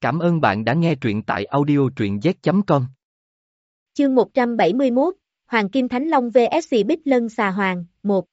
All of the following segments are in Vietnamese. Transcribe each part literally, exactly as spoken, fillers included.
Cảm ơn bạn đã nghe truyện tại audio truyện z chấm com. Chương một trăm bảy mươi mốt, Hoàng Kim Thánh Long vs Bích Lân Xà Hoàng, một.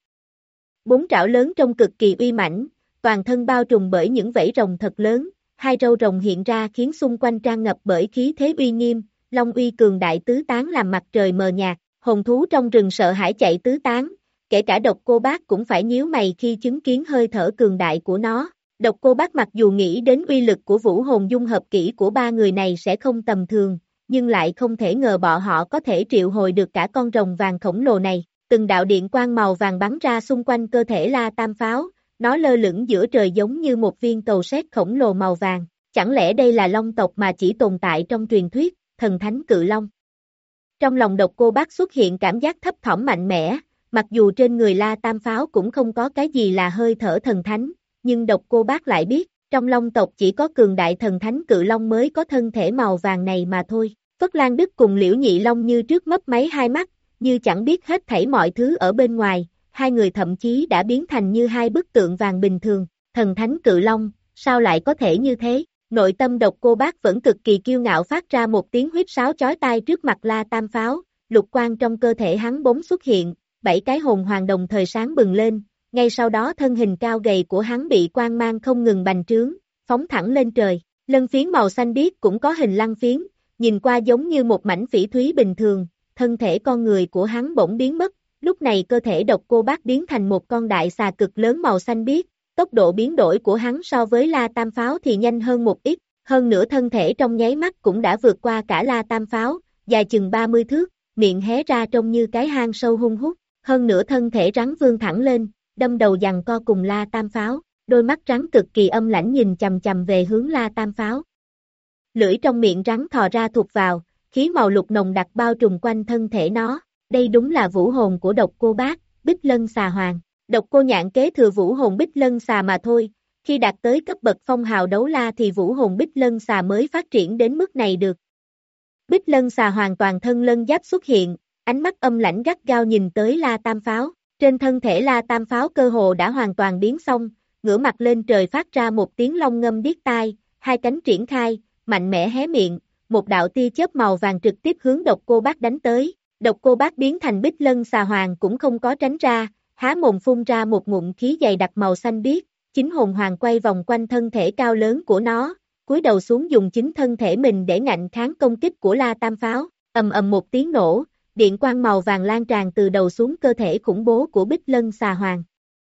Bốn trảo lớn trông cực kỳ uy mãnh, toàn thân bao trùm bởi những vảy rồng thật lớn, hai râu rồng hiện ra khiến xung quanh tràn ngập bởi khí thế uy nghiêm, long uy cường đại tứ tán làm mặt trời mờ nhạt, hồn thú trong rừng sợ hãi chạy tứ tán, kể cả Độc Cô Bác cũng phải nhíu mày khi chứng kiến hơi thở cường đại của nó. Độc Cô Bác mặc dù nghĩ đến uy lực của vũ hồn dung hợp kỹ của ba người này sẽ không tầm thường, nhưng lại không thể ngờ bọn họ có thể triệu hồi được cả con rồng vàng khổng lồ này. Từng đạo điện quang màu vàng bắn ra xung quanh cơ thể La Tam Pháo, nó lơ lửng giữa trời giống như một viên cầu sét khổng lồ màu vàng. Chẳng lẽ đây là long tộc mà chỉ tồn tại trong truyền thuyết, thần thánh cự long? Trong lòng Độc Cô Bác xuất hiện cảm giác thấp thỏm mạnh mẽ, mặc dù trên người La Tam Pháo cũng không có cái gì là hơi thở thần thánh, nhưng Độc Cô Bác lại biết, trong long tộc chỉ có cường đại thần thánh cự long mới có thân thể màu vàng này mà thôi. Phất Lan Đức cùng Liễu Nhị Long như trước mấp máy hai mắt, như chẳng biết hết thảy mọi thứ ở bên ngoài, hai người thậm chí đã biến thành như hai bức tượng vàng bình thường. Thần thánh cự long, sao lại có thể như thế? Nội tâm Độc Cô Bác vẫn cực kỳ kiêu ngạo phát ra một tiếng huýt sáo chói tai trước mặt La Tam Pháo, lục quang trong cơ thể hắn bỗng xuất hiện, bảy cái hồn hoàng đồng thời sáng bừng lên, ngay sau đó thân hình cao gầy của hắn bị quang mang không ngừng bành trướng, phóng thẳng lên trời. Lân phiến màu xanh biếc cũng có hình lăng phiến, nhìn qua giống như một mảnh phỉ thúy bình thường, thân thể con người của hắn bỗng biến mất, lúc này cơ thể Độc Cô Bác biến thành một con đại xà cực lớn màu xanh biếc, tốc độ biến đổi của hắn so với La Tam Pháo thì nhanh hơn một ít, hơn nữa thân thể trong nháy mắt cũng đã vượt qua cả La Tam Pháo, dài chừng ba mươi thước, miệng hé ra trông như cái hang sâu hun hút, hơn nữa thân thể rắn vươn thẳng lên, đâm đầu giằng co cùng La Tam Pháo, đôi mắt rắn cực kỳ âm lãnh nhìn chằm chằm về hướng La Tam Pháo. Lưỡi trong miệng rắn thò ra thụt vào, khí màu lục nồng đặc bao trùm quanh thân thể nó, đây đúng là vũ hồn của Độc Cô Bác, Bích Lân Xà Hoàng. Độc Cô Nhạn kế thừa vũ hồn Bích Lân Xà mà thôi, khi đạt tới cấp bậc phong hào đấu la thì vũ hồn Bích Lân Xà mới phát triển đến mức này được. Bích Lân Xà hoàn toàn thân lân giáp xuất hiện, ánh mắt âm lãnh gắt gao nhìn tới La Tam Pháo, trên thân thể La Tam Pháo cơ hồ đã hoàn toàn biến xong, ngửa mặt lên trời phát ra một tiếng long ngâm điếc tai, hai cánh triển khai, mạnh mẽ hé miệng, một đạo tia chớp màu vàng trực tiếp hướng Độc Cô Bác đánh tới. Độc Cô Bác biến thành Bích Lân Xà Hoàng cũng không có tránh ra, há mồm phun ra một ngụm khí dày đặc màu xanh biếc, chính hồn hoàng quay vòng quanh thân thể cao lớn của nó, cúi đầu xuống dùng chính thân thể mình để ngạnh kháng công kích của La Tam Pháo, ầm ầm một tiếng nổ, điện quang màu vàng lan tràn từ đầu xuống cơ thể khủng bố của Bích Lân Xà Hoàng,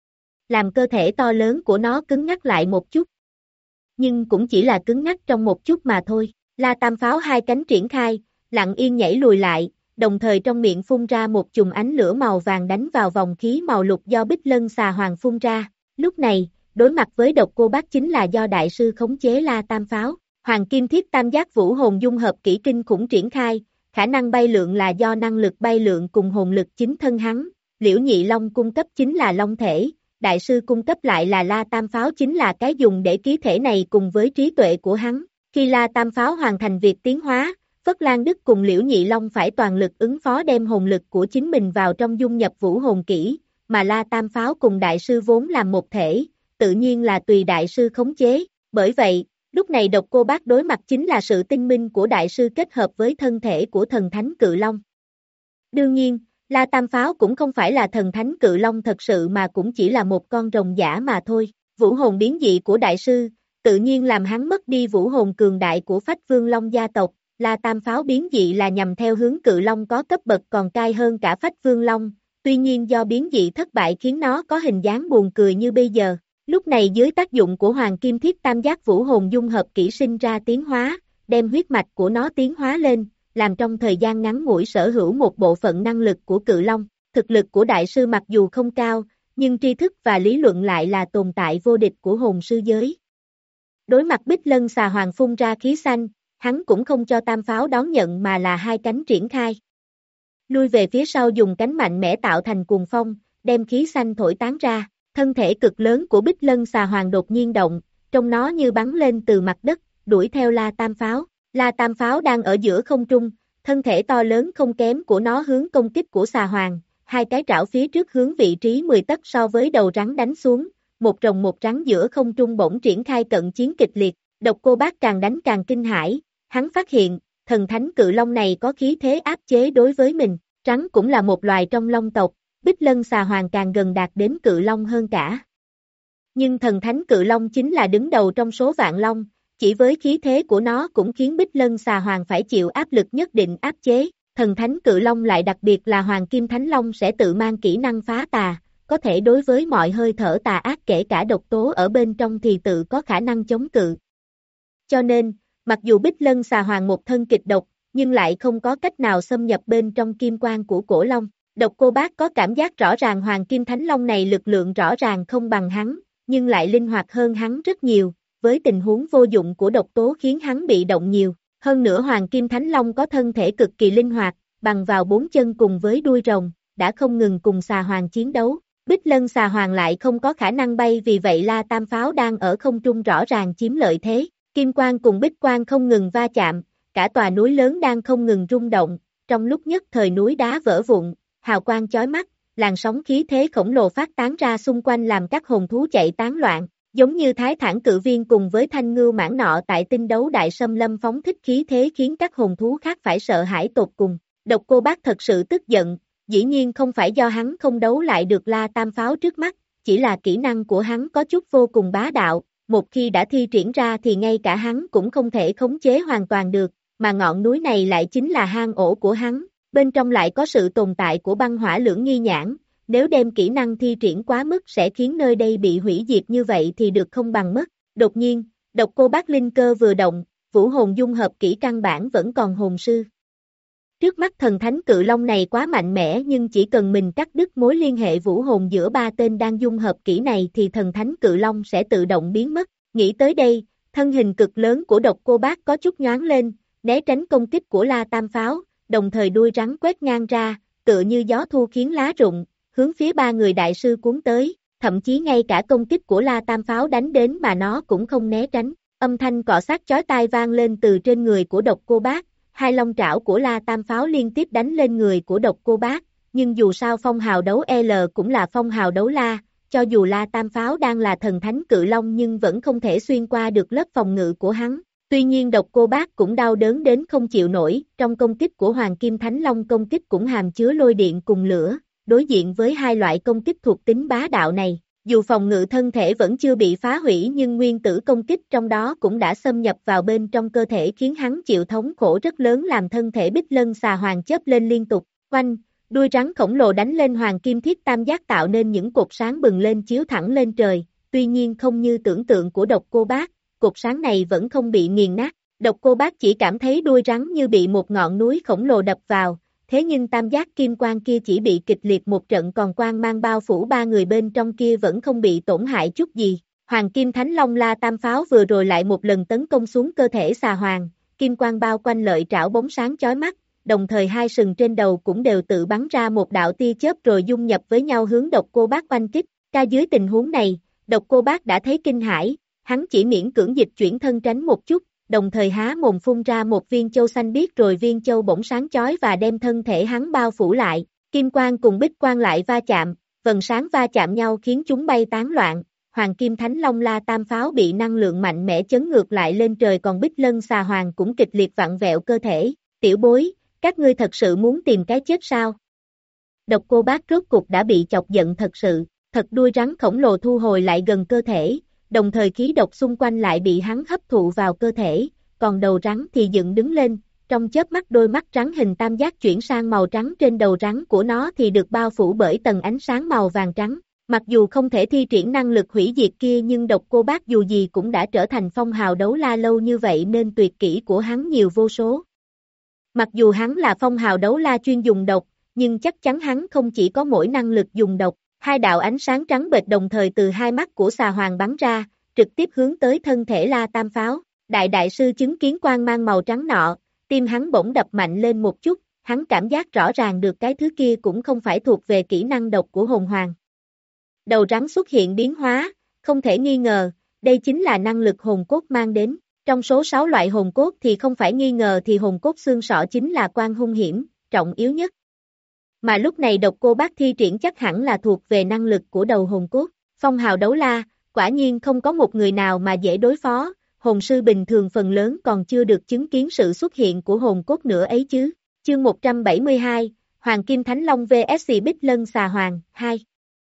làm cơ thể to lớn của nó cứng ngắc lại một chút. Nhưng cũng chỉ là cứng ngắc trong một chút mà thôi. La Tam Pháo hai cánh triển khai, lặng yên nhảy lùi lại, đồng thời trong miệng phun ra một chùm ánh lửa màu vàng đánh vào vòng khí màu lục do Bích Lân Xà Hoàng phun ra. Lúc này, đối mặt với Độc Cô Bác chính là do đại sư khống chế La Tam Pháo, Hoàng Kim Thiết Tam Giác vũ hồn dung hợp kỹ kinh khủng triển khai, khả năng bay lượn là do năng lực bay lượn cùng hồn lực chính thân hắn, Liễu Nhị Long cung cấp chính là long thể, đại sư cung cấp lại là La Tam Pháo chính là cái dùng để ký thể này cùng với trí tuệ của hắn. Khi La Tam Pháo hoàn thành việc tiến hóa, Phất Lan Đức cùng Liễu Nhị Long phải toàn lực ứng phó đem hồn lực của chính mình vào trong dung nhập vũ hồn kỹ, mà La Tam Pháo cùng đại sư vốn làm một thể, tự nhiên là tùy đại sư khống chế, bởi vậy, lúc này Độc Cô Bác đối mặt chính là sự tinh minh của đại sư kết hợp với thân thể của thần thánh cự long. Đương nhiên, La Tam Pháo cũng không phải là thần thánh cự long thật sự mà cũng chỉ là một con rồng giả mà thôi, vũ hồn biến dị của đại sư, tự nhiên làm hắn mất đi vũ hồn cường đại của Phách Vương Long gia tộc. La Tam Pháo biến dị là nhằm theo hướng cự long có cấp bậc còn cao hơn cả Phách Vương Long, tuy nhiên do biến dị thất bại khiến nó có hình dáng buồn cười như bây giờ. Lúc này dưới tác dụng của Hoàng Kim Thiết Tam Giác vũ hồn dung hợp kỹ sinh ra tiến hóa, đem huyết mạch của nó tiến hóa lên, làm trong thời gian ngắn ngủi sở hữu một bộ phận năng lực của cự long. Thực lực của đại sư mặc dù không cao, nhưng tri thức và lý luận lại là tồn tại vô địch của hồn sư giới. Đối mặt Bích Lân Xà Hoàng phun ra khí xanh, hắn cũng không cho Tam Pháo đón nhận mà là hai cánh triển khai. Lui về phía sau dùng cánh mạnh mẽ tạo thành cuồng phong, đem khí xanh thổi tán ra, thân thể cực lớn của Bích Lân Xà Hoàng đột nhiên động, trong nó như bắn lên từ mặt đất, đuổi theo La Tam Pháo. La Tam Pháo đang ở giữa không trung, thân thể to lớn không kém của nó hướng công kích của Xà Hoàng, hai cái trảo phía trước hướng vị trí mười tấc so với đầu rắn đánh xuống, một rồng một rắn giữa không trung bỗng triển khai cận chiến kịch liệt. Độc Cô Bác càng đánh càng kinh hãi, hắn phát hiện, thần thánh cự long này có khí thế áp chế đối với mình, rắn cũng là một loài trong long tộc, Bích Lân xà hoàng càng gần đạt đến cự long hơn cả. Nhưng thần thánh cự long chính là đứng đầu trong số vạn long, chỉ với khí thế của nó cũng khiến Bích Lân xà hoàng phải chịu áp lực nhất định áp chế, thần thánh cự long lại đặc biệt là Hoàng Kim Thánh Long sẽ tự mang kỹ năng phá tà, có thể đối với mọi hơi thở tà ác kể cả độc tố ở bên trong thì tự có khả năng chống cự. Cho nên, mặc dù Bích Lân xà hoàng một thân kịch độc, nhưng lại không có cách nào xâm nhập bên trong kim quang của cổ long. Độc Cô Bác có cảm giác rõ ràng Hoàng Kim Thánh Long này lực lượng rõ ràng không bằng hắn, nhưng lại linh hoạt hơn hắn rất nhiều, với tình huống vô dụng của độc tố khiến hắn bị động nhiều. Hơn nữa Hoàng Kim Thánh Long có thân thể cực kỳ linh hoạt, bằng vào bốn chân cùng với đuôi rồng, đã không ngừng cùng xà hoàng chiến đấu. Bích Lân xà hoàng lại không có khả năng bay vì vậy La Tam Pháo đang ở không trung rõ ràng chiếm lợi thế. Kim quang cùng bích quang không ngừng va chạm, cả tòa núi lớn đang không ngừng rung động, trong lúc nhất thời núi đá vỡ vụn, hào quang chói mắt, làn sóng khí thế khổng lồ phát tán ra xung quanh làm các hồn thú chạy tán loạn, giống như Thái Thản Cự Viên cùng với Thanh Ngưu Mãng nọ tại tinh đấu đại xâm lâm phóng thích khí thế khiến các hồn thú khác phải sợ hãi tột cùng. Độc Cô Bác thật sự tức giận, dĩ nhiên không phải do hắn không đấu lại được La Tam Pháo trước mắt, chỉ là kỹ năng của hắn có chút vô cùng bá đạo. Một khi đã thi triển ra thì ngay cả hắn cũng không thể khống chế hoàn toàn được, mà ngọn núi này lại chính là hang ổ của hắn, bên trong lại có sự tồn tại của băng hỏa lưỡng nghi nhãn, nếu đem kỹ năng thi triển quá mức sẽ khiến nơi đây bị hủy diệt như vậy thì được không bằng mất. Đột nhiên, Độc Cô Bác linh cơ vừa động, vũ hồn dung hợp kỹ căn bản vẫn còn hồn sư. Trước mắt thần thánh cự long này quá mạnh mẽ nhưng chỉ cần mình cắt đứt mối liên hệ vũ hồn giữa ba tên đang dung hợp kỹ này thì thần thánh cự long sẽ tự động biến mất. Nghĩ tới đây, thân hình cực lớn của Độc Cô Bác có chút nhoáng lên, né tránh công kích của La Tam Pháo, đồng thời đuôi rắn quét ngang ra, tựa như gió thu khiến lá rụng, hướng phía ba người đại sư cuốn tới, thậm chí ngay cả công kích của La Tam Pháo đánh đến mà nó cũng không né tránh. Âm thanh cọ sát chói tai vang lên từ trên người của Độc Cô Bác. Hai long trảo của La Tam Pháo liên tiếp đánh lên người của Độc Cô Bác, nhưng dù sao phong hào đấu L cũng là phong hào đấu la, cho dù La Tam Pháo đang là thần thánh cự long nhưng vẫn không thể xuyên qua được lớp phòng ngự của hắn. Tuy nhiên Độc Cô Bác cũng đau đớn đến không chịu nổi, trong công kích của Hoàng Kim Thánh Long công kích cũng hàm chứa lôi điện cùng lửa, đối diện với hai loại công kích thuộc tính bá đạo này. Dù phòng ngự thân thể vẫn chưa bị phá hủy nhưng nguyên tử công kích trong đó cũng đã xâm nhập vào bên trong cơ thể khiến hắn chịu thống khổ rất lớn làm thân thể Bích Lân xà hoàng chớp lên liên tục, oanh, đuôi rắn khổng lồ đánh lên hoàng kim thiết tam giác tạo nên những cột sáng bừng lên chiếu thẳng lên trời, tuy nhiên không như tưởng tượng của Độc Cô Bác, cột sáng này vẫn không bị nghiền nát, Độc Cô Bác chỉ cảm thấy đuôi rắn như bị một ngọn núi khổng lồ đập vào. Thế nhưng tam giác kim quang kia chỉ bị kịch liệt một trận còn quang mang bao phủ ba người bên trong kia vẫn không bị tổn hại chút gì. Hoàng Kim Thánh Long La Tam Pháo vừa rồi lại một lần tấn công xuống cơ thể xà hoàng, kim quang bao quanh lợi trảo bóng sáng chói mắt, đồng thời hai sừng trên đầu cũng đều tự bắn ra một đạo tia chớp rồi dung nhập với nhau hướng Độc Cô Bác oanh kích. Ca dưới tình huống này, Độc Cô Bác đã thấy kinh hãi, hắn chỉ miễn cưỡng dịch chuyển thân tránh một chút, đồng thời há mồm phun ra một viên châu xanh biếc rồi viên châu bỗng sáng chói và đem thân thể hắn bao phủ lại, kim quang cùng bích quang lại va chạm, vầng sáng va chạm nhau khiến chúng bay tán loạn, Hoàng Kim Thánh Long La Tam Pháo bị năng lượng mạnh mẽ chấn ngược lại lên trời còn Bích Lân xà hoàng cũng kịch liệt vặn vẹo cơ thể, tiểu bối, các ngươi thật sự muốn tìm cái chết sao? Độc Cô Bác rốt cục đã bị chọc giận thật sự, thật đuôi rắn khổng lồ thu hồi lại gần cơ thể. Đồng thời khí độc xung quanh lại bị hắn hấp thụ vào cơ thể, còn đầu rắn thì dựng đứng lên, trong chớp mắt đôi mắt rắn hình tam giác chuyển sang màu trắng trên đầu rắn của nó thì được bao phủ bởi tầng ánh sáng màu vàng trắng. Mặc dù không thể thi triển năng lực hủy diệt kia nhưng Độc Cô Bác dù gì cũng đã trở thành phong hào đấu la lâu như vậy nên tuyệt kỹ của hắn nhiều vô số. Mặc dù hắn là phong hào đấu la chuyên dùng độc, nhưng chắc chắn hắn không chỉ có mỗi năng lực dùng độc. Hai đạo ánh sáng trắng bệch đồng thời từ hai mắt của xà hoàng bắn ra, trực tiếp hướng tới thân thể La Tam Pháo. Đại đại sư chứng kiến quang mang màu trắng nọ, tim hắn bỗng đập mạnh lên một chút, hắn cảm giác rõ ràng được cái thứ kia cũng không phải thuộc về kỹ năng độc của hồn hoàng. Đầu rắn xuất hiện biến hóa, không thể nghi ngờ, đây chính là năng lực hồn cốt mang đến. Trong số sáu loại hồn cốt thì không phải nghi ngờ thì hồn cốt xương sọ chính là quan hung hiểm, trọng yếu nhất. Mà lúc này Độc Cô Bác thi triển chắc hẳn là thuộc về năng lực của đầu hồn cốt. Phong hào đấu la, quả nhiên không có một người nào mà dễ đối phó, hồn sư bình thường phần lớn còn chưa được chứng kiến sự xuất hiện của hồn cốt nữa ấy chứ. Chương một trăm bảy mươi hai, Hoàng Kim Thánh Long vs Bích Lân Xà Hoàng, hai.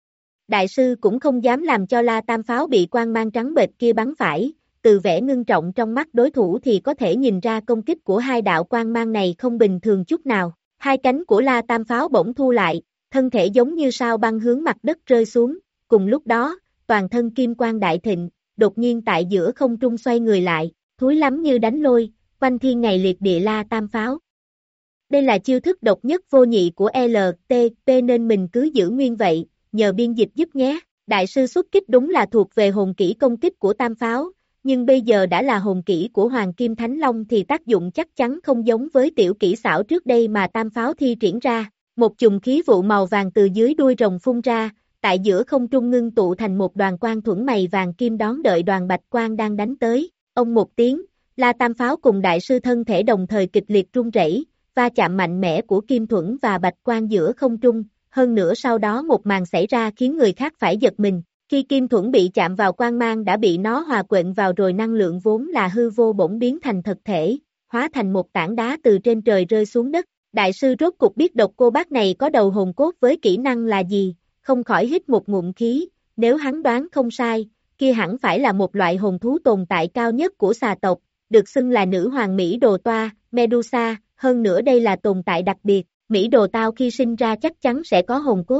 Đại sư cũng không dám làm cho La Tam Pháo bị quang mang trắng bệch kia bắn phải, từ vẻ ngưng trọng trong mắt đối thủ thì có thể nhìn ra công kích của hai đạo quang mang này không bình thường chút nào. Hai cánh của La Tam Pháo bỗng thu lại, thân thể giống như sao băng hướng mặt đất rơi xuống, cùng lúc đó, toàn thân kim quang đại thịnh, đột nhiên tại giữa không trung xoay người lại, thúi lắm như đánh lôi, quanh thiên ngày liệt địa La Tam Pháo. Đây là chiêu thức độc nhất vô nhị của L T P nên mình cứ giữ nguyên vậy, nhờ biên dịch giúp nhé. Đại sư xuất kích đúng là thuộc về hồn kỹ công kích của Tam Pháo, nhưng bây giờ đã là hồn kỹ của Hoàng Kim Thánh Long thì tác dụng chắc chắn không giống với tiểu kỹ xảo trước đây mà Tam Pháo thi triển ra. Một chùm khí vụ màu vàng từ dưới đuôi rồng phun ra, tại giữa không trung ngưng tụ thành một đoàn quang thuẫn mày vàng kim đón đợi đoàn bạch quang đang đánh tới. Ông một tiếng, La Tam Pháo cùng đại sư thân thể đồng thời kịch liệt rung rẩy, va chạm mạnh mẽ của kim thuẫn và bạch quang giữa không trung, hơn nữa sau đó một màn xảy ra khiến người khác phải giật mình. Khi kim thuẫn bị chạm vào quang mang đã bị nó hòa quyện vào rồi năng lượng vốn là hư vô bỗng biến thành thực thể, hóa thành một tảng đá từ trên trời rơi xuống đất. Đại sư rốt cục biết độc cô bác này có đầu hồn cốt với kỹ năng là gì, không khỏi hít một ngụm khí, nếu hắn đoán không sai, kia hẳn phải là một loại hồn thú tồn tại cao nhất của xà tộc, được xưng là nữ hoàng Mỹ Đồ Toa, Medusa, hơn nữa đây là tồn tại đặc biệt, Mỹ Đồ Tao khi sinh ra chắc chắn sẽ có hồn cốt.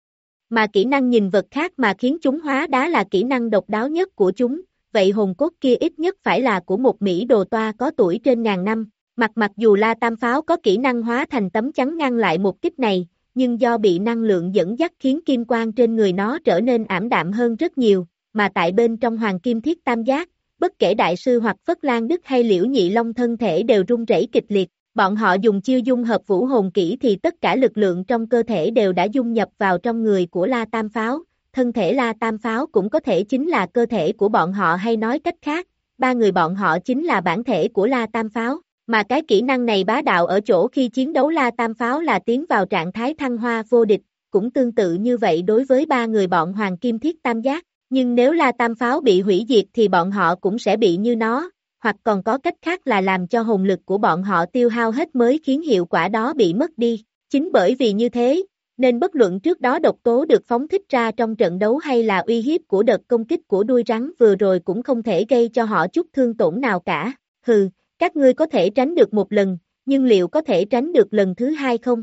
Mà kỹ năng nhìn vật khác mà khiến chúng hóa đá là kỹ năng độc đáo nhất của chúng, vậy hồn cốt kia ít nhất phải là của một Mỹ Đồ Toa có tuổi trên ngàn năm. Mặc mặc dù La Tam Pháo có kỹ năng hóa thành tấm chắn ngăn lại một kích này, nhưng do bị năng lượng dẫn dắt khiến kim quang trên người nó trở nên ảm đạm hơn rất nhiều, mà tại bên trong Hoàng Kim Thiết Tam Giác, bất kể đại sư hoặc Phất Lan Đức hay Liễu Nhị Long thân thể đều rung rẩy kịch liệt. Bọn họ dùng chiêu dung hợp vũ hồn kỹ thì tất cả lực lượng trong cơ thể đều đã dung nhập vào trong người của La Tam Pháo, thân thể La Tam Pháo cũng có thể chính là cơ thể của bọn họ hay nói cách khác, ba người bọn họ chính là bản thể của La Tam Pháo. Mà cái kỹ năng này bá đạo ở chỗ khi chiến đấu La Tam Pháo là tiến vào trạng thái thăng hoa vô địch, cũng tương tự như vậy đối với ba người bọn Hoàng Kim Thiết Tam Giác, nhưng nếu La Tam Pháo bị hủy diệt thì bọn họ cũng sẽ bị như nó, hoặc còn có cách khác là làm cho hồn lực của bọn họ tiêu hao hết mới khiến hiệu quả đó bị mất đi. Chính bởi vì như thế, nên bất luận trước đó độc tố được phóng thích ra trong trận đấu hay là uy hiếp của đợt công kích của đuôi rắn vừa rồi cũng không thể gây cho họ chút thương tổn nào cả. Hừ, các ngươi có thể tránh được một lần, nhưng liệu có thể tránh được lần thứ hai không?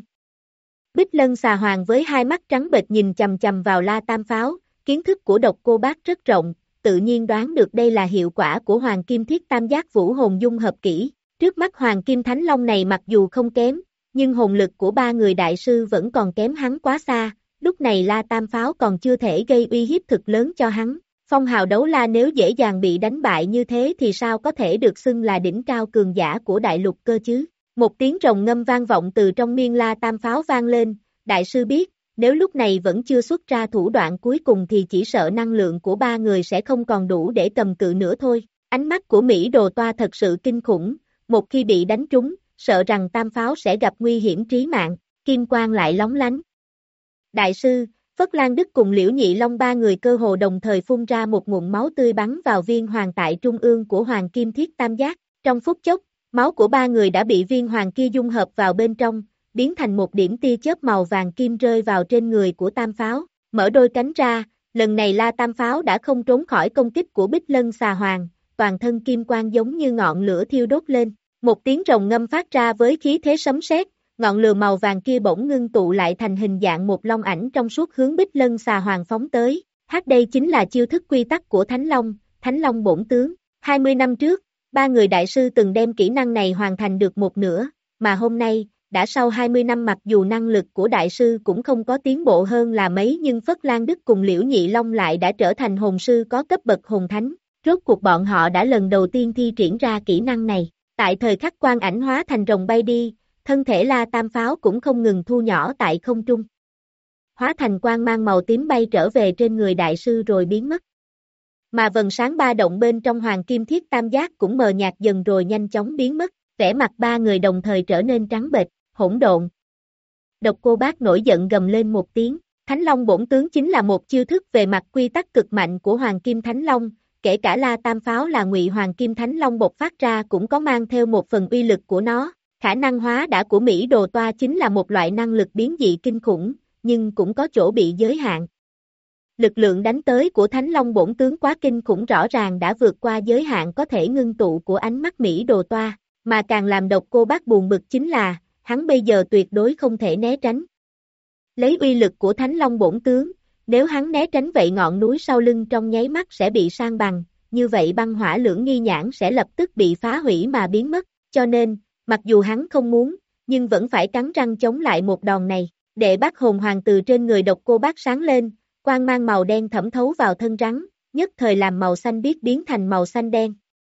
Bích Lân Xà Hoàng với hai mắt trắng bệch nhìn chằm chằm vào La Tam Pháo, kiến thức của độc cô bác rất rộng, tự nhiên đoán được đây là hiệu quả của Hoàng Kim Thiết Tam Giác vũ hồn dung hợp kỹ. Trước mắt Hoàng Kim Thánh Long này mặc dù không kém, nhưng hồn lực của ba người đại sư vẫn còn kém hắn quá xa, lúc này La Tam Pháo còn chưa thể gây uy hiếp thực lớn cho hắn. Phong hào đấu la nếu dễ dàng bị đánh bại như thế thì sao có thể được xưng là đỉnh cao cường giả của đại lục cơ chứ? Một tiếng rồng ngâm vang vọng từ trong miên La Tam Pháo vang lên, đại sư biết, nếu lúc này vẫn chưa xuất ra thủ đoạn cuối cùng thì chỉ sợ năng lượng của ba người sẽ không còn đủ để cầm cự nữa thôi. Ánh mắt của Mỹ Đồ Toa thật sự kinh khủng, một khi bị đánh trúng, sợ rằng Tam Pháo sẽ gặp nguy hiểm trí mạng, kim quang lại lóng lánh. Đại sư, Phất Lan Đức cùng Liễu Nhị Long ba người cơ hồ đồng thời phun ra một ngụm máu tươi bắn vào viên hoàng tại trung ương của Hoàng Kim Thiết Tam Giác. Trong phút chốc, máu của ba người đã bị viên hoàng kia dung hợp vào bên trong, biến thành một điểm tia chớp màu vàng kim rơi vào trên người của Tam Pháo. Mở đôi cánh ra, lần này La Tam Pháo đã không trốn khỏi công kích của Bích Lân Xà Hoàng, toàn thân kim quang giống như ngọn lửa thiêu đốt lên. Một tiếng rồng ngâm phát ra với khí thế sấm sét. Ngọn lửa màu vàng kia bỗng ngưng tụ lại thành hình dạng một long ảnh trong suốt hướng Bích Lân Xà Hoàng phóng tới. Hát đây chính là chiêu thức quy tắc của Thánh Long, Thánh Long bổn tướng. hai mươi năm trước, ba người đại sư từng đem kỹ năng này hoàn thành được một nửa, mà hôm nay, đã sau hai mươi năm mặc dù năng lực của đại sư cũng không có tiến bộ hơn là mấy nhưng Phất Lan Đức cùng Liễu Nhị Long lại đã trở thành hồn sư có cấp bậc hồn thánh. Rốt cuộc bọn họ đã lần đầu tiên thi triển ra kỹ năng này. Tại thời khắc quang ảnh hóa thành rồng bay đi, thân thể La Tam Pháo cũng không ngừng thu nhỏ tại không trung. Hóa thành quang mang màu tím bay trở về trên người đại sư rồi biến mất. Mà vầng sáng ba động bên trong Hoàng Kim Thiết Tam Giác cũng mờ nhạt dần rồi nhanh chóng biến mất, vẻ mặt ba người đồng thời trở nên trắng bệch, hỗn độn. Độc Cô Bác nổi giận gầm lên một tiếng, Thánh Long bổn tướng chính là một chiêu thức về mặt quy tắc cực mạnh của Hoàng Kim Thánh Long, kể cả La Tam Pháo là Ngụy Hoàng Kim Thánh Long bộc phát ra cũng có mang theo một phần uy lực của nó. Khả năng hóa đã của Mỹ Đồ Toa chính là một loại năng lực biến dị kinh khủng, nhưng cũng có chỗ bị giới hạn. Lực lượng đánh tới của Thánh Long bổn tướng quá kinh khủng, rõ ràng đã vượt qua giới hạn có thể ngưng tụ của ánh mắt Mỹ Đồ Toa, mà càng làm Độc Cô Bác buồn bực chính là, hắn bây giờ tuyệt đối không thể né tránh. Lấy uy lực của Thánh Long bổn tướng, nếu hắn né tránh vậy ngọn núi sau lưng trong nháy mắt sẽ bị san bằng, như vậy băng hỏa lưỡng nghi nhãn sẽ lập tức bị phá hủy mà biến mất, cho nên, mặc dù hắn không muốn, nhưng vẫn phải cắn răng chống lại một đòn này. Đệ Bác Hồn Hoàng từ trên người Độc Cô Bác sáng lên, quang mang màu đen thẩm thấu vào thân rắn, nhất thời làm màu xanh biếc biến thành màu xanh đen.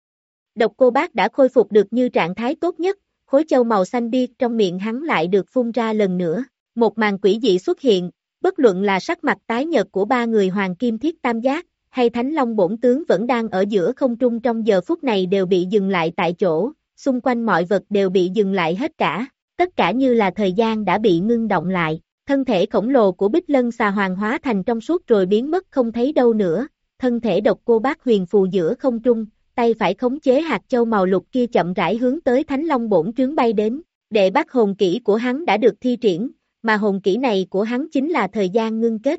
Độc Cô Bác đã khôi phục được như trạng thái tốt nhất, khối châu màu xanh biếc trong miệng hắn lại được phun ra lần nữa. Một màn quỷ dị xuất hiện, bất luận là sắc mặt tái nhợt của ba người Hoàng Kim Thiết Tam Giác, hay Thánh Long bổn tướng vẫn đang ở giữa không trung trong giờ phút này đều bị dừng lại tại chỗ, xung quanh mọi vật đều bị dừng lại hết cả, tất cả như là thời gian đã bị ngưng động lại, thân thể khổng lồ của Bích Lân Xà Hoàng hóa thành trong suốt rồi biến mất không thấy đâu nữa, thân thể Độc Cô Bác huyền phù giữa không trung, tay phải khống chế hạt châu màu lục kia chậm rãi hướng tới Thánh Long bổn trướng bay đến, Đệ Bác hồn kỹ của hắn đã được thi triển, mà hồn kỹ này của hắn chính là thời gian ngưng kết.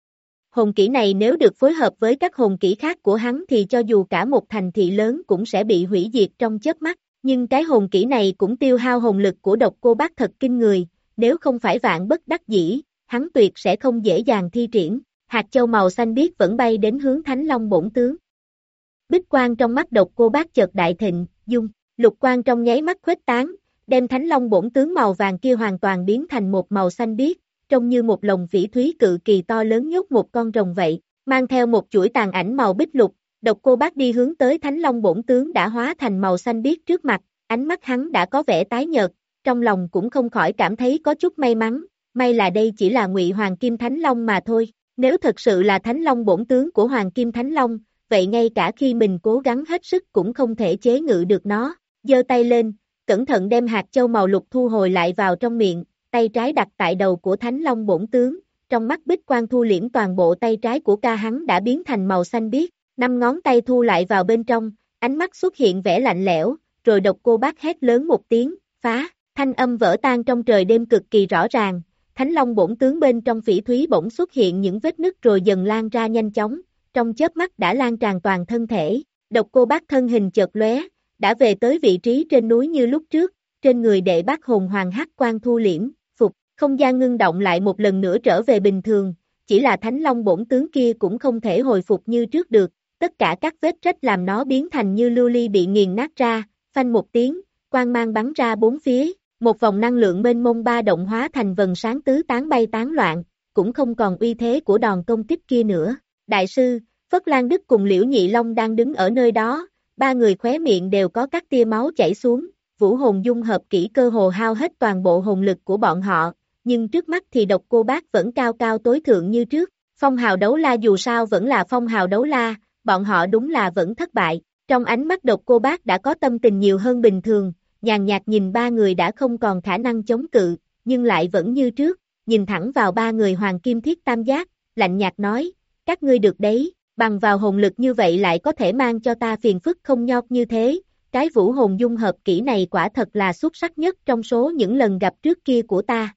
Hồn kỹ này nếu được phối hợp với các hồn kỹ khác của hắn thì cho dù cả một thành thị lớn cũng sẽ bị hủy diệt trong chớp mắt, nhưng cái hồn kỹ này cũng tiêu hao hồn lực của Độc Cô Bác thật kinh người, nếu không phải vạn bất đắc dĩ, hắn tuyệt sẽ không dễ dàng thi triển. Hạt châu màu xanh biếc vẫn bay đến hướng Thánh Long bổn tướng. Bích quang trong mắt Độc Cô Bác chợt đại thịnh, dung, lục quang trong nháy mắt khuếch tán, đem Thánh Long bổn tướng màu vàng kia hoàn toàn biến thành một màu xanh biếc, trông như một lồng phỉ thúy cự kỳ to lớn nhốt một con rồng vậy, mang theo một chuỗi tàn ảnh màu bích lục, Độc Cô Bác đi hướng tới Thánh Long bổn tướng đã hóa thành màu xanh biếc trước mặt, ánh mắt hắn đã có vẻ tái nhợt, trong lòng cũng không khỏi cảm thấy có chút may mắn, may là đây chỉ là Ngụy Hoàng Kim Thánh Long mà thôi, nếu thật sự là Thánh Long bổn tướng của Hoàng Kim Thánh Long, vậy ngay cả khi mình cố gắng hết sức cũng không thể chế ngự được nó, giơ tay lên, cẩn thận đem hạt châu màu lục thu hồi lại vào trong miệng, tay trái đặt tại đầu của Thánh Long bổn tướng, trong mắt bích quang thu liễm toàn bộ tay trái của ca hắn đã biến thành màu xanh biếc, năm ngón tay thu lại vào bên trong, ánh mắt xuất hiện vẻ lạnh lẽo, rồi Độc Cô Bác hét lớn một tiếng, phá, thanh âm vỡ tan trong trời đêm cực kỳ rõ ràng, Thánh Long bổn tướng bên trong phỉ thúy bỗng xuất hiện những vết nứt rồi dần lan ra nhanh chóng, trong chớp mắt đã lan tràn toàn thân thể, Độc Cô Bác thân hình chợt lóe, đã về tới vị trí trên núi như lúc trước, trên người Đệ Bác hồn hoàng hắc quang thu liễm, phục, không gian ngưng động lại một lần nữa trở về bình thường, chỉ là Thánh Long bổn tướng kia cũng không thể hồi phục như trước được, tất cả các vết rách làm nó biến thành như lưu ly bị nghiền nát ra, phanh một tiếng, quang mang bắn ra bốn phía, một vòng năng lượng mênh mông ba động hóa thành vần sáng tứ tán bay tán loạn, cũng không còn uy thế của đòn công kích kia nữa. Đại sư, Phất Lan Đức cùng Liễu Nhị Long đang đứng ở nơi đó, ba người khóe miệng đều có các tia máu chảy xuống, Vũ hồn dung hợp kỹ cơ hồ hao hết toàn bộ hồn lực của bọn họ, nhưng trước mắt thì Độc Cô Bác vẫn cao cao tối thượng như trước, phong hào đấu la dù sao vẫn là phong hào đấu la, bọn họ đúng là vẫn thất bại, trong ánh mắt Độc Cô Bác đã có tâm tình nhiều hơn bình thường, nhàn nhạt nhìn ba người đã không còn khả năng chống cự, nhưng lại vẫn như trước, nhìn thẳng vào ba người Hoàng Kim Thiết Tam Giác, lạnh nhạt nói, các ngươi được đấy, bằng vào hồn lực như vậy lại có thể mang cho ta phiền phức không nhọc như thế, cái vũ hồn dung hợp kỹ này quả thật là xuất sắc nhất trong số những lần gặp trước kia của ta.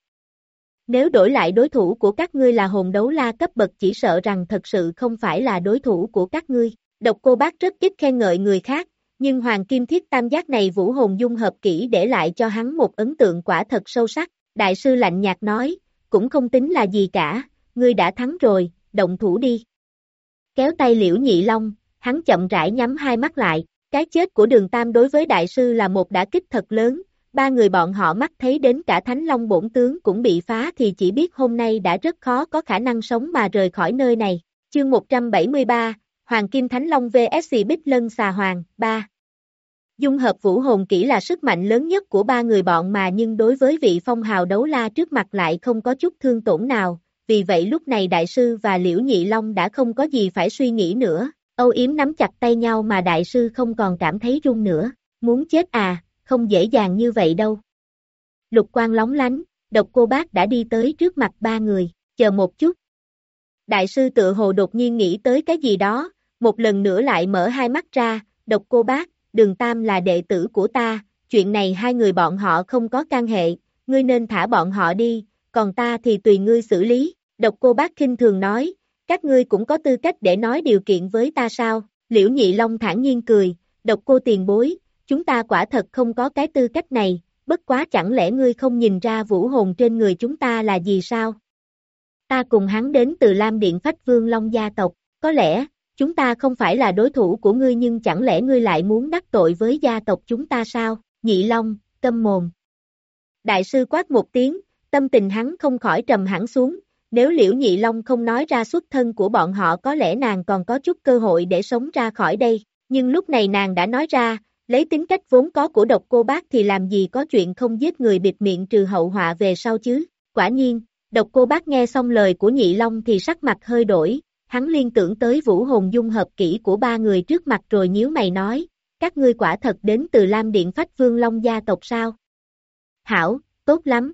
Nếu đổi lại đối thủ của các ngươi là hồn đấu la cấp bậc chỉ sợ rằng thật sự không phải là đối thủ của các ngươi. Độc Cô Bác rất ít khen ngợi người khác, nhưng Hoàng Kim Thiết Tam Giác này vũ hồn dung hợp kỹ để lại cho hắn một ấn tượng quả thật sâu sắc. Đại sư lạnh nhạt nói, cũng không tính là gì cả, ngươi đã thắng rồi, động thủ đi. Kéo tay Liễu Nhị Long, hắn chậm rãi nhắm hai mắt lại, cái chết của Đường Tam đối với đại sư là một đả kích thật lớn, ba người bọn họ mắt thấy đến cả Thánh Long bổn tướng cũng bị phá thì chỉ biết hôm nay đã rất khó có khả năng sống mà rời khỏi nơi này. Chương một trăm bảy mươi ba, Hoàng Kim Thánh Long vs Bích Lân Xà Hoàng, ba. Dung hợp vũ hồn kỹ là sức mạnh lớn nhất của ba người bọn mà nhưng đối với vị phong hào đấu la trước mặt lại không có chút thương tổn nào, vì vậy lúc này đại sư và Liễu Nhị Long đã không có gì phải suy nghĩ nữa, âu yếm nắm chặt tay nhau mà đại sư không còn cảm thấy run nữa, muốn chết à, không dễ dàng như vậy đâu. Lục quang lóng lánh, Độc Cô Bác đã đi tới trước mặt ba người, chờ một chút. Đại sư tựa hồ đột nhiên nghĩ tới cái gì đó, một lần nữa lại mở hai mắt ra, Độc Cô Bác, Đường Tam là đệ tử của ta, chuyện này hai người bọn họ không có can hệ, ngươi nên thả bọn họ đi, còn ta thì tùy ngươi xử lý, Độc Cô Bác khinh thường nói, các ngươi cũng có tư cách để nói điều kiện với ta sao, Liễu Nhị Long thản nhiên cười, Độc Cô tiền bối, chúng ta quả thật không có cái tư cách này, bất quá chẳng lẽ ngươi không nhìn ra vũ hồn trên người chúng ta là gì sao? Ta cùng hắn đến từ Lam Điện Phách Vương Long gia tộc, có lẽ, chúng ta không phải là đối thủ của ngươi nhưng chẳng lẽ ngươi lại muốn đắc tội với gia tộc chúng ta sao? Nhị Long, câm mồm. Đại sư quát một tiếng, tâm tình hắn không khỏi trầm hẳn xuống, nếu Liễu Nhị Long không nói ra xuất thân của bọn họ có lẽ nàng còn có chút cơ hội để sống ra khỏi đây, nhưng lúc này nàng đã nói ra, lấy tính cách vốn có của Độc Cô Bác thì làm gì có chuyện không giết người bịt miệng trừ hậu họa về sau chứ, quả nhiên, Độc Cô Bác nghe xong lời của Nhị Long thì sắc mặt hơi đổi, hắn liên tưởng tới vũ hồn dung hợp kỹ của ba người trước mặt rồi nhíu mày nói, các ngươi quả thật đến từ Lam Điện Phách Vương Long gia tộc sao? Hảo, tốt lắm.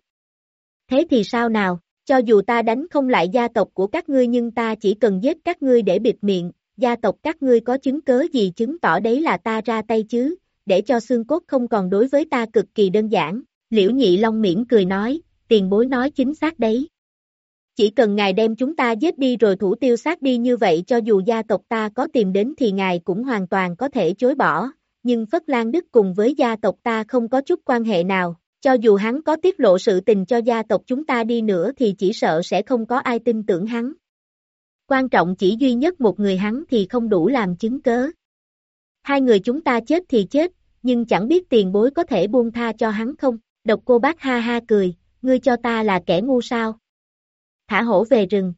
Thế thì sao nào, cho dù ta đánh không lại gia tộc của các ngươi nhưng ta chỉ cần giết các ngươi để bịt miệng, gia tộc các ngươi có chứng cớ gì chứng tỏ đấy là ta ra tay chứ, để cho xương cốt không còn đối với ta cực kỳ đơn giản, Liễu Nhị Long mỉm cười nói, tiền bối nói chính xác đấy. Chỉ cần ngài đem chúng ta giết đi rồi thủ tiêu xác đi như vậy cho dù gia tộc ta có tìm đến thì ngài cũng hoàn toàn có thể chối bỏ, nhưng Phất Lan Đức cùng với gia tộc ta không có chút quan hệ nào, cho dù hắn có tiết lộ sự tình cho gia tộc chúng ta đi nữa thì chỉ sợ sẽ không có ai tin tưởng hắn. Quan trọng chỉ duy nhất một người hắn thì không đủ làm chứng cớ. Hai người chúng ta chết thì chết, nhưng chẳng biết tiền bối có thể buông tha cho hắn không? Độc Cô Bác ha ha cười, ngươi cho ta là kẻ ngu sao? Thả hổ về rừng.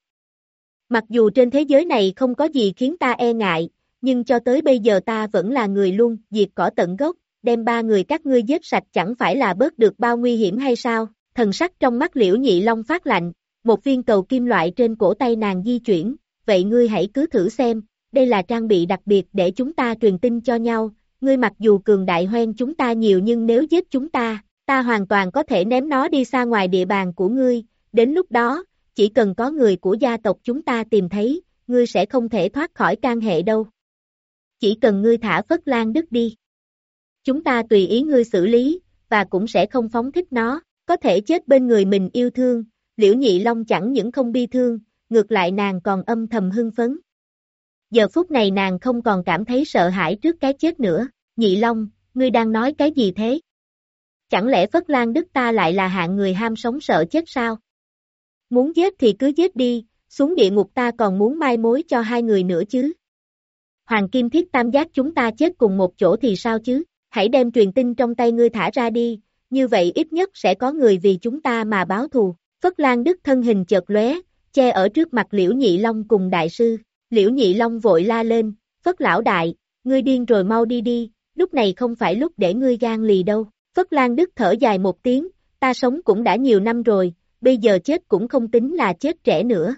Mặc dù trên thế giới này không có gì khiến ta e ngại, nhưng cho tới bây giờ ta vẫn là người luôn diệt cỏ tận gốc, đem ba người các ngươi giết sạch chẳng phải là bớt được bao nguy hiểm hay sao? Thần sắc trong mắt Liễu Nhị Long phát lạnh, một viên cầu kim loại trên cổ tay nàng di chuyển, vậy ngươi hãy cứ thử xem, đây là trang bị đặc biệt để chúng ta truyền tin cho nhau, ngươi mặc dù cường đại hơn chúng ta nhiều nhưng nếu giết chúng ta, ta hoàn toàn có thể ném nó đi xa ngoài địa bàn của ngươi, đến lúc đó, chỉ cần có người của gia tộc chúng ta tìm thấy, ngươi sẽ không thể thoát khỏi can hệ đâu. Chỉ cần ngươi thả Phất Lan Đức đi. Chúng ta tùy ý ngươi xử lý, và cũng sẽ không phóng thích nó, có thể chết bên người mình yêu thương, Liễu Nhị Long chẳng những không bi thương, ngược lại nàng còn âm thầm hưng phấn. Giờ phút này nàng không còn cảm thấy sợ hãi trước cái chết nữa, Nhị Long, ngươi đang nói cái gì thế? Chẳng lẽ Phất Lan Đức ta lại là hạng người ham sống sợ chết sao? Muốn giết thì cứ giết đi, xuống địa ngục ta còn muốn mai mối cho hai người nữa chứ. Hoàng Kim Thiết Tam Giác chúng ta chết cùng một chỗ thì sao chứ, hãy đem truyền tin trong tay ngươi thả ra đi, như vậy ít nhất sẽ có người vì chúng ta mà báo thù. Phất Lan Đức thân hình chợt lóe, che ở trước mặt Liễu Nhị Long cùng đại sư, Liễu Nhị Long vội la lên, Phất lão đại, ngươi điên rồi mau đi đi, lúc này không phải lúc để ngươi gan lì đâu. Phất Lan Đức thở dài một tiếng, ta sống cũng đã nhiều năm rồi, bây giờ chết cũng không tính là chết trẻ nữa.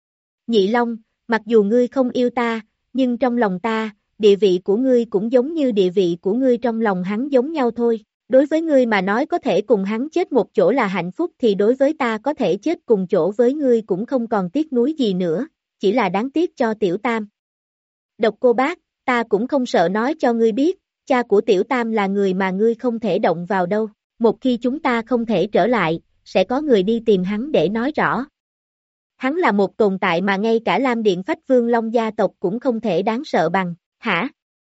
Nhị Long, mặc dù ngươi không yêu ta, nhưng trong lòng ta, địa vị của ngươi cũng giống như địa vị của ngươi trong lòng hắn giống nhau thôi. Đối với ngươi mà nói có thể cùng hắn chết một chỗ là hạnh phúc thì đối với ta có thể chết cùng chỗ với ngươi cũng không còn tiếc nuối gì nữa, chỉ là đáng tiếc cho Tiểu Tam. Độc Cô Bác, ta cũng không sợ nói cho ngươi biết, cha của Tiểu Tam là người mà ngươi không thể động vào đâu, một khi chúng ta không thể trở lại, sẽ có người đi tìm hắn để nói rõ. Hắn là một tồn tại mà ngay cả Lam Điện Phách Vương Long gia tộc cũng không thể đáng sợ bằng, hả?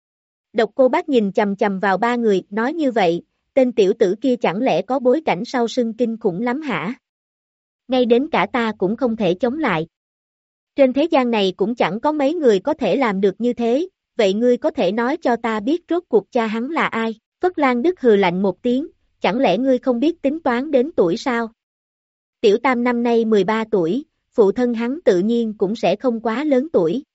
Độc Cô Bác nhìn chầm chầm vào ba người, nói như vậy, tên tiểu tử kia chẳng lẽ có bối cảnh sau sưng kinh khủng lắm hả? Ngay đến cả ta cũng không thể chống lại. Trên thế gian này cũng chẳng có mấy người có thể làm được như thế, vậy ngươi có thể nói cho ta biết rốt cuộc cha hắn là ai? Phất Lan Đức hừ lạnh một tiếng, chẳng lẽ ngươi không biết tính toán đến tuổi sao? Tiểu Tam năm nay mười ba tuổi, phụ thân hắn tự nhiên cũng sẽ không quá lớn tuổi.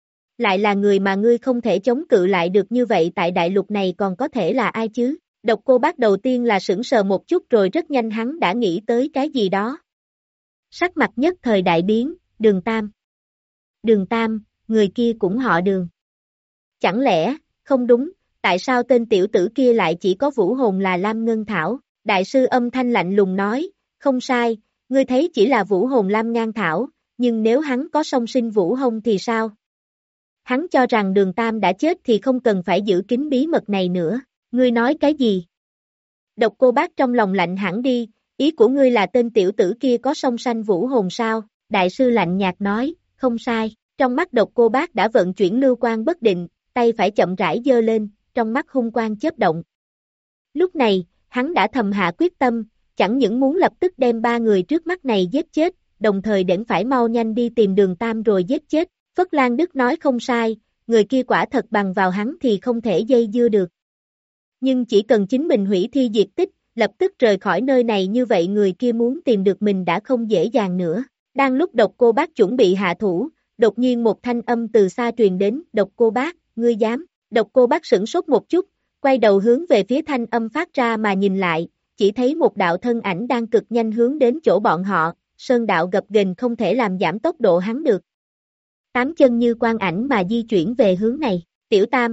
Lại là người mà ngươi không thể chống cự lại được như vậy tại đại lục này còn có thể là ai chứ? Độc Cô Bác đầu tiên là sững sờ một chút rồi rất nhanh hắn đã nghĩ tới cái gì đó. Sắc mặt nhất thời đại biến, Đường Tam. Đường Tam, người kia cũng họ Đường. Chẳng lẽ, không đúng, tại sao tên tiểu tử kia lại chỉ có vũ hồn là Lam Ngân Thảo? Đại sư âm thanh lạnh lùng nói, không sai, ngươi thấy chỉ là vũ hồn Lam Ngan Thảo, nhưng nếu hắn có song sinh vũ hồn thì sao? Hắn cho rằng Đường Tam đã chết thì không cần phải giữ kín bí mật này nữa. Ngươi nói cái gì? Độc Cô Bác trong lòng lạnh hẳn đi, ý của ngươi là tên tiểu tử kia có song sanh vũ hồn sao? Đại sư lạnh nhạt nói, không sai. Trong mắt Độc Cô Bác đã vận chuyển lưu quang bất định, tay phải chậm rãi giơ lên, trong mắt hung quang chớp động. Lúc này, hắn đã thầm hạ quyết tâm, chẳng những muốn lập tức đem ba người trước mắt này giết chết, đồng thời đỉnh phải mau nhanh đi tìm Đường Tam rồi giết chết. Phất Lan Đức nói không sai, người kia quả thật bằng vào hắn thì không thể dây dưa được. Nhưng chỉ cần chính mình hủy thi diệt tích, lập tức rời khỏi nơi này như vậy người kia muốn tìm được mình đã không dễ dàng nữa. Đang lúc Độc Cô Bác chuẩn bị hạ thủ, đột nhiên một thanh âm từ xa truyền đến, Độc Cô Bác, ngươi dám? Độc Cô Bác sửng sốt một chút, quay đầu hướng về phía thanh âm phát ra mà nhìn lại, chỉ thấy một đạo thân ảnh đang cực nhanh hướng đến chỗ bọn họ, sơn đạo gập ghềnh không thể làm giảm tốc độ hắn được. Tám chân như quang ảnh mà di chuyển về hướng này, Tiểu Tam.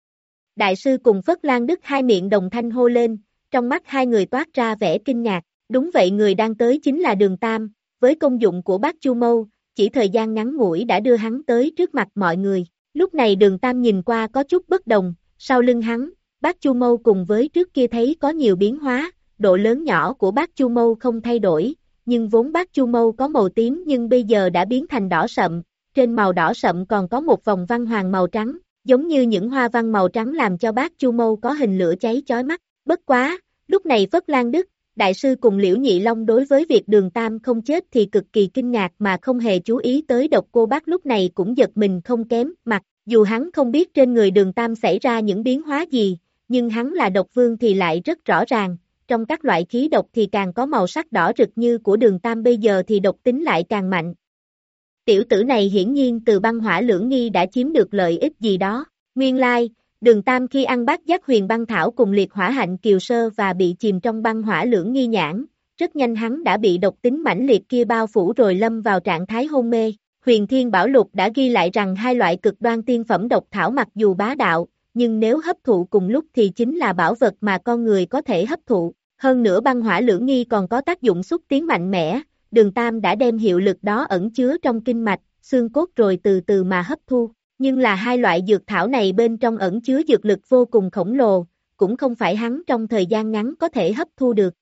Đại sư cùng Phất Lan Đức hai miệng đồng thanh hô lên, trong mắt hai người toát ra vẻ kinh ngạc, đúng vậy người đang tới chính là Đường Tam, với công dụng của bát Chu Mâu, chỉ thời gian ngắn ngủi đã đưa hắn tới trước mặt mọi người. Lúc này Đường Tam nhìn qua có chút bất đồng, sau lưng hắn, bát Chu Mâu cùng với trước kia thấy có nhiều biến hóa, độ lớn nhỏ của bát Chu Mâu không thay đổi, nhưng vốn bát Chu Mâu có màu tím nhưng bây giờ đã biến thành đỏ sậm, trên màu đỏ sậm còn có một vòng văn hoàng màu trắng, giống như những hoa văn màu trắng làm cho bát Chu Mâu có hình lửa cháy chói mắt. Bất quá, lúc này Phất Lan Đức, đại sư cùng Liễu Nhị Long đối với việc Đường Tam không chết thì cực kỳ kinh ngạc mà không hề chú ý tới Độc Cô Bác lúc này cũng giật mình không kém, mặc dù hắn không biết trên người Đường Tam xảy ra những biến hóa gì, nhưng hắn là độc vương thì lại rất rõ ràng, trong các loại khí độc thì càng có màu sắc đỏ rực như của Đường Tam bây giờ thì độc tính lại càng mạnh. Tiểu tử này hiển nhiên từ băng hỏa lưỡng nghi đã chiếm được lợi ích gì đó. Nguyên lai, Đường Tam khi ăn bát giác huyền băng thảo cùng liệt hỏa hạnh kiều sơ và bị chìm trong băng hỏa lưỡng nghi nhãn, rất nhanh hắn đã bị độc tính mãnh liệt kia bao phủ rồi lâm vào trạng thái hôn mê. Huyền Thiên Bảo Lục đã ghi lại rằng hai loại cực đoan tiên phẩm độc thảo mặc dù bá đạo, nhưng nếu hấp thụ cùng lúc thì chính là bảo vật mà con người có thể hấp thụ. Hơn nữa băng hỏa lưỡng nghi còn có tác dụng xúc tiến mạnh mẽ, Đường Tam đã đem hiệu lực đó ẩn chứa trong kinh mạch, xương cốt rồi từ từ mà hấp thu. Nhưng là hai loại dược thảo này bên trong ẩn chứa dược lực vô cùng khổng lồ, cũng không phải hắn trong thời gian ngắn có thể hấp thu được.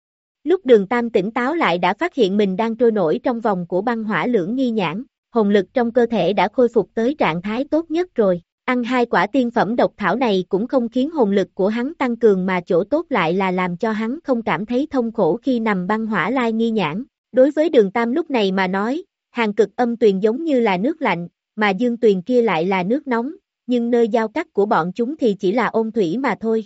Lúc Đường Tam tỉnh táo lại đã phát hiện mình đang trôi nổi trong vòng của băng hỏa lưỡng nghi nhãn, hồn lực trong cơ thể đã khôi phục tới trạng thái tốt nhất rồi. Ăn hai quả tiên phẩm độc thảo này cũng không khiến hồn lực của hắn tăng cường mà chỗ tốt lại là làm cho hắn không cảm thấy thông khổ khi nằm băng hỏa lai nghi nhãn. Đối với Đường Tam lúc này mà nói, Hàn Cực Âm Tuyền giống như là nước lạnh, mà Dương Tuyền kia lại là nước nóng, nhưng nơi giao cắt của bọn chúng thì chỉ là ôn thủy mà thôi.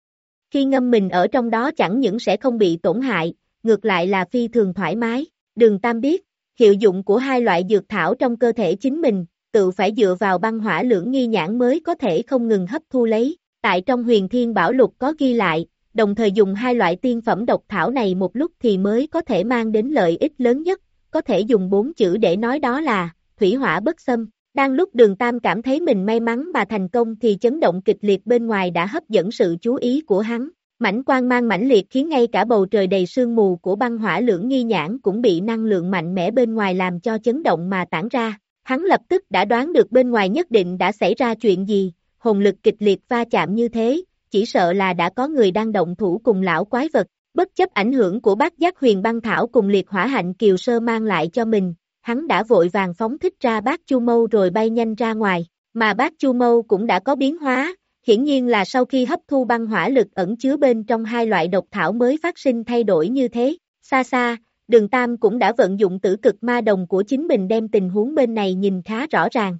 Khi ngâm mình ở trong đó chẳng những sẽ không bị tổn hại, ngược lại là phi thường thoải mái. Đường Tam biết, hiệu dụng của hai loại dược thảo trong cơ thể chính mình, tự phải dựa vào băng hỏa lưỡng nghi nhãn mới có thể không ngừng hấp thu lấy. Tại trong Huyền Thiên Bảo Lục có ghi lại, đồng thời dùng hai loại tiên phẩm độc thảo này một lúc thì mới có thể mang đến lợi ích lớn nhất, có thể dùng bốn chữ để nói đó là thủy hỏa bất xâm. Đang lúc Đường Tam cảm thấy mình may mắn mà thành công thì chấn động kịch liệt bên ngoài đã hấp dẫn sự chú ý của hắn. Mảnh quang mang mãnh liệt khiến ngay cả bầu trời đầy sương mù của băng hỏa lưỡng nghi nhãn cũng bị năng lượng mạnh mẽ bên ngoài làm cho chấn động mà tản ra. Hắn lập tức đã đoán được bên ngoài nhất định đã xảy ra chuyện gì, hồn lực kịch liệt va chạm như thế, chỉ sợ là đã có người đang động thủ cùng lão quái vật. Bất chấp ảnh hưởng của bát giác huyền băng thảo cùng liệt hỏa hạnh kiều sơ mang lại cho mình, hắn đã vội vàng phóng thích ra bát chu mâu rồi bay nhanh ra ngoài, mà bát chu mâu cũng đã có biến hóa, hiển nhiên là sau khi hấp thu băng hỏa lực ẩn chứa bên trong hai loại độc thảo mới phát sinh thay đổi như thế. Xa xa, Đường Tam cũng đã vận dụng tử cực ma đồng của chính mình đem tình huống bên này nhìn khá rõ ràng.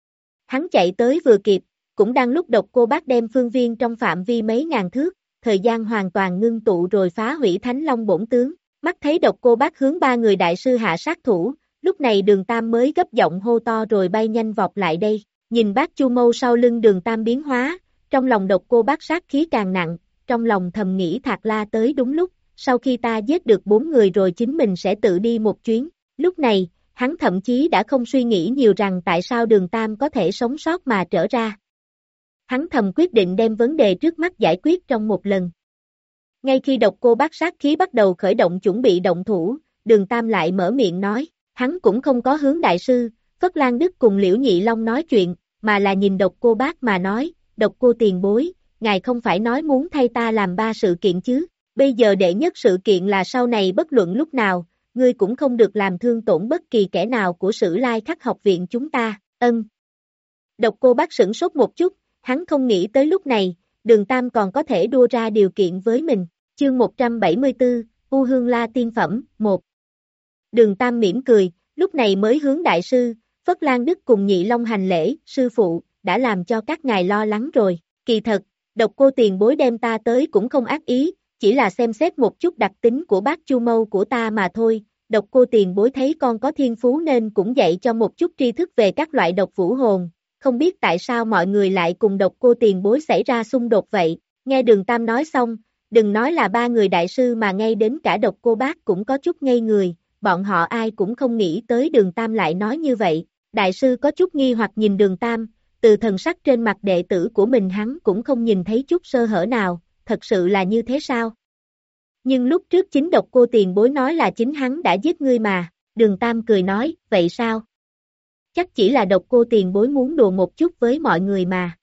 Hắn chạy tới vừa kịp, cũng đang lúc Độc Cô Bác đem phương viên trong phạm vi mấy ngàn thước, thời gian hoàn toàn ngưng tụ rồi phá hủy Thánh Long bổn tướng. Mắt thấy Độc Cô Bác hướng ba người đại sư hạ sát thủ, lúc này Đường Tam mới gấp giọng hô to rồi bay nhanh vọt lại đây. Nhìn bát chu mâu sau lưng Đường Tam biến hóa, trong lòng Độc Cô Bác sát khí càng nặng, trong lòng thầm nghĩ Thạc La tới đúng lúc, sau khi ta giết được bốn người rồi chính mình sẽ tự đi một chuyến. Lúc này, hắn thậm chí đã không suy nghĩ nhiều rằng tại sao Đường Tam có thể sống sót mà trở ra. Hắn thầm quyết định đem vấn đề trước mắt giải quyết trong một lần. Ngay khi Độc Cô Bác sát khí bắt đầu khởi động chuẩn bị động thủ, Đường Tam lại mở miệng nói, hắn cũng không có hướng đại sư, Phất Lan Đức cùng Liễu Nhị Long nói chuyện, mà là nhìn Độc Cô Bác mà nói, Độc Cô tiền bối, ngài không phải nói muốn thay ta làm ba sự kiện chứ, bây giờ đệ nhất sự kiện là sau này bất luận lúc nào, ngươi cũng không được làm thương tổn bất kỳ kẻ nào của Sử Lai Khắc học viện chúng ta, ân. Độc Cô Bác sửng sốt một chút, hắn không nghĩ tới lúc này, Đường Tam còn có thể đưa ra điều kiện với mình, chương một trăm bảy mươi tư, U Hương La tiên phẩm, một. Đường Tam mỉm cười, lúc này mới hướng đại sư, Phất Lan Đức cùng Nhị Long hành lễ, sư phụ, đã làm cho các ngài lo lắng rồi, kỳ thật, Độc Cô tiền bối đem ta tới cũng không ác ý, chỉ là xem xét một chút đặc tính của bác Chu Mâu của ta mà thôi, Độc Cô tiền bối thấy con có thiên phú nên cũng dạy cho một chút tri thức về các loại độc vũ hồn, không biết tại sao mọi người lại cùng Độc Cô tiền bối xảy ra xung đột vậy, nghe Đường Tam nói xong, đừng nói là ba người đại sư mà ngay đến cả Độc Cô Bác cũng có chút ngây người, bọn họ ai cũng không nghĩ tới Đường Tam lại nói như vậy, đại sư có chút nghi hoặc nhìn Đường Tam, từ thần sắc trên mặt đệ tử của mình hắn cũng không nhìn thấy chút sơ hở nào, thật sự là như thế sao? Nhưng lúc trước chính Độc Cô tiền bối nói là chính hắn đã giết ngươi mà, Đường Tam cười nói, vậy sao? Chắc chỉ là Độc Cô tiền bối muốn đùa một chút với mọi người mà.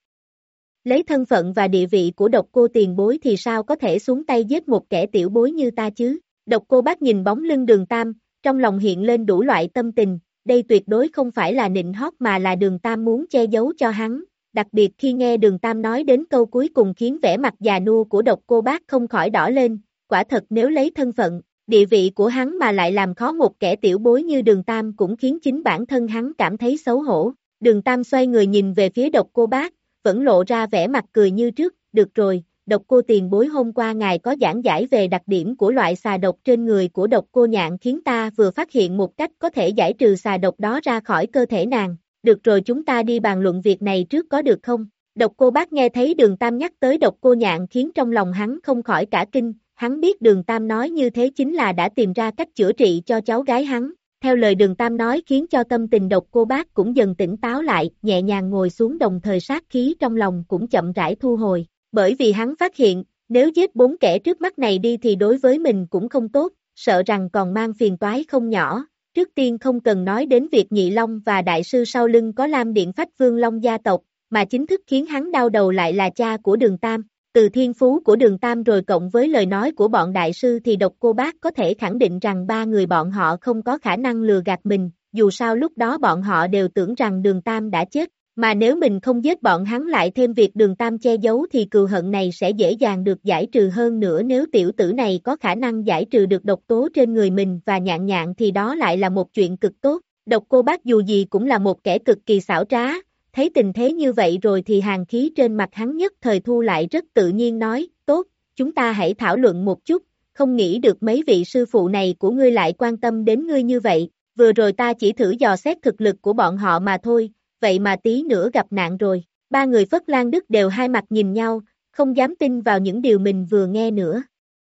Lấy thân phận và địa vị của Độc Cô tiền bối thì sao có thể xuống tay giết một kẻ tiểu bối như ta chứ? Độc Cô Bác nhìn bóng lưng Đường Tam, trong lòng hiện lên đủ loại tâm tình, đây tuyệt đối không phải là nịnh hót mà là Đường Tam muốn che giấu cho hắn, đặc biệt khi nghe Đường Tam nói đến câu cuối cùng khiến vẻ mặt già nua của Độc Cô Bác không khỏi đỏ lên, quả thật nếu lấy thân phận, địa vị của hắn mà lại làm khó một kẻ tiểu bối như Đường Tam cũng khiến chính bản thân hắn cảm thấy xấu hổ. Đường Tam xoay người nhìn về phía Độc Cô Bác, vẫn lộ ra vẻ mặt cười như trước, được rồi, Độc Cô tiền bối hôm qua ngài có giảng giải về đặc điểm của loại xà độc trên người của Độc Cô Nhạn khiến ta vừa phát hiện một cách có thể giải trừ xà độc đó ra khỏi cơ thể nàng, được rồi chúng ta đi bàn luận việc này trước có được không? Độc Cô Bác nghe thấy Đường Tam nhắc tới Độc Cô Nhạn khiến trong lòng hắn không khỏi cả kinh, hắn biết Đường Tam nói như thế chính là đã tìm ra cách chữa trị cho cháu gái hắn. Theo lời Đường Tam nói khiến cho tâm tình Độc Cô Bác cũng dần tỉnh táo lại, nhẹ nhàng ngồi xuống đồng thời sát khí trong lòng cũng chậm rãi thu hồi, bởi vì hắn phát hiện, nếu giết bốn kẻ trước mắt này đi thì đối với mình cũng không tốt, sợ rằng còn mang phiền toái không nhỏ. Trước tiên không cần nói đến việc Nhị Long và đại sư sau lưng có Lam Điện Phách Vương Long gia tộc, mà chính thức khiến hắn đau đầu lại là cha của Đường Tam. Từ thiên phú của Đường Tam rồi cộng với lời nói của bọn đại sư thì Độc Cô Bác có thể khẳng định rằng ba người bọn họ không có khả năng lừa gạt mình, dù sao lúc đó bọn họ đều tưởng rằng Đường Tam đã chết, mà nếu mình không giết bọn hắn lại thêm việc Đường Tam che giấu thì cừu hận này sẽ dễ dàng được giải trừ hơn nữa nếu tiểu tử này có khả năng giải trừ được độc tố trên người mình và Nhạn Nhạn thì đó lại là một chuyện cực tốt. Độc Cô Bác dù gì cũng là một kẻ cực kỳ xảo trá. Thấy tình thế như vậy rồi thì hàn khí trên mặt hắn nhất thời thu lại rất tự nhiên nói, tốt, chúng ta hãy thảo luận một chút, không nghĩ được mấy vị sư phụ này của ngươi lại quan tâm đến ngươi như vậy, vừa rồi ta chỉ thử dò xét thực lực của bọn họ mà thôi, vậy mà tí nữa gặp nạn rồi. Ba người Phất Lan Đức đều hai mặt nhìn nhau, không dám tin vào những điều mình vừa nghe nữa.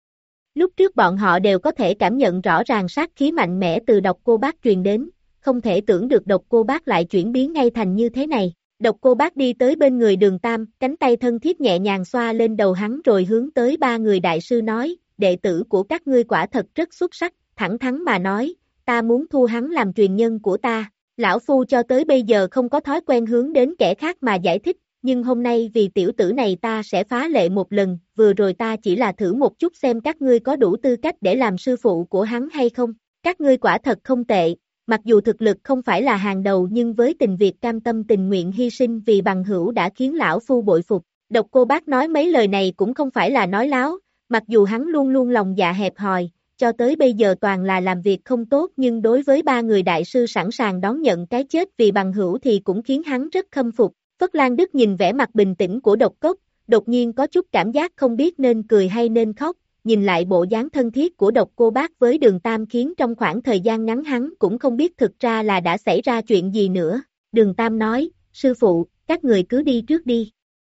Lúc trước bọn họ đều có thể cảm nhận rõ ràng sát khí mạnh mẽ từ Độc Cô Bác truyền đến, không thể tưởng được Độc Cô Bác lại chuyển biến ngay thành như thế này. Độc Cô Bác đi tới bên người Đường Tam, cánh tay thân thiết nhẹ nhàng xoa lên đầu hắn rồi hướng tới ba người đại sư nói, đệ tử của các ngươi quả thật rất xuất sắc, thẳng thắn mà nói, ta muốn thu hắn làm truyền nhân của ta. Lão Phu cho tới bây giờ không có thói quen hướng đến kẻ khác mà giải thích, nhưng hôm nay vì tiểu tử này ta sẽ phá lệ một lần, vừa rồi ta chỉ là thử một chút xem các ngươi có đủ tư cách để làm sư phụ của hắn hay không. Các ngươi quả thật không tệ. Mặc dù thực lực không phải là hàng đầu nhưng với tình việc cam tâm tình nguyện hy sinh vì bằng hữu đã khiến lão phu bội phục. Độc Cô Bác nói mấy lời này cũng không phải là nói láo, mặc dù hắn luôn luôn lòng dạ hẹp hòi, cho tới bây giờ toàn là làm việc không tốt nhưng đối với ba người đại sư sẵn sàng đón nhận cái chết vì bằng hữu thì cũng khiến hắn rất khâm phục. Phất Lan Đức nhìn vẻ mặt bình tĩnh của Độc Cốc, đột nhiên có chút cảm giác không biết nên cười hay nên khóc. Nhìn lại bộ dáng thân thiết của Độc Cô Bác với Đường Tam khiến trong khoảng thời gian ngắn hắn cũng không biết thực ra là đã xảy ra chuyện gì nữa. Đường Tam nói, sư phụ, các người cứ đi trước đi.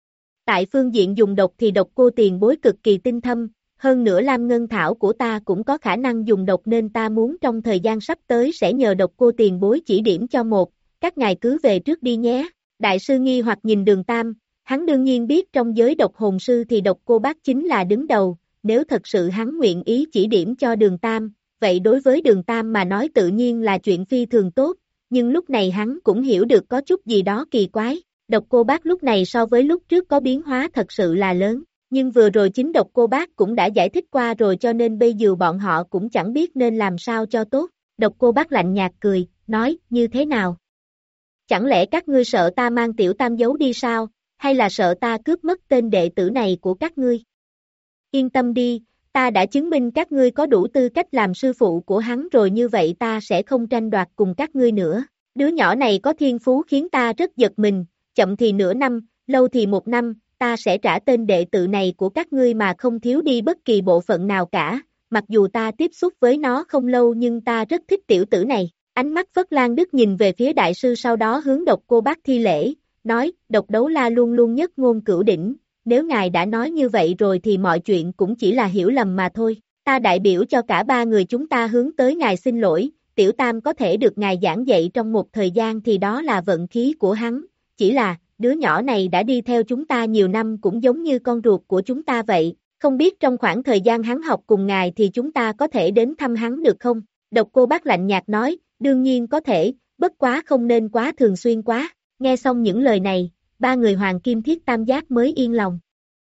Tại phương diện dùng độc thì Độc Cô tiền bối cực kỳ tinh thâm, hơn nữa Lam Ngân Thảo của ta cũng có khả năng dùng độc nên ta muốn trong thời gian sắp tới sẽ nhờ Độc Cô tiền bối chỉ điểm cho một, các ngài cứ về trước đi nhé. Đại sư nghi hoặc nhìn Đường Tam, hắn đương nhiên biết trong giới độc hồn sư thì Độc Cô Bác chính là đứng đầu. Nếu thật sự hắn nguyện ý chỉ điểm cho Đường Tam, vậy đối với Đường Tam mà nói tự nhiên là chuyện phi thường tốt, nhưng lúc này hắn cũng hiểu được có chút gì đó kỳ quái. Độc Cô Bác lúc này so với lúc trước có biến hóa thật sự là lớn, nhưng vừa rồi chính Độc Cô Bác cũng đã giải thích qua rồi cho nên bây giờ bọn họ cũng chẳng biết nên làm sao cho tốt. Độc Cô Bác lạnh nhạt cười, nói, như thế nào? Chẳng lẽ các ngươi sợ ta mang Tiểu Tam giấu đi sao, hay là sợ ta cướp mất tên đệ tử này của các ngươi? Yên tâm đi, ta đã chứng minh các ngươi có đủ tư cách làm sư phụ của hắn rồi, như vậy ta sẽ không tranh đoạt cùng các ngươi nữa. Đứa nhỏ này có thiên phú khiến ta rất giật mình, chậm thì nửa năm, lâu thì một năm, ta sẽ trả tên đệ tử này của các ngươi mà không thiếu đi bất kỳ bộ phận nào cả. Mặc dù ta tiếp xúc với nó không lâu nhưng ta rất thích tiểu tử này. Ánh mắt Phất Lan Đức nhìn về phía đại sư, sau đó hướng Độc Cô Bác thi lễ, nói, Độc Đấu La luôn luôn nhất ngôn cửu đỉnh, nếu ngài đã nói như vậy rồi thì mọi chuyện cũng chỉ là hiểu lầm mà thôi. Ta đại biểu cho cả ba người chúng ta hướng tới ngài xin lỗi, Tiểu Tam có thể được ngài giảng dạy trong một thời gian thì đó là vận khí của hắn, chỉ là, đứa nhỏ này đã đi theo chúng ta nhiều năm cũng giống như con ruột của chúng ta vậy, không biết trong khoảng thời gian hắn học cùng ngài thì chúng ta có thể đến thăm hắn được không? Độc Cô Bác lạnh nhạt nói, đương nhiên có thể, bất quá không nên quá thường xuyên quá. Nghe xong những lời này, ba người Hoàng Kim Thiết Tam Giác mới yên lòng.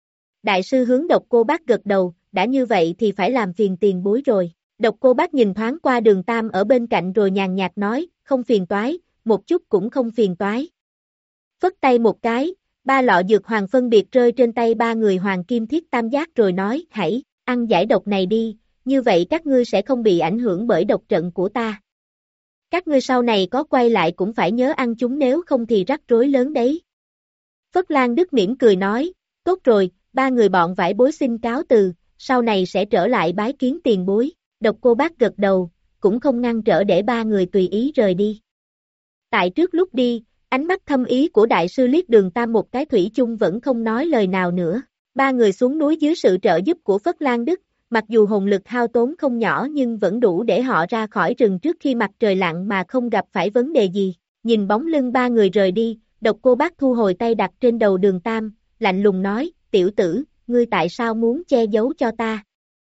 Đại sư hướng Độc Cô Bác gật đầu, đã như vậy thì phải làm phiền tiền bối rồi. Độc Cô Bác nhìn thoáng qua Đường Tam ở bên cạnh rồi nhàn nhạt nói, không phiền toái, một chút cũng không phiền toái. Phất tay một cái, ba lọ dược hoàng phân biệt rơi trên tay ba người Hoàng Kim Thiết Tam Giác rồi nói, hãy, ăn giải độc này đi, như vậy các ngươi sẽ không bị ảnh hưởng bởi độc trận của ta. Các ngươi sau này có quay lại cũng phải nhớ ăn chúng nếu không thì rắc rối lớn đấy. Phất Lan Đức mỉm cười nói, tốt rồi, ba người bọn vải bối xin cáo từ, sau này sẽ trở lại bái kiến tiền bối. Độc Cô Bác gật đầu, cũng không ngăn trở để ba người tùy ý rời đi. Tại trước lúc đi, ánh mắt thâm ý của đại sư liếc Đường Tam một cái, thủy chung vẫn không nói lời nào nữa. Ba người xuống núi dưới sự trợ giúp của Phất Lan Đức, mặc dù hồn lực hao tốn không nhỏ nhưng vẫn đủ để họ ra khỏi rừng trước khi mặt trời lặn mà không gặp phải vấn đề gì. Nhìn bóng lưng ba người rời đi, Độc Cô Bác thu hồi tay đặt trên đầu Đường Tam, lạnh lùng nói, tiểu tử, ngươi tại sao muốn che giấu cho ta?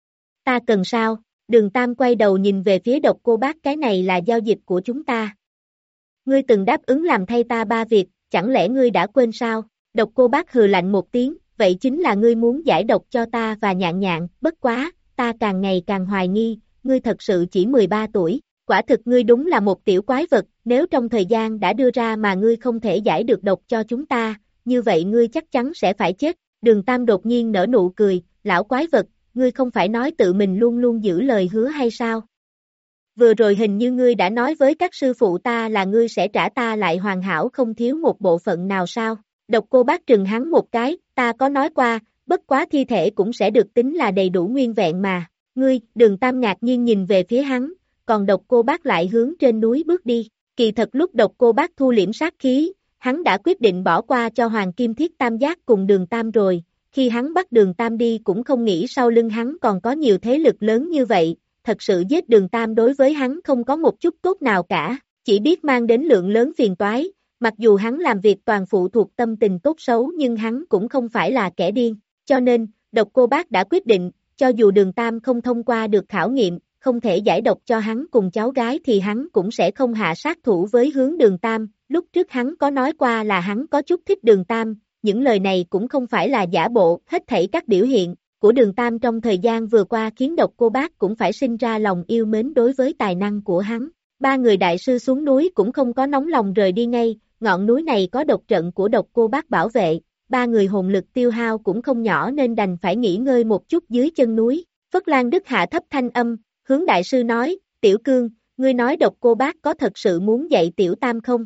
Ta cần sao? Đường Tam quay đầu nhìn về phía Độc Cô Bác, cái này là giao dịch của chúng ta. Ngươi từng đáp ứng làm thay ta ba việc, chẳng lẽ ngươi đã quên sao? Độc Cô Bác hừ lạnh một tiếng, vậy chính là ngươi muốn giải độc cho ta và Nhạn Nhạn, bất quá, ta càng ngày càng hoài nghi, ngươi thật sự chỉ mười ba tuổi, quả thực ngươi đúng là một tiểu quái vật, nếu trong thời gian đã đưa ra mà ngươi không thể giải được độc cho chúng ta, như vậy ngươi chắc chắn sẽ phải chết. Đường Tam đột nhiên nở nụ cười, lão quái vật, ngươi không phải nói tự mình luôn luôn giữ lời hứa hay sao? Vừa rồi hình như ngươi đã nói với các sư phụ ta là ngươi sẽ trả ta lại hoàn hảo không thiếu một bộ phận nào sao? Độc Cô Bác trừng hắn một cái, ta có nói qua, bất quá thi thể cũng sẽ được tính là đầy đủ nguyên vẹn mà. Ngươi, Đường Tam ngạc nhiên nhìn về phía hắn, còn Độc Cô Bác lại hướng trên núi bước đi. Kỳ thật lúc Độc Cô Bác thu liễm sát khí, hắn đã quyết định bỏ qua cho Hoàng Kim Thiết Tam Giác cùng Đường Tam rồi. Khi hắn bắt Đường Tam đi cũng không nghĩ sau lưng hắn còn có nhiều thế lực lớn như vậy, thật sự giết Đường Tam đối với hắn không có một chút tốt nào cả, chỉ biết mang đến lượng lớn phiền toái, mặc dù hắn làm việc toàn phụ thuộc tâm tình tốt xấu nhưng hắn cũng không phải là kẻ điên, cho nên, Độc Cô Bác đã quyết định, cho dù Đường Tam không thông qua được khảo nghiệm, không thể giải độc cho hắn cùng cháu gái thì hắn cũng sẽ không hạ sát thủ với hướng Đường Tam, lúc trước hắn có nói qua là hắn có chút thích Đường Tam. Những lời này cũng không phải là giả bộ, hết thảy các biểu hiện của Đường Tam trong thời gian vừa qua khiến Độc Cô Bác cũng phải sinh ra lòng yêu mến đối với tài năng của hắn. Ba người đại sư xuống núi cũng không có nóng lòng rời đi ngay, ngọn núi này có độc trận của Độc Cô Bác bảo vệ, ba người hồn lực tiêu hao cũng không nhỏ nên đành phải nghỉ ngơi một chút dưới chân núi. Phất Lan Đức hạ thấp thanh âm, hướng đại sư nói, Tiểu Cương, ngươi nói Độc Cô Bác có thật sự muốn dạy Tiểu Tam không?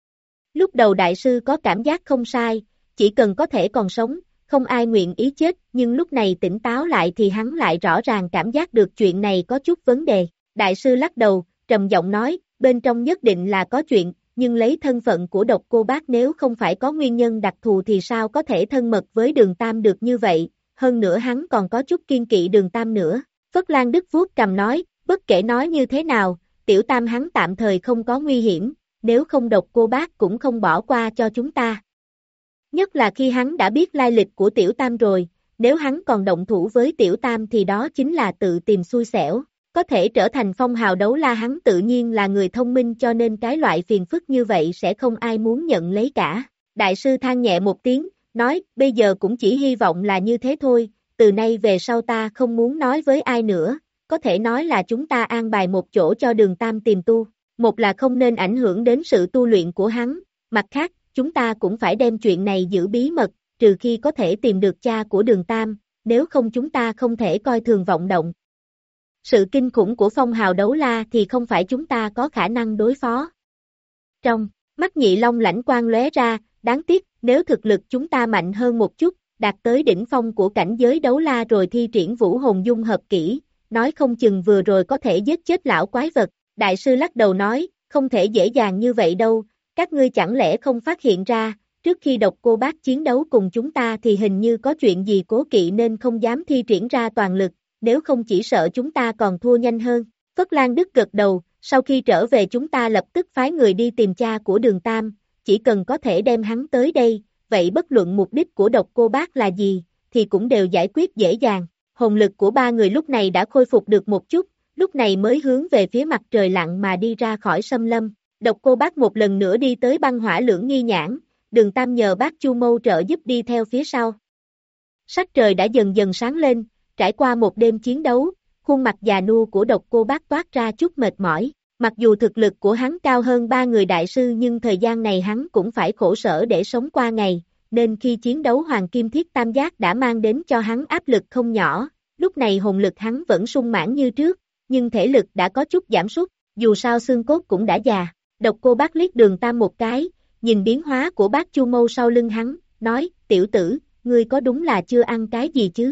Lúc đầu đại sư có cảm giác không sai, chỉ cần có thể còn sống, không ai nguyện ý chết, nhưng lúc này tỉnh táo lại thì hắn lại rõ ràng cảm giác được chuyện này có chút vấn đề. Đại sư lắc đầu, trầm giọng nói, bên trong nhất định là có chuyện, nhưng lấy thân phận của Độc Cô Bác nếu không phải có nguyên nhân đặc thù thì sao có thể thân mật với Đường Tam được như vậy, hơn nữa hắn còn có chút kiên kỵ Đường Tam nữa. Phất Lan Đức vuốt cầm nói, bất kể nói như thế nào, Tiểu Tam hắn tạm thời không có nguy hiểm, nếu không Độc Cô Bác cũng không bỏ qua cho chúng ta. Nhất là khi hắn đã biết lai lịch của Tiểu Tam rồi, nếu hắn còn động thủ với Tiểu Tam thì đó chính là tự tìm xui xẻo, có thể trở thành phong hào đấu la hắn tự nhiên là người thông minh cho nên cái loại phiền phức như vậy sẽ không ai muốn nhận lấy cả. Đại sư than nhẹ một tiếng, nói, bây giờ cũng chỉ hy vọng là như thế thôi, từ nay về sau ta không muốn nói với ai nữa, có thể nói là chúng ta an bài một chỗ cho Đường Tam tìm tu, một là không nên ảnh hưởng đến sự tu luyện của hắn, mặt khác, chúng ta cũng phải đem chuyện này giữ bí mật, trừ khi có thể tìm được cha của Đường Tam, nếu không chúng ta không thể coi thường vọng động. Sự kinh khủng của phong hào đấu la thì không phải chúng ta có khả năng đối phó. Trong mắt Nhị Long lãnh quang lóe ra, đáng tiếc, nếu thực lực chúng ta mạnh hơn một chút, đạt tới đỉnh phong của cảnh giới đấu la rồi thi triển vũ hồn dung hợp kỹ, nói không chừng vừa rồi có thể giết chết lão quái vật. Đại sư lắc đầu nói, không thể dễ dàng như vậy đâu, các ngươi chẳng lẽ không phát hiện ra, trước khi Độc Cô Bác chiến đấu cùng chúng ta thì hình như có chuyện gì cố kỵ nên không dám thi triển ra toàn lực, nếu không chỉ sợ chúng ta còn thua nhanh hơn. Phất Lan Đức gật đầu, sau khi trở về chúng ta lập tức phái người đi tìm cha của Đường Tam, chỉ cần có thể đem hắn tới đây, vậy bất luận mục đích của Độc Cô Bác là gì, thì cũng đều giải quyết dễ dàng. Hồn lực của ba người lúc này đã khôi phục được một chút, lúc này mới hướng về phía mặt trời lặn mà đi ra khỏi xâm lâm. Độc Cô Bác một lần nữa đi tới băng hỏa lưỡng nghi nhãn, Đường Tam nhờ bác Chu Mâu trợ giúp đi theo phía sau. Sắc trời đã dần dần sáng lên, trải qua một đêm chiến đấu, khuôn mặt già nua của Độc Cô Bác toát ra chút mệt mỏi. Mặc dù thực lực của hắn cao hơn ba người đại sư nhưng thời gian này hắn cũng phải khổ sở để sống qua ngày, nên khi chiến đấu Hoàng Kim Thiết Tam Giác đã mang đến cho hắn áp lực không nhỏ, lúc này hồn lực hắn vẫn sung mãn như trước, nhưng thể lực đã có chút giảm sút, dù sao xương cốt cũng đã già. Độc Cô Bác liếc Đường Tam một cái, nhìn biến hóa của bác Chu Mâu sau lưng hắn, nói, tiểu tử, ngươi có đúng là chưa ăn cái gì chứ?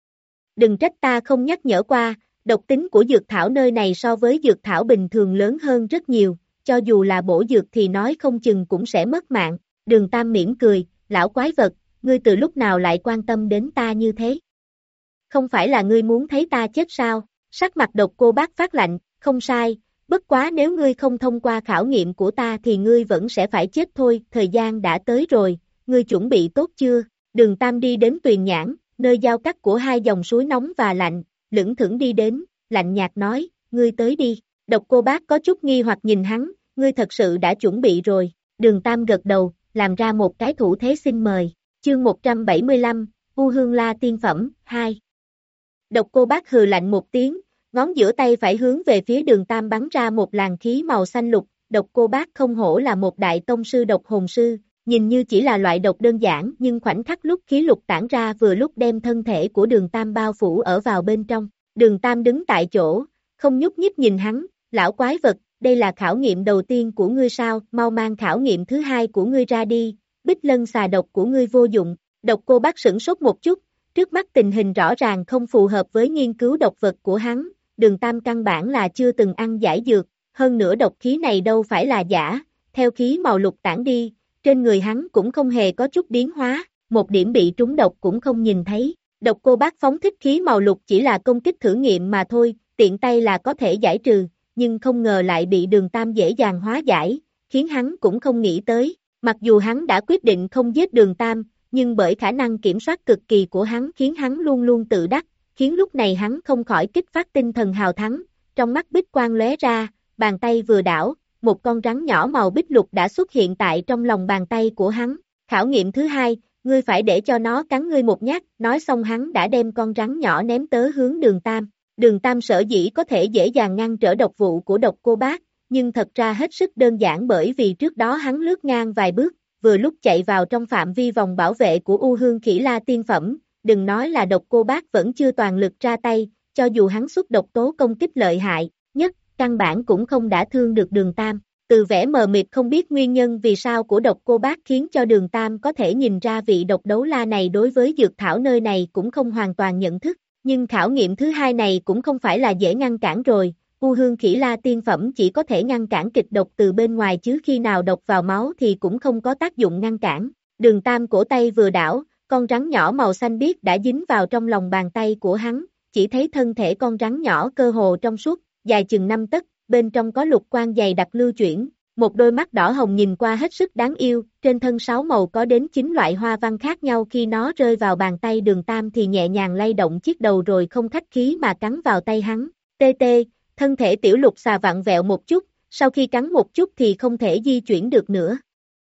Đừng trách ta không nhắc nhở qua, độc tính của dược thảo nơi này so với dược thảo bình thường lớn hơn rất nhiều, cho dù là bổ dược thì nói không chừng cũng sẽ mất mạng. Đường Tam mỉm cười, lão quái vật, ngươi từ lúc nào lại quan tâm đến ta như thế? Không phải là ngươi muốn thấy ta chết sao? Sắc mặt Độc Cô Bác phát lạnh, không sai, bất quá nếu ngươi không thông qua khảo nghiệm của ta thì ngươi vẫn sẽ phải chết thôi, thời gian đã tới rồi, ngươi chuẩn bị tốt chưa? Đường Tam đi đến Tuyền Nhãn, nơi giao cắt của hai dòng suối nóng và lạnh, lững thững đi đến, lạnh nhạt nói, ngươi tới đi. Độc Cô Bác có chút nghi hoặc nhìn hắn, ngươi thật sự đã chuẩn bị rồi. Đường Tam gật đầu, làm ra một cái thủ thế xin mời. Chương một trăm bảy mươi lăm, U Hương La Tiên Phẩm, hai. Độc Cô Bác hừ lạnh một tiếng, ngón giữa tay phải hướng về phía Đường Tam bắn ra một làn khí màu xanh lục. Độc Cô Bác không hổ là một đại tông sư độc hồn sư, nhìn như chỉ là loại độc đơn giản nhưng khoảnh khắc lúc khí lục tản ra vừa lúc đem thân thể của Đường Tam bao phủ ở vào bên trong. Đường Tam đứng tại chỗ, không nhúc nhích nhìn hắn, lão quái vật, đây là khảo nghiệm đầu tiên của ngươi sao, mau mang khảo nghiệm thứ hai của ngươi ra đi, bích lân xà độc của ngươi vô dụng. Độc Cô Bác sửng sốt một chút, trước mắt tình hình rõ ràng không phù hợp với nghiên cứu độc vật của hắn, Đường Tam căn bản là chưa từng ăn giải dược, hơn nữa độc khí này đâu phải là giả, theo khí màu lục tản đi, trên người hắn cũng không hề có chút biến hóa, một điểm bị trúng độc cũng không nhìn thấy. Độc Cô Bác phóng thích khí màu lục chỉ là công kích thử nghiệm mà thôi, tiện tay là có thể giải trừ, nhưng không ngờ lại bị Đường Tam dễ dàng hóa giải, khiến hắn cũng không nghĩ tới. Mặc dù hắn đã quyết định không giết Đường Tam, nhưng bởi khả năng kiểm soát cực kỳ của hắn khiến hắn luôn luôn tự đắc, khiến lúc này hắn không khỏi kích phát tinh thần hào thắng, trong mắt bích quang lóe ra, bàn tay vừa đảo, một con rắn nhỏ màu bích lục đã xuất hiện tại trong lòng bàn tay của hắn. Khảo nghiệm thứ hai, ngươi phải để cho nó cắn ngươi một nhát, nói xong hắn đã đem con rắn nhỏ ném tới hướng Đường Tam. Đường Tam sở dĩ có thể dễ dàng ngăn trở độc vụ của Độc Cô Bác, nhưng thật ra hết sức đơn giản bởi vì trước đó hắn lướt ngang vài bước, vừa lúc chạy vào trong phạm vi vòng bảo vệ của U Hương Khỉ La Tiên Phẩm, đừng nói là Độc Cô Bác vẫn chưa toàn lực ra tay, cho dù hắn xuất độc tố công kích lợi hại nhất, căn bản cũng không đả thương được Đường Tam. Từ vẻ mờ mịt không biết nguyên nhân vì sao của Độc Cô Bác khiến cho Đường Tam có thể nhìn ra vị độc đấu la này đối với dược thảo nơi này cũng không hoàn toàn nhận thức, nhưng khảo nghiệm thứ hai này cũng không phải là dễ ngăn cản rồi, U Hương Khỉ La Tiên Phẩm chỉ có thể ngăn cản kịch độc từ bên ngoài chứ khi nào độc vào máu thì cũng không có tác dụng ngăn cản. Đường Tam cổ tay vừa đảo, con rắn nhỏ màu xanh biếc đã dính vào trong lòng bàn tay của hắn, chỉ thấy thân thể con rắn nhỏ cơ hồ trong suốt, dài chừng năm tấc, bên trong có lục quang dày đặc lưu chuyển, một đôi mắt đỏ hồng nhìn qua hết sức đáng yêu, trên thân sáu màu có đến chín loại hoa văn khác nhau khi nó rơi vào bàn tay Đường Tam thì nhẹ nhàng lay động chiếc đầu rồi không khách khí mà cắn vào tay hắn. Tê tê, thân thể tiểu lục xà vặn vẹo một chút, sau khi cắn một chút thì không thể di chuyển được nữa.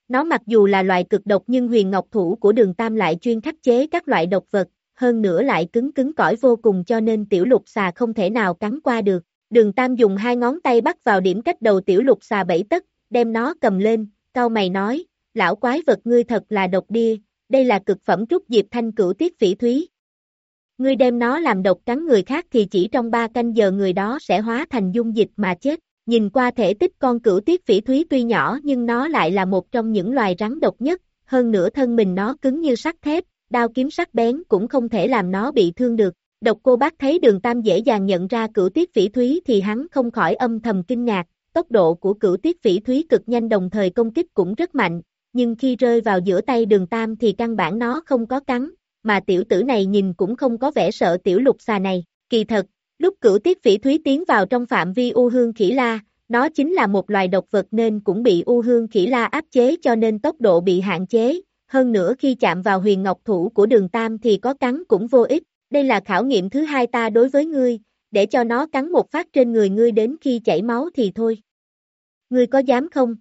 Nó mặc dù là loại cực độc nhưng huyền ngọc thủ của Đường Tam lại chuyên khắc chế các loại độc vật, hơn nữa lại cứng cứng cỏi vô cùng cho nên tiểu lục xà không thể nào cắn qua được. Đường Tam dùng hai ngón tay bắt vào điểm cách đầu tiểu lục xà bảy tấc, đem nó cầm lên, cau mày nói, lão quái vật ngươi thật là độc đia, đây là cực phẩm trúc diệp thanh cửu tiết phỉ thúy. Ngươi đem nó làm độc cắn người khác thì chỉ trong ba canh giờ người đó sẽ hóa thành dung dịch mà chết. Nhìn qua thể tích con cửu tiết phỉ thúy tuy nhỏ nhưng nó lại là một trong những loài rắn độc nhất, hơn nữa thân mình nó cứng như sắt thép, đao kiếm sắc bén cũng không thể làm nó bị thương được. Độc Cô Bác thấy Đường Tam dễ dàng nhận ra cửu tiết phỉ thúy thì hắn không khỏi âm thầm kinh ngạc, tốc độ của cửu tiết phỉ thúy cực nhanh đồng thời công kích cũng rất mạnh, nhưng khi rơi vào giữa tay Đường Tam thì căn bản nó không có cắn, mà tiểu tử này nhìn cũng không có vẻ sợ tiểu lục xà này. Kỳ thật, lúc cửu tiết phỉ thúy tiến vào trong phạm vi U Hương Khỉ La, nó chính là một loài độc vật nên cũng bị U Hương Khỉ La áp chế cho nên tốc độ bị hạn chế, hơn nữa khi chạm vào huyền ngọc thủ của Đường Tam thì có cắn cũng vô ích, đây là khảo nghiệm thứ hai ta đối với ngươi, để cho nó cắn một phát trên người ngươi đến khi chảy máu thì thôi. Ngươi có dám không?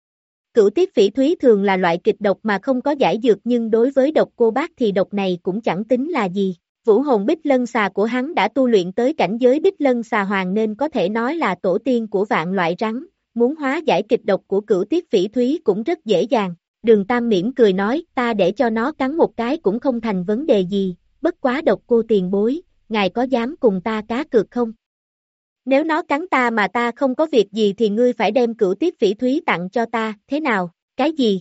Cửu tiết phỉ thúy thường là loại kịch độc mà không có giải dược nhưng đối với Độc Cô Bác thì độc này cũng chẳng tính là gì. Vũ hồn bích lân xà của hắn đã tu luyện tới cảnh giới bích lân xà hoàng nên có thể nói là tổ tiên của vạn loại rắn, muốn hóa giải kịch độc của cửu tiết phỉ thúy cũng rất dễ dàng. Đường Tam mỉm cười nói, ta để cho nó cắn một cái cũng không thành vấn đề gì, bất quá Độc Cô tiền bối, ngài có dám cùng ta cá cược không? Nếu nó cắn ta mà ta không có việc gì thì ngươi phải đem cửu tiết phỉ thúy tặng cho ta, thế nào? Cái gì?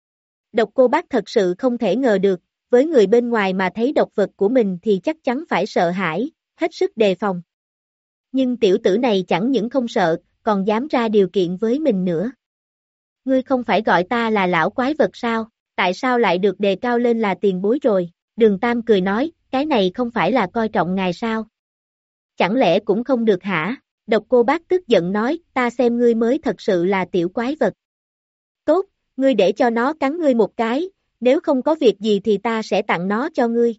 Độc Cô Bác thật sự không thể ngờ được, với người bên ngoài mà thấy độc vật của mình thì chắc chắn phải sợ hãi, hết sức đề phòng. Nhưng tiểu tử này chẳng những không sợ, còn dám ra điều kiện với mình nữa. Ngươi không phải gọi ta là lão quái vật sao, tại sao lại được đề cao lên là tiền bối rồi? Đường Tam cười nói, cái này không phải là coi trọng ngài sao? Chẳng lẽ cũng không được hả? Độc Cô Bác tức giận nói, ta xem ngươi mới thật sự là tiểu quái vật. Tốt, ngươi để cho nó cắn ngươi một cái, nếu không có việc gì thì ta sẽ tặng nó cho ngươi.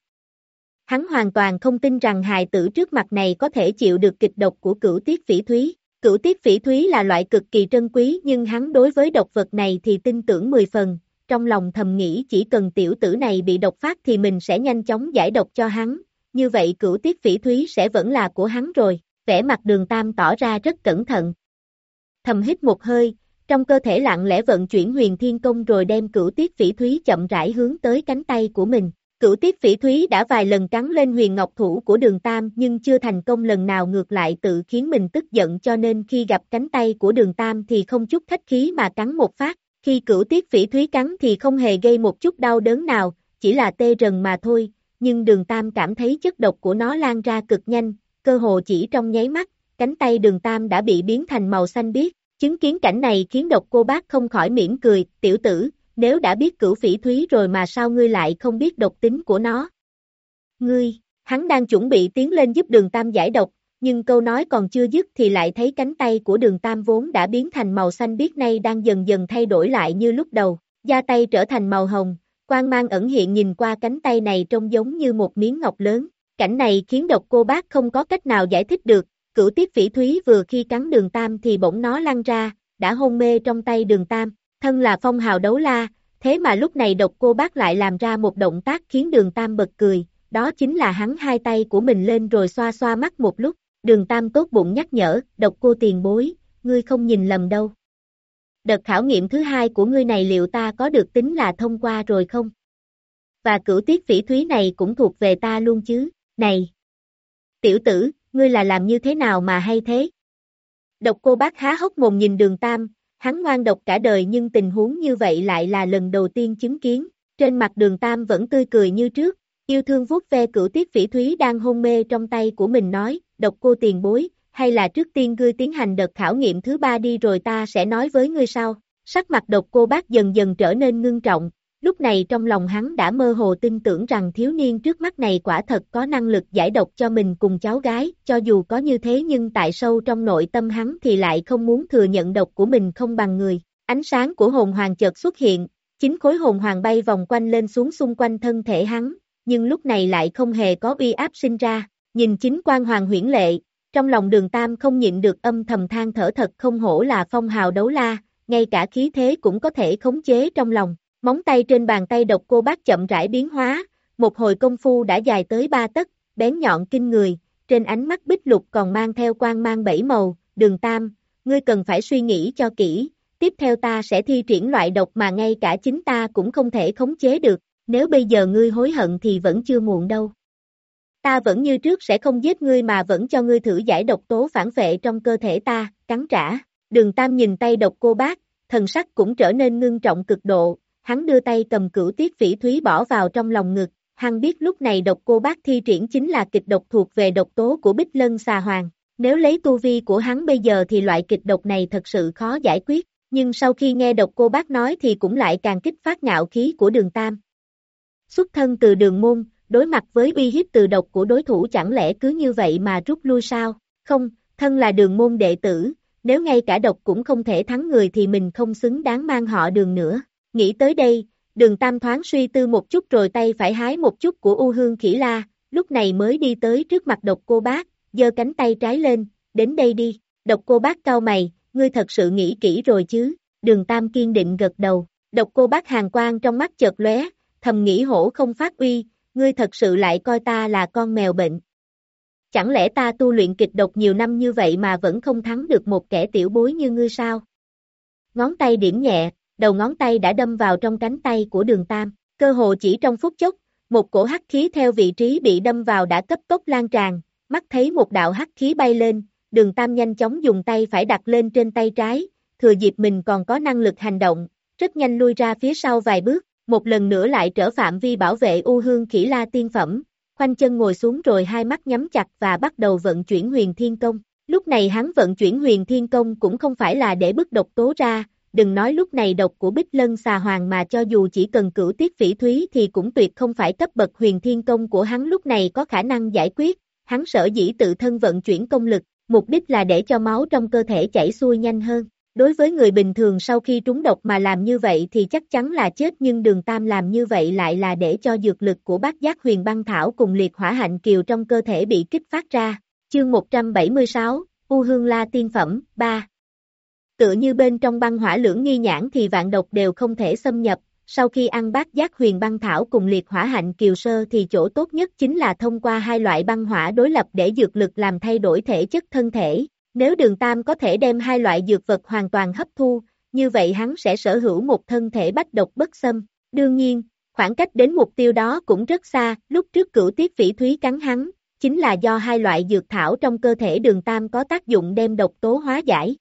Hắn hoàn toàn không tin rằng hài tử trước mặt này có thể chịu được kịch độc của cửu tiết phỉ thúy. Cửu tiết phỉ thúy là loại cực kỳ trân quý nhưng hắn đối với độc vật này thì tin tưởng mười phần, trong lòng thầm nghĩ chỉ cần tiểu tử này bị độc phát thì mình sẽ nhanh chóng giải độc cho hắn, như vậy cửu tiết phỉ thúy sẽ vẫn là của hắn rồi. Vẻ mặt Đường Tam tỏ ra rất cẩn thận. Thầm hít một hơi, trong cơ thể lặng lẽ vận chuyển huyền thiên công rồi đem cửu tiết phỉ thúy chậm rãi hướng tới cánh tay của mình. Cửu tiết phỉ thúy đã vài lần cắn lên huyền ngọc thủ của Đường Tam nhưng chưa thành công lần nào, ngược lại tự khiến mình tức giận cho nên khi gặp cánh tay của Đường Tam thì không chút khách khí mà cắn một phát. Khi cửu tiết phỉ thúy cắn thì không hề gây một chút đau đớn nào, chỉ là tê rần mà thôi, nhưng Đường Tam cảm thấy chất độc của nó lan ra cực nhanh, cơ hồ chỉ trong nháy mắt, cánh tay Đường Tam đã bị biến thành màu xanh biếc. Chứng kiến cảnh này khiến Độc Cô Bác không khỏi mỉm cười, tiểu tử, nếu đã biết cửu phỉ thúy rồi mà sao ngươi lại không biết độc tính của nó? Ngươi, hắn đang chuẩn bị tiến lên giúp Đường Tam giải độc, nhưng câu nói còn chưa dứt thì lại thấy cánh tay của Đường Tam vốn đã biến thành màu xanh biếc nay đang dần dần thay đổi lại như lúc đầu, da tay trở thành màu hồng, quang mang ẩn hiện, nhìn qua cánh tay này trông giống như một miếng ngọc lớn. Cảnh này khiến Độc Cô Bác không có cách nào giải thích được. Cửu tiết phỉ thúy vừa khi cắn Đường Tam thì bỗng nó lăn ra, đã hôn mê trong tay Đường Tam, thân là phong hào đấu la, thế mà lúc này Độc Cô Bác lại làm ra một động tác khiến Đường Tam bật cười, đó chính là hắn hai tay của mình lên rồi xoa xoa mắt một lúc. Đường Tam tốt bụng nhắc nhở, Độc Cô tiền bối, ngươi không nhìn lầm đâu. Đợt khảo nghiệm thứ hai của ngươi này liệu ta có được tính là thông qua rồi không? Và cửu tiết phỉ thúy này cũng thuộc về ta luôn chứ, này! Tiểu tử, ngươi là làm như thế nào mà hay thế? Độc Cô Bác há hốc mồm nhìn Đường Tam, hắn ngoan độc cả đời nhưng tình huống như vậy lại là lần đầu tiên chứng kiến. Trên mặt Đường Tam vẫn tươi cười như trước, yêu thương vuốt ve cửu tiết phỉ thúy đang hôn mê trong tay của mình nói, Độc Cô tiền bối, hay là trước tiên ngươi tiến hành đợt khảo nghiệm thứ ba đi rồi ta sẽ nói với ngươi sau. Sắc mặt Độc Cô Bác dần dần trở nên ngưng trọng, lúc này trong lòng hắn đã mơ hồ tin tưởng rằng thiếu niên trước mắt này quả thật có năng lực giải độc cho mình cùng cháu gái, cho dù có như thế nhưng tại sâu trong nội tâm hắn thì lại không muốn thừa nhận độc của mình không bằng người. Ánh sáng của hồn hoàng chợt xuất hiện, chín khối hồn hoàng bay vòng quanh lên xuống xung quanh thân thể hắn, nhưng lúc này lại không hề có uy áp sinh ra, nhìn chín quang hoàng huyễn lệ, trong lòng Đường Tam không nhịn được âm thầm than thở, thật không hổ là phong hào đấu la, ngay cả khí thế cũng có thể khống chế trong lòng. Móng tay trên bàn tay Độc Cô Bác chậm rãi biến hóa, một hồi công phu đã dài tới ba tấc, bén nhọn kinh người, trên ánh mắt Bích Lục còn mang theo quang mang bảy màu. Đường Tam, ngươi cần phải suy nghĩ cho kỹ, tiếp theo ta sẽ thi triển loại độc mà ngay cả chính ta cũng không thể khống chế được, nếu bây giờ ngươi hối hận thì vẫn chưa muộn đâu. Ta vẫn như trước sẽ không giết ngươi mà vẫn cho ngươi thử giải độc tố phản vệ trong cơ thể ta, cắn trả. Đường Tam nhìn tay Độc Cô Bác, thần sắc cũng trở nên ngưng trọng cực độ, hắn đưa tay cầm Cửu Tiết Phỉ Thúy bỏ vào trong lòng ngực, hắn biết lúc này Độc Cô Bác thi triển chính là kịch độc thuộc về độc tố của Bích Lân Xà Hoàng. Nếu lấy tu vi của hắn bây giờ thì loại kịch độc này thật sự khó giải quyết, nhưng sau khi nghe Độc Cô Bác nói thì cũng lại càng kích phát ngạo khí của Đường Tam. Xuất thân từ Đường môn, đối mặt với uy hiếp từ độc của đối thủ chẳng lẽ cứ như vậy mà rút lui sao? Không, thân là Đường môn đệ tử, nếu ngay cả độc cũng không thể thắng người thì mình không xứng đáng mang họ Đường nữa. Nghĩ tới đây, Đường Tam thoáng suy tư một chút rồi tay phải hái một chút của U Hương Khỉ La, lúc này mới đi tới trước mặt Độc Cô Bác, giơ cánh tay trái lên, đến đây đi. Độc Cô Bác cau mày, ngươi thật sự nghĩ kỹ rồi chứ? Đường Tam kiên định gật đầu. Độc Cô Bác hàn quang trong mắt chợt lóe, thầm nghĩ hổ không phát uy, ngươi thật sự lại coi ta là con mèo bệnh. Chẳng lẽ ta tu luyện kịch độc nhiều năm như vậy mà vẫn không thắng được một kẻ tiểu bối như ngươi sao? Ngón tay điểm nhẹ, đầu ngón tay đã đâm vào trong cánh tay của Đường Tam, cơ hồ chỉ trong phút chốc, một cổ hắc khí theo vị trí bị đâm vào đã cấp tốc lan tràn, mắt thấy một đạo hắc khí bay lên, Đường Tam nhanh chóng dùng tay phải đặt lên trên tay trái, thừa dịp mình còn có năng lực hành động, rất nhanh lui ra phía sau vài bước, một lần nữa lại trở phạm vi bảo vệ U Hương Khỉ La tiên phẩm, khoanh chân ngồi xuống rồi hai mắt nhắm chặt và bắt đầu vận chuyển Huyền Thiên Công. Lúc này hắn vận chuyển Huyền Thiên Công cũng không phải là để bức độc tố ra, đừng nói lúc này độc của Bích Lân Xà Hoàng mà cho dù chỉ cần Cửu Tiết Phỉ Thúy thì cũng tuyệt không phải cấp bậc Huyền Thiên Công của hắn lúc này có khả năng giải quyết, hắn sở dĩ tự thân vận chuyển công lực, mục đích là để cho máu trong cơ thể chảy xuôi nhanh hơn. Đối với người bình thường sau khi trúng độc mà làm như vậy thì chắc chắn là chết, nhưng Đường Tam làm như vậy lại là để cho dược lực của Bát Giác Huyền Băng Thảo cùng liệt hỏa hạnh kiều trong cơ thể bị kích phát ra. Chương một trăm bảy mươi sáu, U Hương La tiên phẩm, ba. Tựa như bên trong băng hỏa lưỡng nghi nhãn thì vạn độc đều không thể xâm nhập, sau khi ăn Bát Giác Huyền Băng Thảo cùng liệt hỏa hạnh kiều sơ thì chỗ tốt nhất chính là thông qua hai loại băng hỏa đối lập để dược lực làm thay đổi thể chất thân thể. Nếu Đường Tam có thể đem hai loại dược vật hoàn toàn hấp thu, như vậy hắn sẽ sở hữu một thân thể bách độc bất xâm. Đương nhiên, khoảng cách đến mục tiêu đó cũng rất xa, lúc trước Cửu Tiết Phỉ Thúy cắn hắn, chính là do hai loại dược thảo trong cơ thể Đường Tam có tác dụng đem độc tố hóa giải.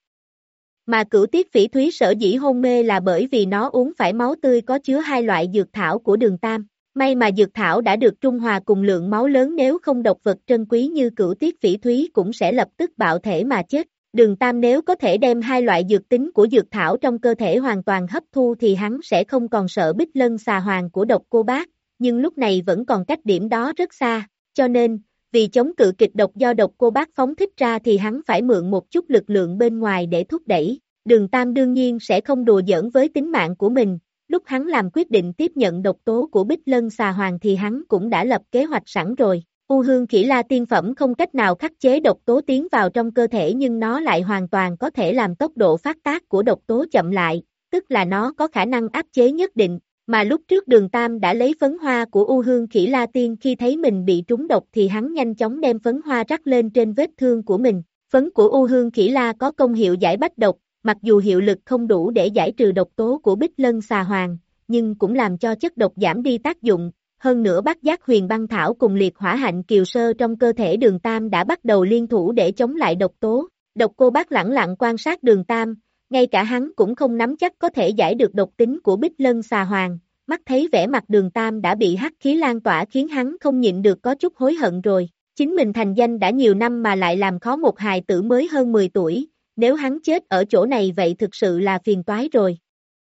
Mà Cửu Tiết Phỉ Thúy sở dĩ hôn mê là bởi vì nó uống phải máu tươi có chứa hai loại dược thảo của Đường Tam. May mà dược thảo đã được trung hòa cùng lượng máu lớn, nếu không độc vật trân quý như Cửu Tiết Phỉ Thúy cũng sẽ lập tức bạo thể mà chết. Đường Tam nếu có thể đem hai loại dược tính của dược thảo trong cơ thể hoàn toàn hấp thu thì hắn sẽ không còn sợ Bích Lân Xà Hoàng của Độc Cô Bác, nhưng lúc này vẫn còn cách điểm đó rất xa, cho nên, vì chống cự kịch độc do Độc Cô Bác phóng thích ra thì hắn phải mượn một chút lực lượng bên ngoài để thúc đẩy. Đường Tam đương nhiên sẽ không đùa giỡn với tính mạng của mình. Lúc hắn làm quyết định tiếp nhận độc tố của Bích Lân Xà Hoàng thì hắn cũng đã lập kế hoạch sẵn rồi. U Hương Khỉ La tiên phẩm không cách nào khắc chế độc tố tiến vào trong cơ thể, nhưng nó lại hoàn toàn có thể làm tốc độ phát tác của độc tố chậm lại, tức là nó có khả năng áp chế nhất định, mà lúc trước Đường Tam đã lấy phấn hoa của U Hương Khỉ La tiên, khi thấy mình bị trúng độc thì hắn nhanh chóng đem phấn hoa rắc lên trên vết thương của mình. Phấn của U Hương Khỉ La có công hiệu giải bách độc, mặc dù hiệu lực không đủ để giải trừ độc tố của Bích Lân Xà Hoàng, nhưng cũng làm cho chất độc giảm đi tác dụng. Hơn nữa Bát Giác Huyền Băng Thảo cùng liệt hỏa hạnh kiều sơ trong cơ thể Đường Tam đã bắt đầu liên thủ để chống lại độc tố. Độc Cô Bác lẳng lặng quan sát Đường Tam, ngay cả hắn cũng không nắm chắc có thể giải được độc tính của Bích Lân Xà Hoàng. Mắt thấy vẻ mặt Đường Tam đã bị hắc khí lan tỏa khiến hắn không nhịn được có chút hối hận rồi. Chính mình thành danh đã nhiều năm mà lại làm khó một hài tử mới hơn mười tuổi, nếu hắn chết ở chỗ này vậy thực sự là phiền toái rồi.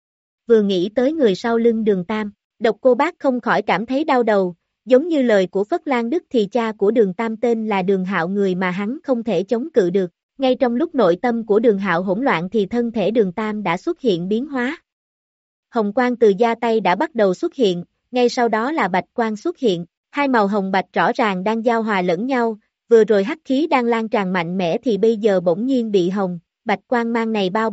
Vừa nghĩ tới người sau lưng Đường Tam, Độc Cô Bác không khỏi cảm thấy đau đầu, giống như lời của Phất Lan Đức thì cha của Đường Tam tên là Đường Hạo, người mà hắn không thể chống cự được. Ngay trong lúc nội tâm của Đường Hạo hỗn loạn thì thân thể Đường Tam đã xuất hiện biến hóa. Hồng quang từ da tay đã bắt đầu xuất hiện, ngay sau đó là bạch quang xuất hiện, hai màu hồng bạch rõ ràng đang giao hòa lẫn nhau, vừa rồi hắc khí đang lan tràn mạnh mẽ thì bây giờ bỗng nhiên bị hồng, bạch quang mang này bao bọc,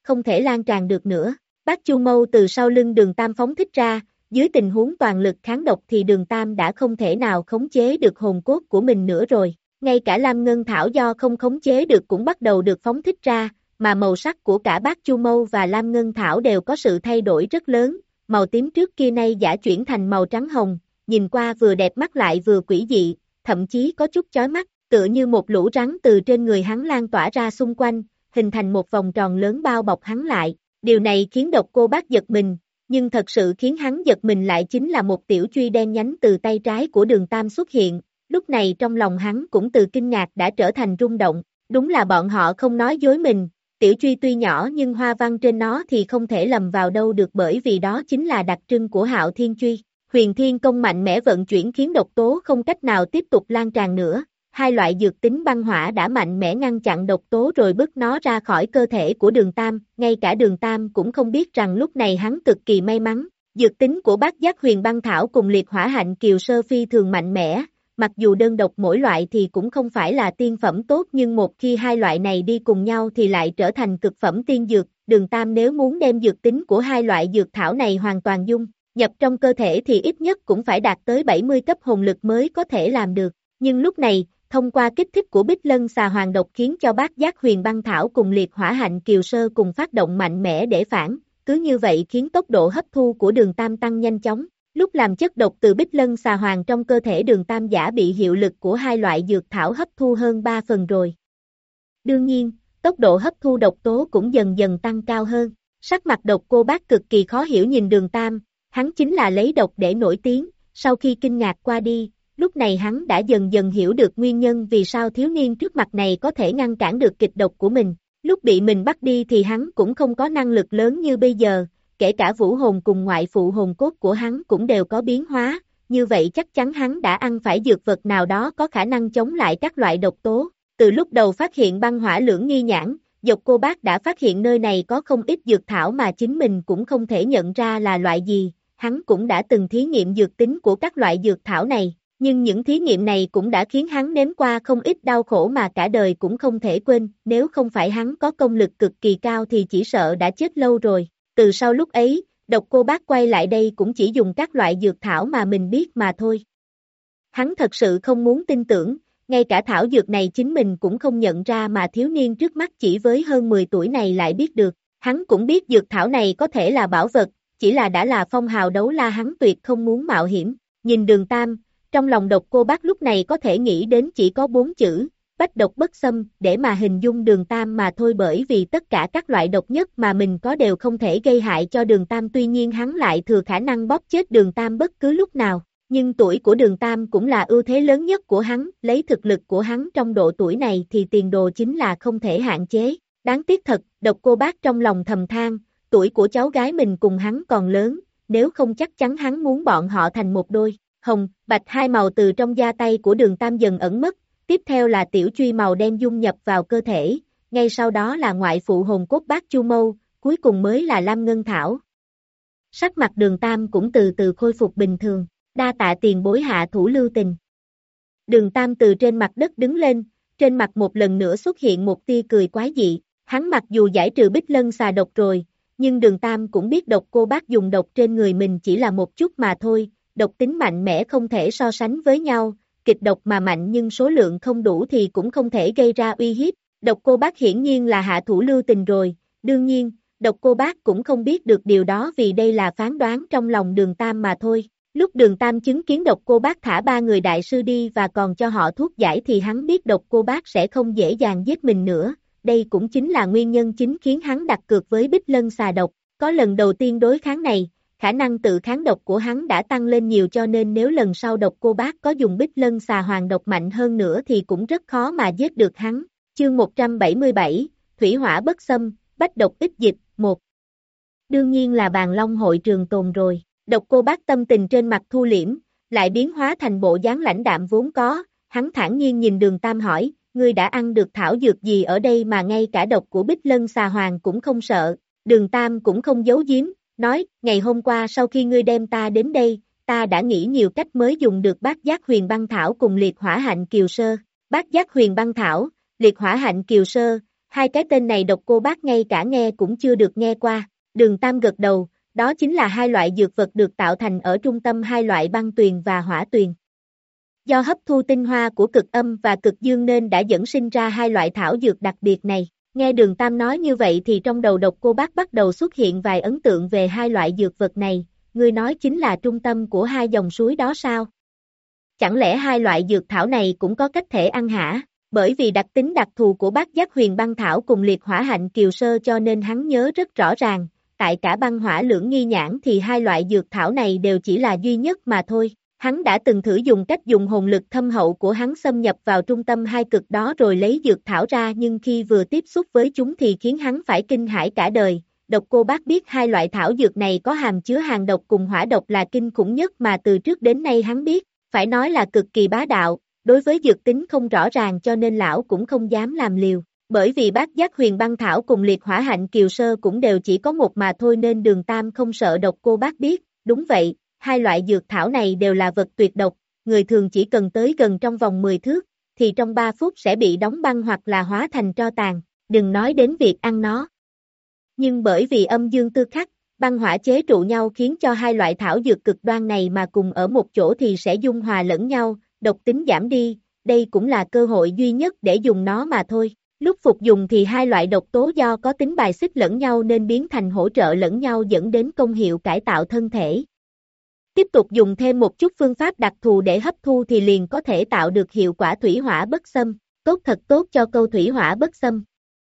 không thể lan tràn được nữa. Bác Chu Mâu từ sau lưng Đường Tam phóng thích ra, dưới tình huống toàn lực kháng độc thì Đường Tam đã không thể nào khống chế được hồn cốt của mình nữa rồi. Ngay cả Lam Ngân Thảo do không khống chế được cũng bắt đầu được phóng thích ra, mà màu sắc của cả bác Chu Mâu và Lam Ngân Thảo đều có sự thay đổi rất lớn, màu tím trước kia nay đã chuyển thành màu trắng hồng, nhìn qua vừa đẹp mắt lại vừa quỷ dị, thậm chí có chút chói mắt, tựa như một lũ rắn từ trên người hắn lan tỏa ra xung quanh, hình thành một vòng tròn lớn bao bọc hắn lại. Điều này khiến Độc Cô Bác giật mình, nhưng thật sự khiến hắn giật mình lại chính là một tiểu truy đen nhánh từ tay trái của Đường Tam xuất hiện, lúc này trong lòng hắn cũng từ kinh ngạc đã trở thành rung động, đúng là bọn họ không nói dối mình, tiểu truy tuy nhỏ nhưng hoa văn trên nó thì không thể lầm vào đâu được bởi vì đó chính là đặc trưng của Hạo Thiên Truy. Huyền Thiên Công mạnh mẽ vận chuyển khiến độc tố không cách nào tiếp tục lan tràn nữa, hai loại dược tính băng hỏa đã mạnh mẽ ngăn chặn độc tố rồi bức nó ra khỏi cơ thể của Đường Tam, ngay cả Đường Tam cũng không biết rằng lúc này hắn cực kỳ may mắn, dược tính của Bát Giác Huyền Băng Thảo cùng Liệt Hỏa Hạnh Kiều Sơ phi thường mạnh mẽ, mặc dù đơn độc mỗi loại thì cũng không phải là tiên phẩm tốt nhưng một khi hai loại này đi cùng nhau thì lại trở thành cực phẩm tiên dược, Đường Tam nếu muốn đem dược tính của hai loại dược thảo này hoàn toàn dung nhập trong cơ thể thì ít nhất cũng phải đạt tới bảy mươi cấp hồn lực mới có thể làm được, nhưng lúc này, thông qua kích thích của Bích Lân Xà Hoàng độc khiến cho Bát Giác Huyền Băng Thảo cùng Liệt Hỏa Hạnh Kiều Sơ cùng phát động mạnh mẽ để phản, cứ như vậy khiến tốc độ hấp thu của Đường Tam tăng nhanh chóng. Lúc làm chất độc từ Bích Lân Xà Hoàng trong cơ thể Đường Tam giả bị hiệu lực của hai loại dược thảo hấp thu hơn ba phần rồi. Đương nhiên, tốc độ hấp thu độc tố cũng dần dần tăng cao hơn. Sắc mặt Độc Cô Bác cực kỳ khó hiểu nhìn Đường Tam, hắn chính là lấy độc để nổi tiếng, sau khi kinh ngạc qua đi, lúc này hắn đã dần dần hiểu được nguyên nhân vì sao thiếu niên trước mặt này có thể ngăn cản được kịch độc của mình. Lúc bị mình bắt đi thì hắn cũng không có năng lực lớn như bây giờ. Kể cả vũ hồn cùng ngoại phụ hồn cốt của hắn cũng đều có biến hóa, như vậy chắc chắn hắn đã ăn phải dược vật nào đó có khả năng chống lại các loại độc tố. Từ lúc đầu phát hiện băng hỏa lưỡng nghi nhãn, Độc Cô Bác đã phát hiện nơi này có không ít dược thảo mà chính mình cũng không thể nhận ra là loại gì, hắn cũng đã từng thí nghiệm dược tính của các loại dược thảo này, nhưng những thí nghiệm này cũng đã khiến hắn nếm qua không ít đau khổ mà cả đời cũng không thể quên, nếu không phải hắn có công lực cực kỳ cao thì chỉ sợ đã chết lâu rồi. Từ sau lúc ấy, Độc Cô Bác quay lại đây cũng chỉ dùng các loại dược thảo mà mình biết mà thôi. Hắn thật sự không muốn tin tưởng, ngay cả thảo dược này chính mình cũng không nhận ra mà thiếu niên trước mắt chỉ với hơn mười tuổi này lại biết được. Hắn cũng biết dược thảo này có thể là bảo vật, chỉ là đã là phong hào đấu la hắn tuyệt không muốn mạo hiểm. Nhìn Đường Tam, trong lòng Độc Cô Bác lúc này có thể nghĩ đến chỉ có bốn chữ, bách độc bất xâm, để mà hình dung Đường Tam mà thôi bởi vì tất cả các loại độc nhất mà mình có đều không thể gây hại cho Đường Tam tuy nhiên hắn lại thừa khả năng bóp chết Đường Tam bất cứ lúc nào, nhưng tuổi của Đường Tam cũng là ưu thế lớn nhất của hắn, lấy thực lực của hắn trong độ tuổi này thì tiền đồ chính là không thể hạn chế, đáng tiếc thật, Độc Cô Bác trong lòng thầm than, tuổi của cháu gái mình cùng hắn còn lớn, nếu không chắc chắn hắn muốn bọn họ thành một đôi, hồng, bạch hai màu từ trong da tay của Đường Tam dần ẩn mất. Tiếp theo là tiểu truy màu đen dung nhập vào cơ thể, ngay sau đó là ngoại phụ hồn cốt Bát Chu Mâu, cuối cùng mới là Lam Ngân Thảo. Sắc mặt Đường Tam cũng từ từ khôi phục bình thường, đa tạ tiền bối hạ thủ lưu tình. Đường Tam từ trên mặt đất đứng lên, trên mặt một lần nữa xuất hiện một tia cười quái dị, hắn mặc dù giải trừ Bích Lân xà độc rồi, nhưng Đường Tam cũng biết Độc Cô Bác dùng độc trên người mình chỉ là một chút mà thôi, độc tính mạnh mẽ không thể so sánh với nhau. Kịch độc mà mạnh nhưng số lượng không đủ thì cũng không thể gây ra uy hiếp, Độc Cô Bác hiển nhiên là hạ thủ lưu tình rồi, đương nhiên, Độc Cô Bác cũng không biết được điều đó vì đây là phán đoán trong lòng Đường Tam mà thôi. Lúc Đường Tam chứng kiến Độc Cô Bác thả ba người đại sư đi và còn cho họ thuốc giải thì hắn biết Độc Cô Bác sẽ không dễ dàng giết mình nữa, đây cũng chính là nguyên nhân chính khiến hắn đặt cược với Bích Lân xà độc, có lần đầu tiên đối kháng này. Khả năng tự kháng độc của hắn đã tăng lên nhiều cho nên nếu lần sau Độc Cô Bác có dùng Bích Lân xà hoàng độc mạnh hơn nữa thì cũng rất khó mà giết được hắn. Chương một trăm bảy mươi bảy, Thủy hỏa bất xâm, bách độc ít dịch, một. Đương nhiên là Bàn Long hội trường tồn rồi. Độc Cô Bác tâm tình trên mặt thu liễm, lại biến hóa thành bộ dáng lãnh đạm vốn có, hắn thản nhiên nhìn Đường Tam hỏi, ngươi đã ăn được thảo dược gì ở đây mà ngay cả độc của Bích Lân xà hoàng cũng không sợ. Đường Tam cũng không giấu giếm. Nói, ngày hôm qua sau khi ngươi đem ta đến đây, ta đã nghĩ nhiều cách mới dùng được Bát Giác Huyền Băng Thảo cùng Liệt Hỏa Hạnh Kiều Sơ. Bát Giác Huyền Băng Thảo, Liệt Hỏa Hạnh Kiều Sơ, Hai cái tên này độc cô bác ngay cả nghe cũng chưa được nghe qua. Đường Tam gật đầu, đó chính là hai loại dược vật được tạo thành ở trung tâm hai loại băng tuyền và hỏa tuyền. Do hấp thu tinh hoa của cực âm và cực dương nên đã dẫn sinh ra hai loại thảo dược đặc biệt này. Nghe Đường Tam nói như vậy thì trong đầu độc cô bác bắt đầu xuất hiện vài ấn tượng về hai loại dược vật này, ngươi nói chính là trung tâm của hai dòng suối đó sao? Chẳng lẽ hai loại dược thảo này cũng có cách thể ăn hả? Bởi vì đặc tính đặc thù của bát giác huyền băng thảo cùng liệt hỏa hạnh kiều sơ cho nên hắn nhớ rất rõ ràng, tại cả băng hỏa lưỡng nghi nhãn thì hai loại dược thảo này đều chỉ là duy nhất mà thôi. Hắn đã từng thử dùng cách dùng hồn lực thâm hậu của hắn xâm nhập vào trung tâm hai cực đó rồi lấy dược thảo ra nhưng khi vừa tiếp xúc với chúng thì khiến hắn phải kinh hãi cả đời. Độc cô bác biết hai loại thảo dược này có hàm chứa hàn độc cùng hỏa độc là kinh khủng nhất mà từ trước đến nay hắn biết, phải nói là cực kỳ bá đạo, đối với dược tính không rõ ràng cho nên lão cũng không dám làm liều. Bởi vì bát giác huyền băng thảo cùng liệt hỏa hạnh kiều sơ cũng đều chỉ có một mà thôi nên Đường Tam không sợ độc cô bác biết, đúng vậy. Hai loại dược thảo này đều là vật tuyệt độc, người thường chỉ cần tới gần trong vòng mười thước, thì trong ba phút sẽ bị đóng băng hoặc là hóa thành tro tàn, đừng nói đến việc ăn nó. Nhưng bởi vì âm dương tư khắc, băng hỏa chế trụ nhau khiến cho hai loại thảo dược cực đoan này mà cùng ở một chỗ thì sẽ dung hòa lẫn nhau, độc tính giảm đi, đây cũng là cơ hội duy nhất để dùng nó mà thôi. Lúc phục dùng thì hai loại độc tố do có tính bài xích lẫn nhau nên biến thành hỗ trợ lẫn nhau dẫn đến công hiệu cải tạo thân thể. Tiếp tục dùng thêm một chút phương pháp đặc thù để hấp thu thì liền có thể tạo được hiệu quả thủy hỏa bất xâm, tốt thật tốt cho câu thủy hỏa bất xâm.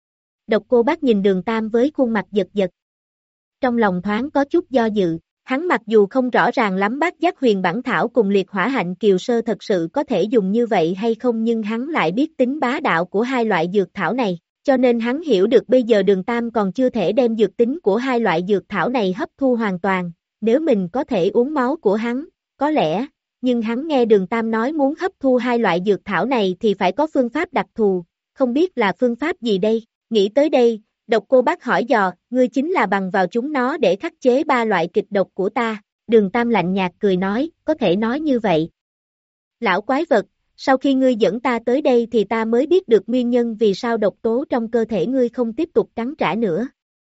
Độc cô bác nhìn Đường Tam với khuôn mặt giật giật. Trong lòng thoáng có chút do dự, hắn mặc dù không rõ ràng lắm bát giác huyền bản thảo cùng liệt hỏa hạnh kiều sơ thật sự có thể dùng như vậy hay không nhưng hắn lại biết tính bá đạo của hai loại dược thảo này, cho nên hắn hiểu được bây giờ Đường Tam còn chưa thể đem dược tính của hai loại dược thảo này hấp thu hoàn toàn. Nếu mình có thể uống máu của hắn, có lẽ, nhưng hắn nghe Đường Tam nói muốn hấp thu hai loại dược thảo này thì phải có phương pháp đặc thù, không biết là phương pháp gì đây, nghĩ tới đây, độc cô bác hỏi dò, ngươi chính là bằng vào chúng nó để khắc chế ba loại kịch độc của ta, Đường Tam lạnh nhạt cười nói, có thể nói như vậy. Lão quái vật, sau khi ngươi dẫn ta tới đây thì ta mới biết được nguyên nhân vì sao độc tố trong cơ thể ngươi không tiếp tục cắn trả nữa.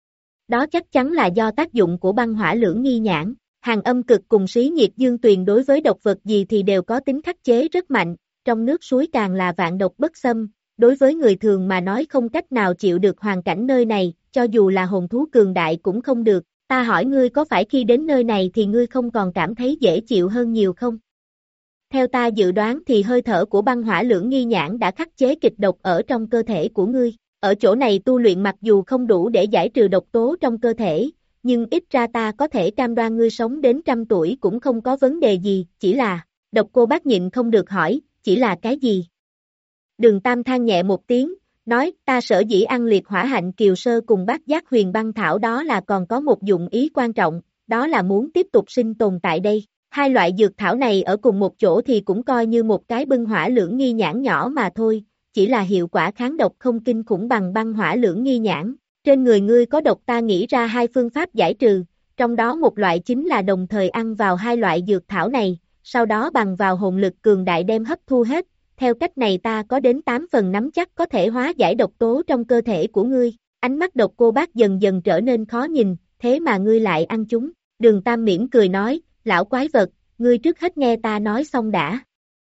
Đó chắc chắn là do tác dụng của băng hỏa lưỡng nghi nhãn, hàn âm cực cùng xí nhiệt dương tuyền đối với độc vật gì thì đều có tính khắc chế rất mạnh, trong nước suối càng là vạn độc bất xâm, đối với người thường mà nói không cách nào chịu được hoàn cảnh nơi này, cho dù là hồn thú cường đại cũng không được, ta hỏi ngươi có phải khi đến nơi này thì ngươi không còn cảm thấy dễ chịu hơn nhiều không? Theo ta dự đoán thì hơi thở của băng hỏa lưỡng nghi nhãn đã khắc chế kịch độc ở trong cơ thể của ngươi. Ở chỗ này tu luyện mặc dù không đủ để giải trừ độc tố trong cơ thể, nhưng ít ra ta có thể cam đoan ngươi sống đến trăm tuổi cũng không có vấn đề gì, chỉ là, độc cô bác nhịn không được hỏi, chỉ là cái gì? Đường Tam than nhẹ một tiếng, nói, ta sở dĩ ăn liệt hỏa hạnh kiều sơ cùng bát giác huyền băng thảo đó là còn có một dụng ý quan trọng, đó là muốn tiếp tục sinh tồn tại đây. Hai loại dược thảo này ở cùng một chỗ thì cũng coi như một cái bưng hỏa lưỡng nghi nhãn nhỏ mà thôi. Chỉ là hiệu quả kháng độc không kinh khủng bằng băng hỏa lưỡng nghi nhãn. Trên người ngươi có độc ta nghĩ ra hai phương pháp giải trừ, trong đó một loại chính là đồng thời ăn vào hai loại dược thảo này, sau đó bằng vào hồn lực cường đại đem hấp thu hết, theo cách này ta có đến tám phần nắm chắc có thể hóa giải độc tố trong cơ thể của ngươi. Ánh mắt độc cô bác dần dần trở nên khó nhìn, thế mà ngươi lại ăn chúng. Đường Tam mỉm cười nói, lão quái vật, ngươi trước hết nghe ta nói xong đã.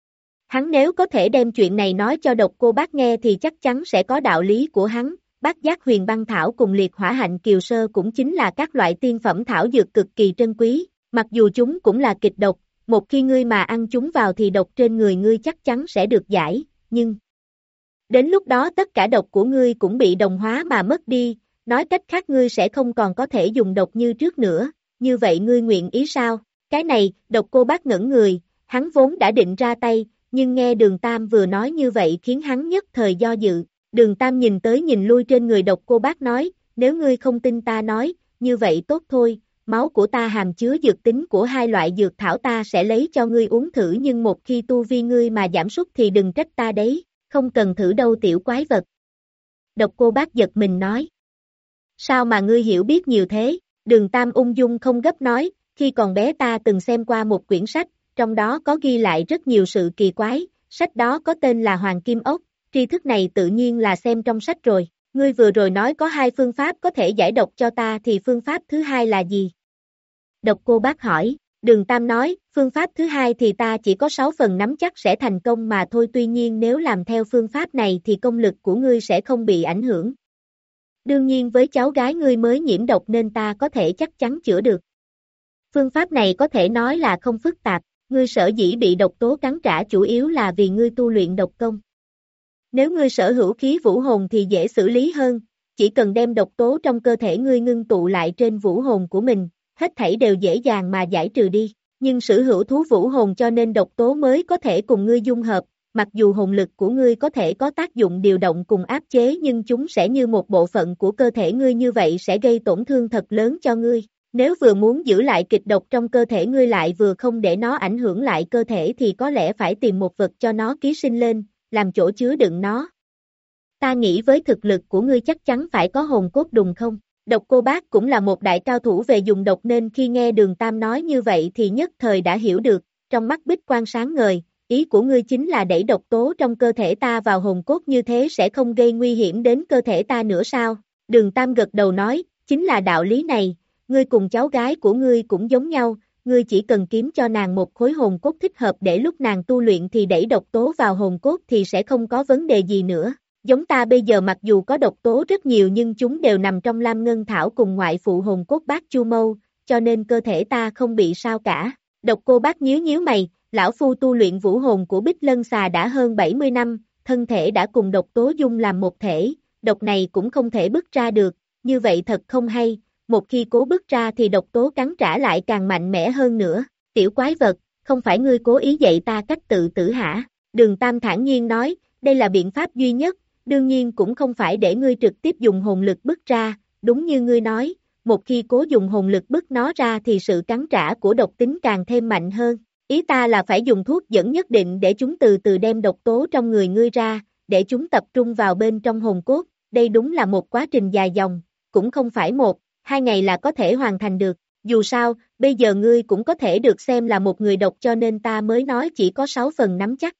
Hắn nếu có thể đem chuyện này nói cho độc cô bác nghe thì chắc chắn sẽ có đạo lý của hắn, bát giác huyền băng thảo cùng liệt hỏa hạnh kiều sơ cũng chính là các loại tiên phẩm thảo dược cực kỳ trân quý, mặc dù chúng cũng là kịch độc, một khi ngươi mà ăn chúng vào thì độc trên người ngươi chắc chắn sẽ được giải, nhưng đến lúc đó tất cả độc của ngươi cũng bị đồng hóa mà mất đi, nói cách khác ngươi sẽ không còn có thể dùng độc như trước nữa, như vậy ngươi nguyện ý sao? Cái này, độc cô bác ngẩn người, hắn vốn đã định ra tay, nhưng nghe Đường Tam vừa nói như vậy khiến hắn nhất thời do dự. Đường Tam nhìn tới nhìn lui trên người độc cô bác nói, nếu ngươi không tin ta nói, như vậy tốt thôi, máu của ta hàm chứa dược tính của hai loại dược thảo ta sẽ lấy cho ngươi uống thử nhưng một khi tu vi ngươi mà giảm sút thì đừng trách ta đấy, không cần thử đâu tiểu quái vật. Độc cô bác giật mình nói. Sao mà ngươi hiểu biết nhiều thế? Đường Tam ung dung không gấp nói, khi còn bé ta từng xem qua một quyển sách, trong đó có ghi lại rất nhiều sự kỳ quái, sách đó có tên là Hoàng Kim Ốc, tri thức này tự nhiên là xem trong sách rồi, Ngươi vừa rồi nói có hai phương pháp có thể giải độc cho ta thì phương pháp thứ hai là gì? Độc Cô Bác hỏi, Đường Tam nói, phương pháp thứ hai thì ta chỉ có sáu phần nắm chắc sẽ thành công mà thôi, tuy nhiên nếu làm theo phương pháp này thì công lực của ngươi sẽ không bị ảnh hưởng. Đương nhiên với cháu gái ngươi mới nhiễm độc nên ta có thể chắc chắn chữa được. Phương pháp này có thể nói là không phức tạp, ngươi sở dĩ bị độc tố cắn trả chủ yếu là vì ngươi tu luyện độc công. Nếu ngươi sở hữu khí vũ hồn thì dễ xử lý hơn, chỉ cần đem độc tố trong cơ thể ngươi ngưng tụ lại trên vũ hồn của mình, hết thảy đều dễ dàng mà giải trừ đi. Nhưng sở hữu thú vũ hồn cho nên độc tố mới có thể cùng ngươi dung hợp, mặc dù hồn lực của ngươi có thể có tác dụng điều động cùng áp chế nhưng chúng sẽ như một bộ phận của cơ thể ngươi, như vậy sẽ gây tổn thương thật lớn cho ngươi. Nếu vừa muốn giữ lại kịch độc trong cơ thể ngươi lại vừa không để nó ảnh hưởng lại cơ thể thì có lẽ phải tìm một vật cho nó ký sinh lên, làm chỗ chứa đựng nó. Ta nghĩ với thực lực của ngươi chắc chắn phải có hồn cốt đùng không? Độc Cô Bác cũng là một đại cao thủ về dùng độc nên khi nghe Đường Tam nói như vậy thì nhất thời đã hiểu được, trong mắt Bích Quang sáng ngời, ý của ngươi chính là đẩy độc tố trong cơ thể ta vào hồn cốt, như thế sẽ không gây nguy hiểm đến cơ thể ta nữa sao? Đường Tam gật đầu nói, chính là đạo lý này, ngươi cùng cháu gái của ngươi cũng giống nhau, ngươi chỉ cần kiếm cho nàng một khối hồn cốt thích hợp để lúc nàng tu luyện thì đẩy độc tố vào hồn cốt thì sẽ không có vấn đề gì nữa. Giống ta bây giờ mặc dù có độc tố rất nhiều nhưng chúng đều nằm trong Lam Ngân Thảo cùng ngoại phụ hồn cốt Bát Chu Mâu, cho nên cơ thể ta không bị sao cả. Độc Cô Bác nhíu nhíu mày, lão phu tu luyện vũ hồn của Bích Lân Xà đã hơn bảy mươi năm, thân thể đã cùng độc tố dung làm một thể, độc này cũng không thể bứt ra được, như vậy thật không hay, một khi cố bứt ra thì độc tố cắn trả lại càng mạnh mẽ hơn nữa. Tiểu quái vật, không phải ngươi cố ý dạy ta cách tự tử hả? Đường Tam thản nhiên nói, đây là biện pháp duy nhất. Đương nhiên cũng không phải để ngươi trực tiếp dùng hồn lực bứt ra, đúng như ngươi nói, một khi cố dùng hồn lực bứt nó ra thì sự cắn trả của độc tính càng thêm mạnh hơn. Ý ta là phải dùng thuốc dẫn nhất định để chúng từ từ đem độc tố trong người ngươi ra, để chúng tập trung vào bên trong hồn cốt, đây đúng là một quá trình dài dòng, cũng không phải một, hai ngày là có thể hoàn thành được. Dù sao, bây giờ ngươi cũng có thể được xem là một người độc cho nên ta mới nói chỉ có sáu phần nắm chắc.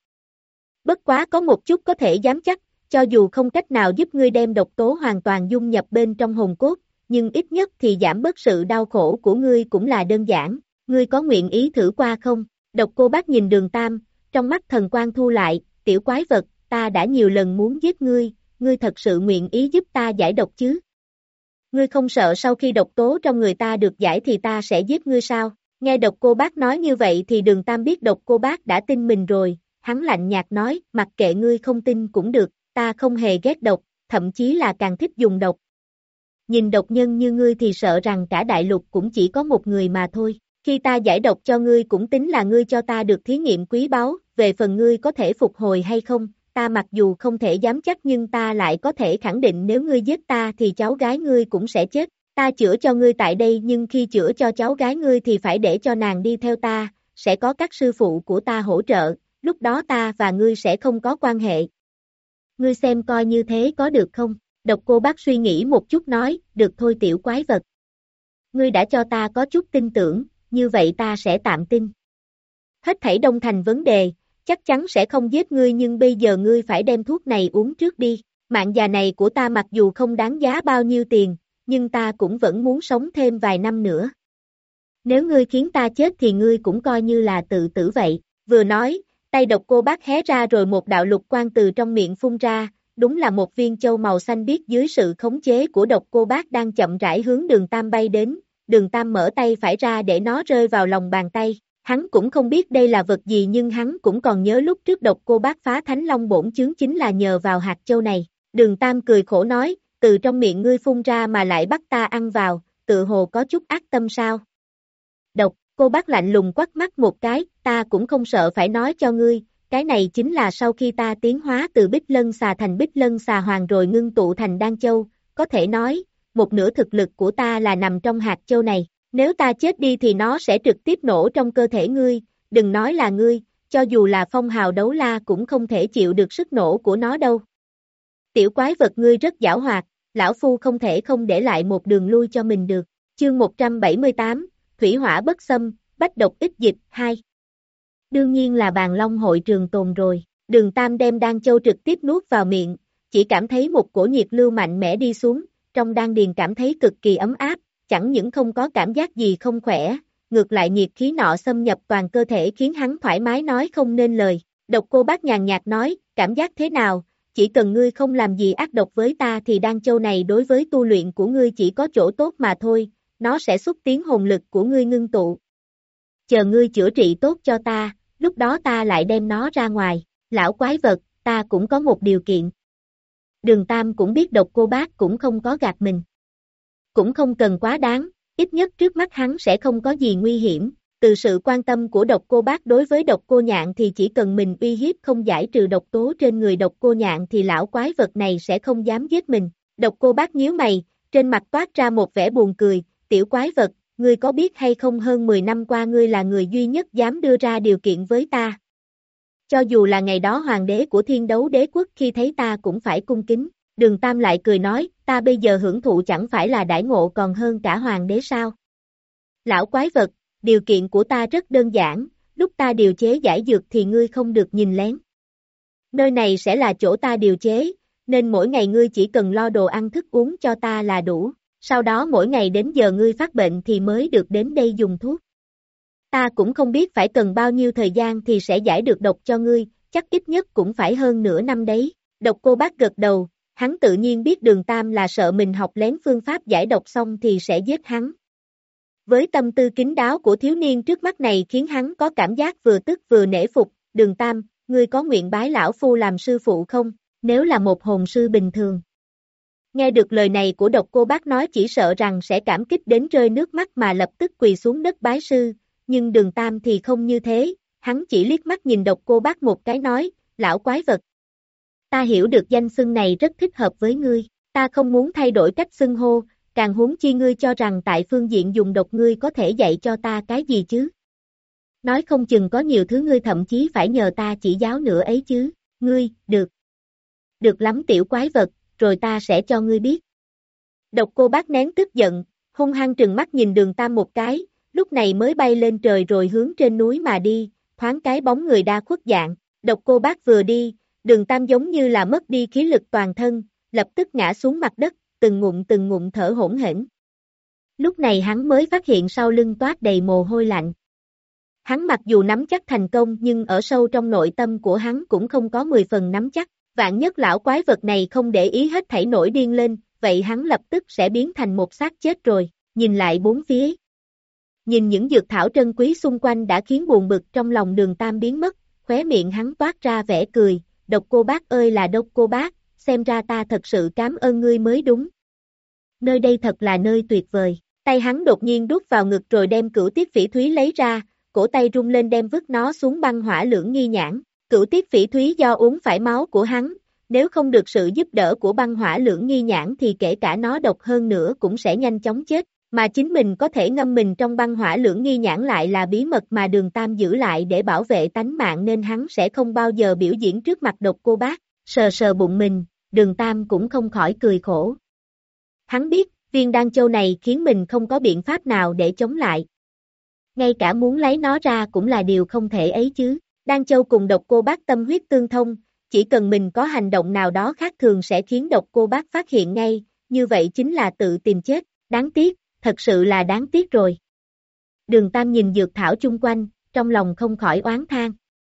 Bất quá có một chút có thể dám chắc, cho dù không cách nào giúp ngươi đem độc tố hoàn toàn dung nhập bên trong hồn cốt, nhưng ít nhất thì giảm bớt sự đau khổ của ngươi cũng là đơn giản, ngươi có nguyện ý thử qua không? Độc Cô Bác nhìn Đường Tam, trong mắt thần quang thu lại, tiểu quái vật, ta đã nhiều lần muốn giết ngươi, ngươi thật sự nguyện ý giúp ta giải độc chứ? Ngươi không sợ sau khi độc tố trong người ta được giải thì ta sẽ giết ngươi sao? Nghe Độc Cô Bác nói như vậy thì Đường Tam biết Độc Cô Bác đã tin mình rồi, hắn lạnh nhạt nói, mặc kệ ngươi không tin cũng được. Ta không hề ghét độc, thậm chí là càng thích dùng độc. Nhìn độc nhân như ngươi thì sợ rằng cả đại lục cũng chỉ có một người mà thôi. Khi ta giải độc cho ngươi cũng tính là ngươi cho ta được thí nghiệm quý báu, về phần ngươi có thể phục hồi hay không, ta mặc dù không thể dám chắc nhưng ta lại có thể khẳng định nếu ngươi giết ta thì cháu gái ngươi cũng sẽ chết. Ta chữa cho ngươi tại đây nhưng khi chữa cho cháu gái ngươi thì phải để cho nàng đi theo ta, sẽ có các sư phụ của ta hỗ trợ, lúc đó ta và ngươi sẽ không có quan hệ. Ngươi xem coi như thế có được không? Độc Cô Bác suy nghĩ một chút nói, được thôi tiểu quái vật. Ngươi đã cho ta có chút tin tưởng, như vậy ta sẽ tạm tin. Hết thảy đông thành vấn đề, chắc chắn sẽ không giết ngươi nhưng bây giờ ngươi phải đem thuốc này uống trước đi. Mạng già này của ta mặc dù không đáng giá bao nhiêu tiền, nhưng ta cũng vẫn muốn sống thêm vài năm nữa. Nếu ngươi khiến ta chết thì ngươi cũng coi như là tự tử vậy. Vừa nói, tay Độc Cô Bác hé ra rồi một đạo lục quang từ trong miệng phun ra, đúng là một viên châu màu xanh biếc dưới sự khống chế của Độc Cô Bác đang chậm rãi hướng Đường Tam bay đến. Đường Tam mở tay phải ra để nó rơi vào lòng bàn tay. Hắn cũng không biết đây là vật gì nhưng hắn cũng còn nhớ lúc trước Độc Cô Bác phá Thánh Long bổn chướng chính là nhờ vào hạt châu này. Đường Tam cười khổ nói, từ trong miệng ngươi phun ra mà lại bắt ta ăn vào, tự hồ có chút ác tâm sao? Độc Cô Bác lạnh lùng quắt mắt một cái, ta cũng không sợ phải nói cho ngươi, cái này chính là sau khi ta tiến hóa từ Bích Lân Xà thành Bích Lân Xà Hoàng rồi ngưng tụ thành Đan Châu, có thể nói, một nửa thực lực của ta là nằm trong hạt châu này, nếu ta chết đi thì nó sẽ trực tiếp nổ trong cơ thể ngươi, đừng nói là ngươi, cho dù là Phong Hào Đấu La cũng không thể chịu được sức nổ của nó đâu. Tiểu quái vật ngươi rất giảo hoạt, lão phu không thể không để lại một đường lui cho mình được. Chương một trăm bảy mươi tám, Thủy Hỏa Bất Xâm, Bách Độc Ít Dịch, hai. Đương nhiên là Bàn Long hội trường tồn rồi, Đường Tam đem Đan Châu trực tiếp nuốt vào miệng, chỉ cảm thấy một cổ nhiệt lưu mạnh mẽ đi xuống, trong đan điền cảm thấy cực kỳ ấm áp, chẳng những không có cảm giác gì không khỏe, ngược lại nhiệt khí nọ xâm nhập toàn cơ thể khiến hắn thoải mái nói không nên lời. Độc Cô Bác nhàn nhạt nói, cảm giác thế nào, chỉ cần ngươi không làm gì ác độc với ta thì đan châu này đối với tu luyện của ngươi chỉ có chỗ tốt mà thôi, nó sẽ xúc tiến hồn lực của ngươi ngưng tụ. Chờ ngươi chữa trị tốt cho ta, lúc đó ta lại đem nó ra ngoài. Lão quái vật, ta cũng có một điều kiện. Đường Tam cũng biết Độc Cô Bác cũng không có gạt mình. Cũng không cần quá đáng, ít nhất trước mắt hắn sẽ không có gì nguy hiểm. Từ sự quan tâm của Độc Cô Bác đối với Độc Cô Nhạn thì chỉ cần mình uy hiếp không giải trừ độc tố trên người Độc Cô Nhạn thì lão quái vật này sẽ không dám giết mình. Độc Cô Bác nhíu mày, trên mặt toát ra một vẻ buồn cười, tiểu quái vật, ngươi có biết hay không hơn mười năm qua ngươi là người duy nhất dám đưa ra điều kiện với ta. Cho dù là ngày đó hoàng đế của Thiên Đấu Đế Quốc khi thấy ta cũng phải cung kính. Đường Tam lại cười nói, ta bây giờ hưởng thụ chẳng phải là đãi ngộ còn hơn cả hoàng đế sao? Lão quái vật, điều kiện của ta rất đơn giản, lúc ta điều chế giải dược thì ngươi không được nhìn lén. Nơi này sẽ là chỗ ta điều chế, nên mỗi ngày ngươi chỉ cần lo đồ ăn thức uống cho ta là đủ, sau đó mỗi ngày đến giờ ngươi phát bệnh thì mới được đến đây dùng thuốc. Ta cũng không biết phải cần bao nhiêu thời gian thì sẽ giải được độc cho ngươi, chắc ít nhất cũng phải hơn nửa năm đấy. Độc Cô Bác gật đầu, hắn tự nhiên biết Đường Tam là sợ mình học lén phương pháp giải độc xong thì sẽ giết hắn. Với tâm tư kín đáo của thiếu niên trước mắt này khiến hắn có cảm giác vừa tức vừa nể phục. Đường Tam, ngươi có nguyện bái lão phu làm sư phụ không, nếu là một hồn sư bình thường? Nghe được lời này của Độc Cô Bác nói chỉ sợ rằng sẽ cảm kích đến rơi nước mắt mà lập tức quỳ xuống đất bái sư, nhưng Đường Tam thì không như thế, hắn chỉ liếc mắt nhìn Độc Cô Bác một cái nói, lão quái vật. Ta hiểu được danh xưng này rất thích hợp với ngươi, ta không muốn thay đổi cách xưng hô, càng huống chi ngươi cho rằng tại phương diện dùng độc ngươi có thể dạy cho ta cái gì chứ? Nói không chừng có nhiều thứ ngươi thậm chí phải nhờ ta chỉ giáo nữa ấy chứ, ngươi, được. Được lắm tiểu quái vật, rồi ta sẽ cho ngươi biết. Độc Cô Bác nén tức giận, hung hăng trừng mắt nhìn Đường Tam một cái, lúc này mới bay lên trời rồi hướng trên núi mà đi, thoáng cái bóng người đa khuất dạng. Độc Cô Bác vừa đi, Đường Tam giống như là mất đi khí lực toàn thân, lập tức ngã xuống mặt đất, từng ngụm từng ngụm thở hỗn hển. Lúc này hắn mới phát hiện sau lưng toát đầy mồ hôi lạnh. Hắn mặc dù nắm chắc thành công nhưng ở sâu trong nội tâm của hắn cũng không có mười phần nắm chắc, vạn nhất lão quái vật này không để ý hết thảy nổi điên lên, vậy hắn lập tức sẽ biến thành một xác chết rồi, nhìn lại bốn phía. Nhìn những dược thảo trân quý xung quanh đã khiến buồn bực trong lòng Đường Tam biến mất, khóe miệng hắn toát ra vẻ cười, Độc Cô Bác ơi là Độc Cô Bác, xem ra ta thật sự cảm ơn ngươi mới đúng. Nơi đây thật là nơi tuyệt vời, tay hắn đột nhiên đút vào ngực rồi đem Cửu Tiết Phỉ Thúy lấy ra, cổ tay rung lên đem vứt nó xuống băng hỏa lưỡng nghi nhãn. Cửu Tiết Phỉ Thúy do uống phải máu của hắn, nếu không được sự giúp đỡ của băng hỏa lưỡng nghi nhãn thì kể cả nó độc hơn nữa cũng sẽ nhanh chóng chết, mà chính mình có thể ngâm mình trong băng hỏa lưỡng nghi nhãn lại là bí mật mà Đường Tam giữ lại để bảo vệ tánh mạng nên hắn sẽ không bao giờ biểu diễn trước mặt Độc Cô Bác. Sờ sờ bụng mình, Đường Tam cũng không khỏi cười khổ. Hắn biết, viên đan châu này khiến mình không có biện pháp nào để chống lại. Ngay cả muốn lấy nó ra cũng là điều không thể ấy chứ. Đan châu cùng Độc Cô Bác tâm huyết tương thông, chỉ cần mình có hành động nào đó khác thường sẽ khiến Độc Cô Bác phát hiện ngay, như vậy chính là tự tìm chết, đáng tiếc, thật sự là đáng tiếc rồi. Đường Tam nhìn dược thảo chung quanh, trong lòng không khỏi oán than.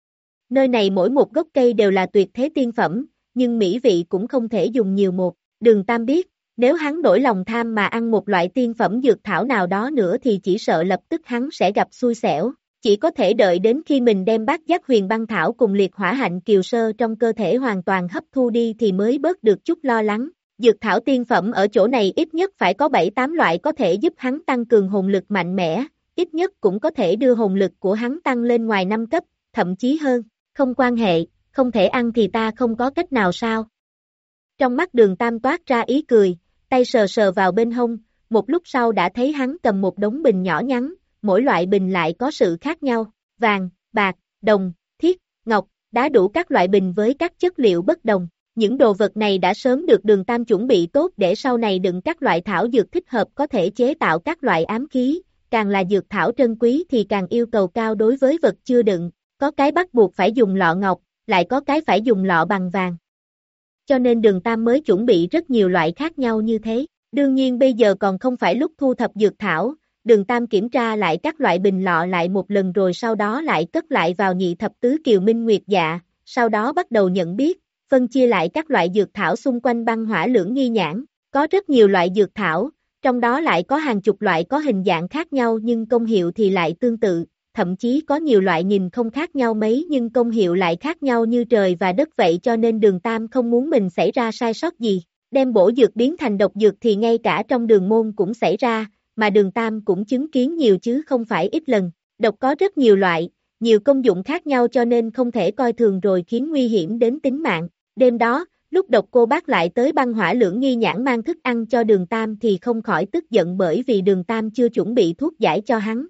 Nơi này mỗi một gốc cây đều là tuyệt thế tiên phẩm, nhưng mỹ vị cũng không thể dùng nhiều một. Đường Tam biết, nếu hắn đổi lòng tham mà ăn một loại tiên phẩm dược thảo nào đó nữa thì chỉ sợ lập tức hắn sẽ gặp xui xẻo. Chỉ có thể đợi đến khi mình đem bát giác huyền băng thảo cùng liệt hỏa hạnh kiều sơ trong cơ thể hoàn toàn hấp thu đi thì mới bớt được chút lo lắng. Dược thảo tiên phẩm ở chỗ này ít nhất phải có bảy tám loại có thể giúp hắn tăng cường hồn lực mạnh mẽ, ít nhất cũng có thể đưa hồn lực của hắn tăng lên ngoài năm cấp, thậm chí hơn. Không quan hệ, không thể ăn thì ta không có cách nào sao? Trong mắt Đường Tam toát ra ý cười, tay sờ sờ vào bên hông, một lúc sau đã thấy hắn cầm một đống bình nhỏ nhắn, mỗi loại bình lại có sự khác nhau, vàng, bạc, đồng, thiết, ngọc, đá đủ các loại bình với các chất liệu bất đồng. Những đồ vật này đã sớm được Đường Tam chuẩn bị tốt để sau này đựng các loại thảo dược thích hợp có thể chế tạo các loại ám khí, càng là dược thảo trân quý thì càng yêu cầu cao đối với vật chưa đựng, có cái bắt buộc phải dùng lọ ngọc, lại có cái phải dùng lọ bằng vàng. cho nên Đường Tam mới chuẩn bị rất nhiều loại khác nhau như thế. Đương nhiên bây giờ còn không phải lúc thu thập dược thảo, Đường Tam kiểm tra lại các loại bình lọ lại một lần rồi sau đó lại cất lại vào nhị thập tứ kiều minh nguyệt dạ, sau đó bắt đầu nhận biết, phân chia lại các loại dược thảo xung quanh băng hỏa lưỡng nghi nhãn, có rất nhiều loại dược thảo, trong đó lại có hàng chục loại có hình dạng khác nhau nhưng công hiệu thì lại tương tự, thậm chí có nhiều loại nhìn không khác nhau mấy nhưng công hiệu lại khác nhau như trời và đất vậy cho nên Đường Tam không muốn mình xảy ra sai sót gì, đem bổ dược biến thành độc dược thì ngay cả trong đường môn cũng xảy ra, mà Đường Tam cũng chứng kiến nhiều chứ không phải ít lần, độc có rất nhiều loại, nhiều công dụng khác nhau cho nên không thể coi thường rồi khiến nguy hiểm đến tính mạng. Đêm đó, lúc Độc Cô Bác lại tới băng hỏa lưỡng nghi nhãn mang thức ăn cho Đường Tam thì không khỏi tức giận bởi vì Đường Tam chưa chuẩn bị thuốc giải cho hắn.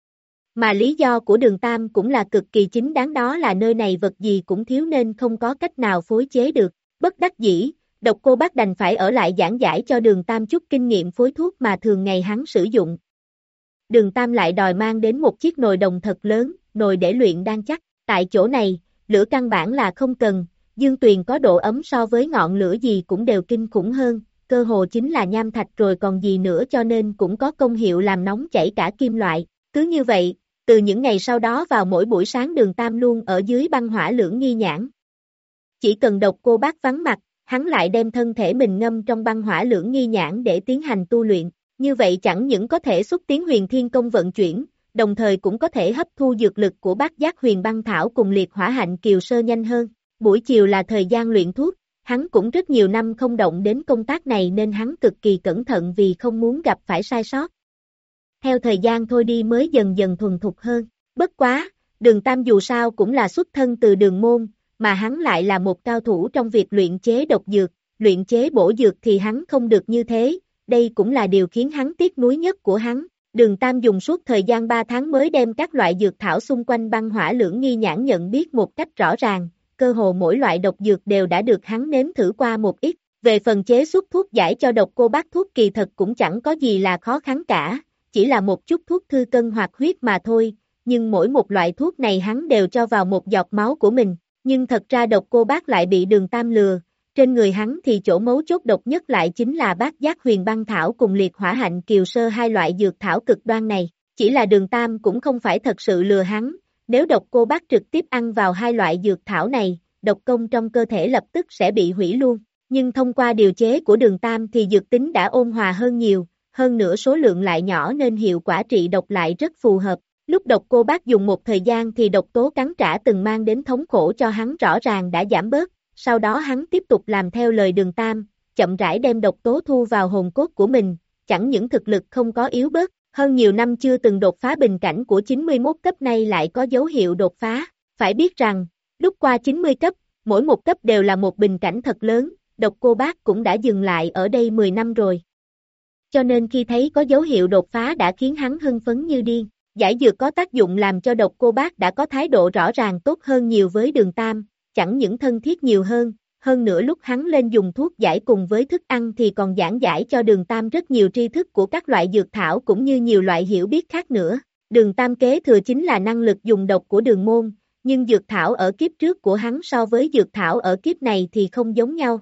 Mà lý do của Đường Tam cũng là cực kỳ chính đáng đó là nơi này vật gì cũng thiếu nên không có cách nào phối chế được. Bất đắc dĩ, Độc Cô Bác đành phải ở lại giảng giải cho Đường Tam chút kinh nghiệm phối thuốc mà thường ngày hắn sử dụng. Đường Tam lại đòi mang đến một chiếc nồi đồng thật lớn, nồi để luyện đan chắc. Tại chỗ này, lửa căn bản là không cần, dương tuyền có độ ấm so với ngọn lửa gì cũng đều kinh khủng hơn, cơ hồ chính là nham thạch rồi còn gì nữa cho nên cũng có công hiệu làm nóng chảy cả kim loại. Cứ như vậy, từ những ngày sau đó vào mỗi buổi sáng Đường Tam luôn ở dưới băng hỏa lưỡng nghi nhãn. Chỉ cần Độc Cô Bác vắng mặt, hắn lại đem thân thể mình ngâm trong băng hỏa lưỡng nghi nhãn để tiến hành tu luyện. Như vậy chẳng những có thể xúc tiến huyền thiên công vận chuyển, đồng thời cũng có thể hấp thu dược lực của bát giác huyền băng thảo cùng liệt hỏa hạnh kiều sơ nhanh hơn. Buổi chiều là thời gian luyện thuốc, hắn cũng rất nhiều năm không động đến công tác này nên hắn cực kỳ cẩn thận vì không muốn gặp phải sai sót. Theo thời gian thôi đi mới dần dần thuần thục hơn. Bất quá, Đường Tam dù sao cũng là xuất thân từ đường môn, mà hắn lại là một cao thủ trong việc luyện chế độc dược, luyện chế bổ dược thì hắn không được như thế. Đây cũng là điều khiến hắn tiếc nuối nhất của hắn. Đường Tam dùng suốt thời gian ba tháng mới đem các loại dược thảo xung quanh băng hỏa lưỡng nghi nhãn nhận biết một cách rõ ràng, cơ hồ mỗi loại độc dược đều đã được hắn nếm thử qua một ít. Về phần chế xuất thuốc giải cho Độc Cô Bác thuốc kỳ thật cũng chẳng có gì là khó khăn cả, chỉ là một chút thuốc thư cân hoặc huyết mà thôi, nhưng mỗi một loại thuốc này hắn đều cho vào một giọt máu của mình, nhưng thật ra Độc Cô Bác lại bị Đường Tam lừa. Trên người hắn thì chỗ mấu chốt độc nhất lại chính là bát giác huyền băng thảo cùng liệt hỏa hạnh kiều sơ hai loại dược thảo cực đoan này, chỉ là Đường Tam cũng không phải thật sự lừa hắn, nếu Độc Cô Bác trực tiếp ăn vào hai loại dược thảo này, độc công trong cơ thể lập tức sẽ bị hủy luôn, nhưng thông qua điều chế của Đường Tam thì dược tính đã ôn hòa hơn nhiều, hơn nữa số lượng lại nhỏ nên hiệu quả trị độc lại rất phù hợp. Lúc Độc Cô Bác dùng một thời gian thì độc tố cắn trả từng mang đến thống khổ cho hắn rõ ràng đã giảm bớt. Sau đó hắn tiếp tục làm theo lời Đường Tam, chậm rãi đem độc tố thu vào hồn cốt của mình, chẳng những thực lực không có yếu bớt, hơn nhiều năm chưa từng đột phá bình cảnh của chín mươi mốt cấp nay lại có dấu hiệu đột phá. Phải biết rằng, lúc qua chín mươi cấp, mỗi một cấp đều là một bình cảnh thật lớn, Độc Cô Bác cũng đã dừng lại ở đây mười năm rồi. Cho nên khi thấy có dấu hiệu đột phá đã khiến hắn hưng phấn như điên. Giải dược có tác dụng làm cho Độc Cô Bác đã có thái độ rõ ràng tốt hơn nhiều với Đường Tam. Chẳng những thân thiết nhiều hơn, hơn nữa lúc hắn lên dùng thuốc giải cùng với thức ăn thì còn giảng giải cho Đường Tam rất nhiều tri thức của các loại dược thảo cũng như nhiều loại hiểu biết khác nữa. Đường Tam kế thừa chính là năng lực dùng độc của Đường môn, nhưng dược thảo ở kiếp trước của hắn so với dược thảo ở kiếp này thì không giống nhau.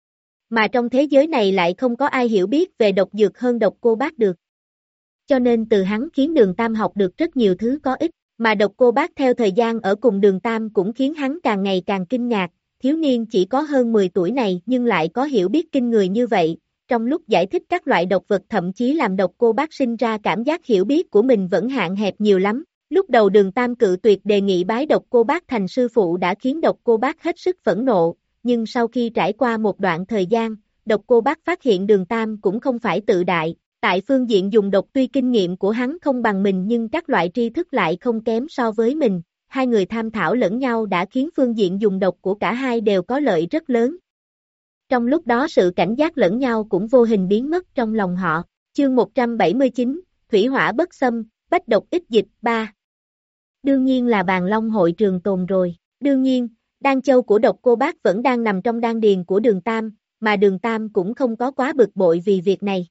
Mà trong thế giới này lại không có ai hiểu biết về độc dược hơn Độc Cô Bác được. Cho nên từ hắn khiến Đường Tam học được rất nhiều thứ có ích. Mà Độc Cô Bác theo thời gian ở cùng Đường Tam cũng khiến hắn càng ngày càng kinh ngạc, thiếu niên chỉ có hơn mười tuổi này nhưng lại có hiểu biết kinh người như vậy, trong lúc giải thích các loại độc vật thậm chí làm Độc Cô Bác sinh ra cảm giác hiểu biết của mình vẫn hạn hẹp nhiều lắm. Lúc đầu Đường Tam cự tuyệt đề nghị bái Độc Cô Bác thành sư phụ đã khiến Độc Cô Bác hết sức phẫn nộ, nhưng sau khi trải qua một đoạn thời gian, Độc Cô Bác phát hiện Đường Tam cũng không phải tự đại. Tại phương diện dùng độc tuy kinh nghiệm của hắn không bằng mình nhưng các loại tri thức lại không kém so với mình, hai người tham thảo lẫn nhau đã khiến phương diện dùng độc của cả hai đều có lợi rất lớn. Trong lúc đó sự cảnh giác lẫn nhau cũng vô hình biến mất trong lòng họ. Chương một trăm bảy mươi chín, Thủy hỏa bất xâm, bách độc ít dịch, ba. Đương nhiên là Bàn Long hội trường tồn rồi. Đương nhiên, đan châu của Độc Cô Bác vẫn đang nằm trong đan điền của Đường Tam, mà Đường Tam cũng không có quá bực bội vì việc này.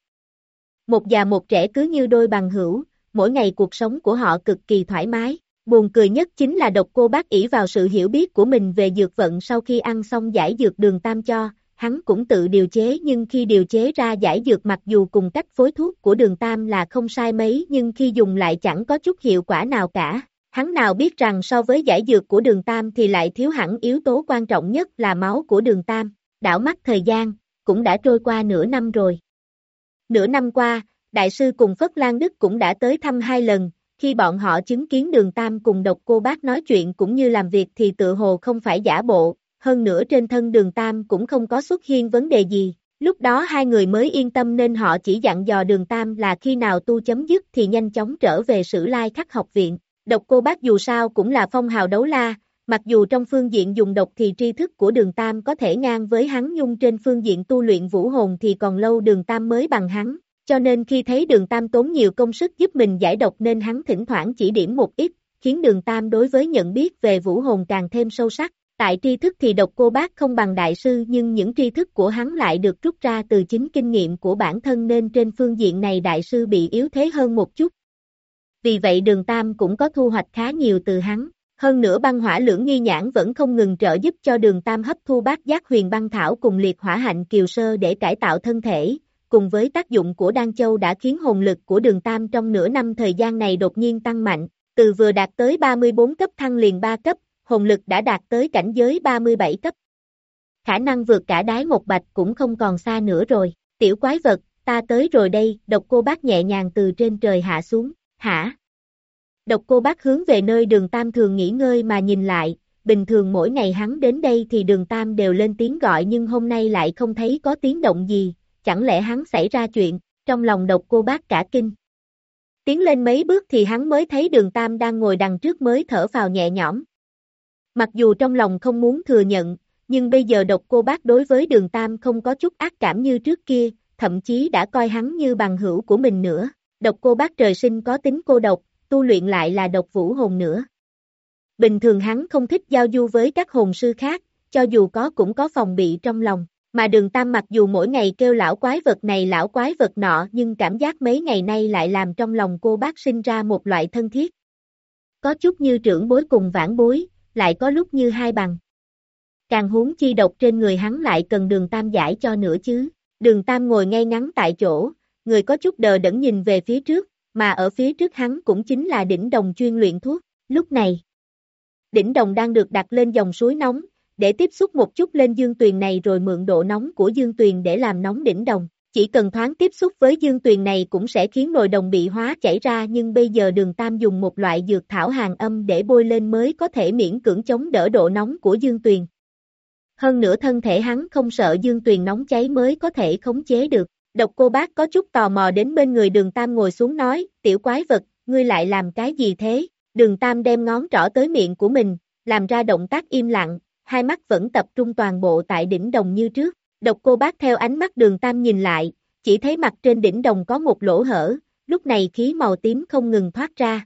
Một già một trẻ cứ như đôi bằng hữu, mỗi ngày cuộc sống của họ cực kỳ thoải mái. Buồn cười nhất chính là Độc Cô Bác ỷ vào sự hiểu biết của mình về dược vận sau khi ăn xong giải dược Đường Tam cho, hắn cũng tự điều chế nhưng khi điều chế ra giải dược mặc dù cùng cách phối thuốc của Đường Tam là không sai mấy nhưng khi dùng lại chẳng có chút hiệu quả nào cả. Hắn nào biết rằng so với giải dược của Đường Tam thì lại thiếu hẳn yếu tố quan trọng nhất là máu của Đường Tam. Đảo mắt thời gian, cũng đã trôi qua nửa năm rồi. Nửa năm qua, Đại sư cùng Phất Lan Đức cũng đã tới thăm hai lần, khi bọn họ chứng kiến Đường Tam cùng Độc Cô Bác nói chuyện cũng như làm việc thì tự hồ không phải giả bộ, hơn nữa trên thân Đường Tam cũng không có xuất hiện vấn đề gì. Lúc đó hai người mới yên tâm nên họ chỉ dặn dò Đường Tam là khi nào tu chấm dứt thì nhanh chóng trở về Sử Lai Khắc học viện. Độc Cô Bác dù sao cũng là phong hào đấu la, mặc dù trong phương diện dùng độc thì tri thức của Đường Tam có thể ngang với hắn nhưng trên phương diện tu luyện vũ hồn thì còn lâu Đường Tam mới bằng hắn, cho nên khi thấy Đường Tam tốn nhiều công sức giúp mình giải độc nên hắn thỉnh thoảng chỉ điểm một ít, khiến Đường Tam đối với nhận biết về vũ hồn càng thêm sâu sắc. Tại tri thức thì Độc Cô Bác không bằng đại sư nhưng những tri thức của hắn lại được rút ra từ chính kinh nghiệm của bản thân nên trên phương diện này đại sư bị yếu thế hơn một chút. Vì vậy Đường Tam cũng có thu hoạch khá nhiều từ hắn. Hơn nữa băng hỏa lưỡng nghi nhãn vẫn không ngừng trợ giúp cho Đường Tam hấp thu bát giác huyền băng thảo cùng liệt hỏa hạnh kiều sơ để cải tạo thân thể, cùng với tác dụng của Đan Châu đã khiến hồn lực của Đường Tam trong nửa năm thời gian này đột nhiên tăng mạnh, từ vừa đạt tới ba mươi bốn cấp thăng liền ba cấp, hồn lực đã đạt tới cảnh giới ba mươi bảy cấp. Khả năng vượt cả đái một bạch cũng không còn xa nữa rồi. Tiểu quái vật, ta tới rồi đây. Độc Cô Bác nhẹ nhàng từ trên trời hạ xuống. Hả? Độc Cô Bác hướng về nơi Đường Tam thường nghỉ ngơi mà nhìn lại, bình thường mỗi ngày hắn đến đây thì Đường Tam đều lên tiếng gọi nhưng hôm nay lại không thấy có tiếng động gì, chẳng lẽ hắn xảy ra chuyện, trong lòng Độc Cô Bác cả kinh. Tiến lên mấy bước thì hắn mới thấy Đường Tam đang ngồi đằng trước mới thở phào nhẹ nhõm. Mặc dù trong lòng không muốn thừa nhận, nhưng bây giờ Độc Cô Bác đối với Đường Tam không có chút ác cảm như trước kia, thậm chí đã coi hắn như bằng hữu của mình nữa. Độc Cô Bác trời sinh có tính cô độc, tu luyện lại là độc vũ hồn nữa. Bình thường hắn không thích giao du với các hồn sư khác, cho dù có cũng có phòng bị trong lòng, mà Đường Tam mặc dù mỗi ngày kêu lão quái vật này lão quái vật nọ nhưng cảm giác mấy ngày nay lại làm trong lòng cô bác sinh ra một loại thân thiết. Có chút như trưởng bối cùng vãn bối, lại có lúc như hai bằng. Càng huống chi độc trên người hắn lại cần Đường Tam giải cho nữa chứ. Đường Tam ngồi ngay ngắn tại chỗ, người có chút đờ đẫn nhìn về phía trước, mà ở phía trước hắn cũng chính là đỉnh đồng chuyên luyện thuốc. Lúc này, đỉnh đồng đang được đặt lên dòng suối nóng, để tiếp xúc một chút lên dương tuyền này rồi mượn độ nóng của dương tuyền để làm nóng đỉnh đồng. Chỉ cần thoáng tiếp xúc với dương tuyền này cũng sẽ khiến nồi đồng bị hóa chảy ra nhưng bây giờ Đường Tam dùng một loại dược thảo hàn âm để bôi lên mới có thể miễn cưỡng chống đỡ độ nóng của dương tuyền. Hơn nữa thân thể hắn không sợ dương tuyền nóng cháy mới có thể khống chế được. Độc Cô Bác có chút tò mò đến bên người Đường Tam ngồi xuống nói, tiểu quái vật, ngươi lại làm cái gì thế? Đường Tam đem ngón trỏ tới miệng của mình, làm ra động tác im lặng, hai mắt vẫn tập trung toàn bộ tại đỉnh đồng như trước. Độc Cô Bác theo ánh mắt Đường Tam nhìn lại, chỉ thấy mặt trên đỉnh đồng có một lỗ hở, lúc này khí màu tím không ngừng thoát ra.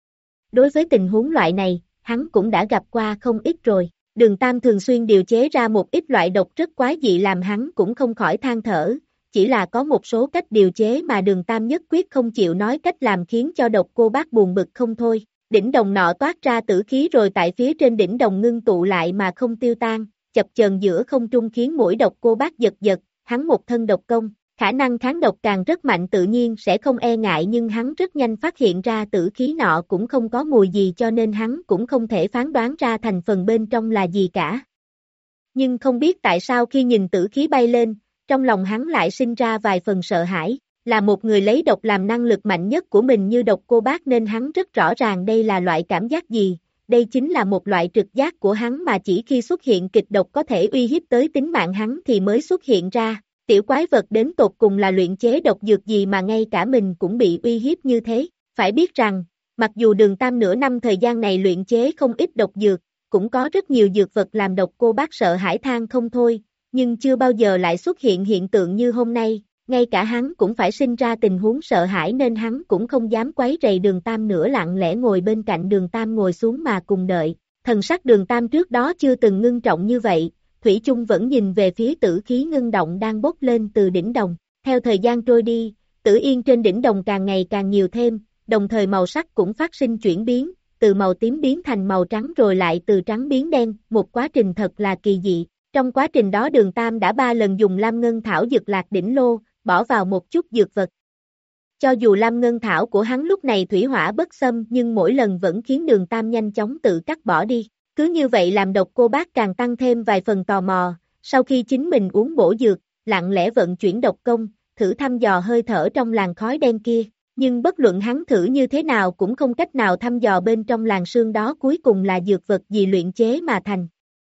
Đối với tình huống loại này, hắn cũng đã gặp qua không ít rồi. Đường Tam thường xuyên điều chế ra một ít loại độc rất quái dị làm hắn cũng không khỏi than thở, chỉ là có một số cách điều chế mà Đường Tam nhất quyết không chịu nói cách làm khiến cho Độc Cô Bác buồn bực không thôi. Đỉnh đồng nọ toát ra tử khí rồi tại phía trên đỉnh đồng ngưng tụ lại mà không tiêu tan, chập chờn giữa không trung khiến mũi Độc Cô Bác giật giật, hắn một thân độc công, khả năng kháng độc càng rất mạnh tự nhiên sẽ không e ngại nhưng hắn rất nhanh phát hiện ra tử khí nọ cũng không có mùi gì cho nên hắn cũng không thể phán đoán ra thành phần bên trong là gì cả. Nhưng không biết tại sao khi nhìn tử khí bay lên, trong lòng hắn lại sinh ra vài phần sợ hãi. Là một người lấy độc làm năng lực mạnh nhất của mình như Độc Cô Bác nên hắn rất rõ ràng đây là loại cảm giác gì, đây chính là một loại trực giác của hắn mà chỉ khi xuất hiện kịch độc có thể uy hiếp tới tính mạng hắn thì mới xuất hiện ra. Tiểu quái vật đến tột cùng là luyện chế độc dược gì mà ngay cả mình cũng bị uy hiếp như thế. Phải biết rằng, mặc dù Đường Tam nửa năm thời gian này luyện chế không ít độc dược, cũng có rất nhiều dược vật làm Độc Cô Bác sợ hãi than không thôi, nhưng chưa bao giờ lại xuất hiện hiện tượng như hôm nay. Ngay cả hắn cũng phải sinh ra tình huống sợ hãi nên hắn cũng không dám quấy rầy Đường Tam nữa lặng lẽ ngồi bên cạnh Đường Tam ngồi xuống mà cùng đợi. Thần sắc Đường Tam trước đó chưa từng ngưng trọng như vậy, thủy chung vẫn nhìn về phía tử khí ngưng động đang bốc lên từ đỉnh đồng. Theo thời gian trôi đi, tử yên trên đỉnh đồng càng ngày càng nhiều thêm, đồng thời màu sắc cũng phát sinh chuyển biến, từ màu tím biến thành màu trắng rồi lại từ trắng biến đen, một quá trình thật là kỳ dị. Trong quá trình đó Đường Tam đã ba lần dùng Lam Ngân Thảo Dực Lạc Đỉnh Lô, bỏ vào một chút dược vật. Cho dù Lam Ngân Thảo của hắn lúc này thủy hỏa bất xâm nhưng mỗi lần vẫn khiến Đường Tam nhanh chóng tự cắt bỏ đi. Cứ như vậy làm Độc Cô Bác càng tăng thêm vài phần tò mò, sau khi chính mình uống bổ dược, lặng lẽ vận chuyển độc công, thử thăm dò hơi thở trong làn khói đen kia. Nhưng bất luận hắn thử như thế nào cũng không cách nào thăm dò bên trong làn sương đó cuối cùng là dược vật gì luyện chế mà thành.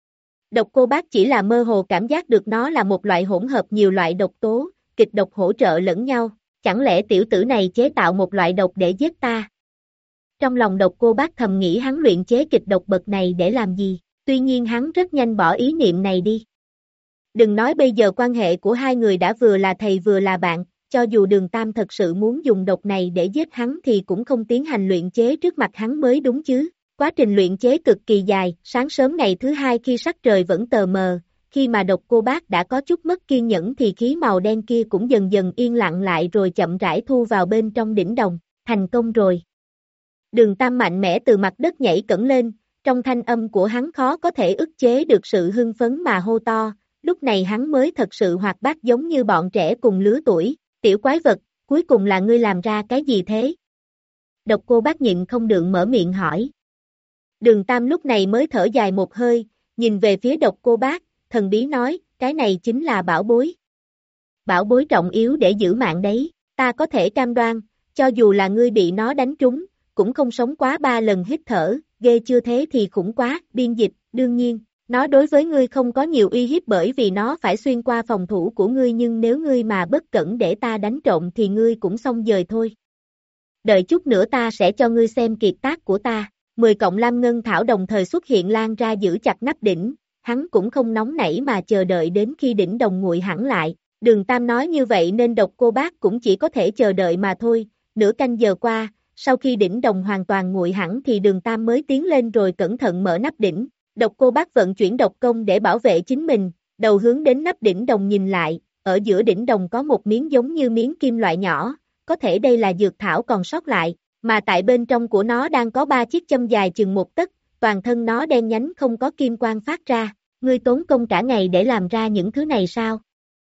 Độc Cô Bác chỉ là mơ hồ cảm giác được nó là một loại hỗn hợp nhiều loại độc tố, kịch độc hỗ trợ lẫn nhau, chẳng lẽ tiểu tử này chế tạo một loại độc để giết ta? Trong lòng Độc Cô Bác thầm nghĩ hắn luyện chế kịch độc bậc này để làm gì, tuy nhiên hắn rất nhanh bỏ ý niệm này đi. Đừng nói bây giờ quan hệ của hai người đã vừa là thầy vừa là bạn, cho dù Đường Tam thật sự muốn dùng độc này để giết hắn thì cũng không tiến hành luyện chế trước mặt hắn mới đúng chứ. Quá trình luyện chế cực kỳ dài, sáng sớm ngày thứ hai khi sắc trời vẫn tờ mờ, khi mà Độc Cô Bác đã có chút mất kiên nhẫn thì khí màu đen kia cũng dần dần yên lặng lại rồi chậm rãi thu vào bên trong đỉnh đồng, thành công rồi. Đường Tam mạnh mẽ từ mặt đất nhảy cẫng lên, trong thanh âm của hắn khó có thể ức chế được sự hưng phấn mà hô to, lúc này hắn mới thật sự hoạt bát giống như bọn trẻ cùng lứa tuổi, tiểu quái vật, cuối cùng là ngươi làm ra cái gì thế? Độc Cô Bác nhịn không được mở miệng hỏi. Đường Tam lúc này mới thở dài một hơi, nhìn về phía Độc Cô Bác, thần bí nói, cái này chính là bảo bối. Bảo bối trọng yếu để giữ mạng đấy, ta có thể cam đoan, cho dù là ngươi bị nó đánh trúng, cũng không sống quá ba lần hít thở, ghê chưa thế thì khủng quá, biên dịch, đương nhiên, nó đối với ngươi không có nhiều uy hiếp bởi vì nó phải xuyên qua phòng thủ của ngươi nhưng nếu ngươi mà bất cẩn để ta đánh trộm thì ngươi cũng xong dời thôi. Đợi chút nữa ta sẽ cho ngươi xem kiệt tác của ta. Mười cọng lam ngân thảo đồng thời xuất hiện lan ra giữ chặt nắp đỉnh, hắn cũng không nóng nảy mà chờ đợi đến khi đỉnh đồng nguội hẳn lại. Đường Tam nói như vậy nên Độc Cô Bác cũng chỉ có thể chờ đợi mà thôi. Nửa canh giờ qua, sau khi đỉnh đồng hoàn toàn nguội hẳn thì Đường Tam mới tiến lên rồi cẩn thận mở nắp đỉnh. Độc Cô Bác vận chuyển độc công để bảo vệ chính mình, đầu hướng đến nắp đỉnh đồng nhìn lại, ở giữa đỉnh đồng có một miếng giống như miếng kim loại nhỏ, có thể đây là dược thảo còn sót lại, mà tại bên trong của nó đang có ba chiếc châm dài chừng một tấc, toàn thân nó đen nhánh không có kim quang phát ra, ngươi tốn công cả ngày để làm ra những thứ này sao?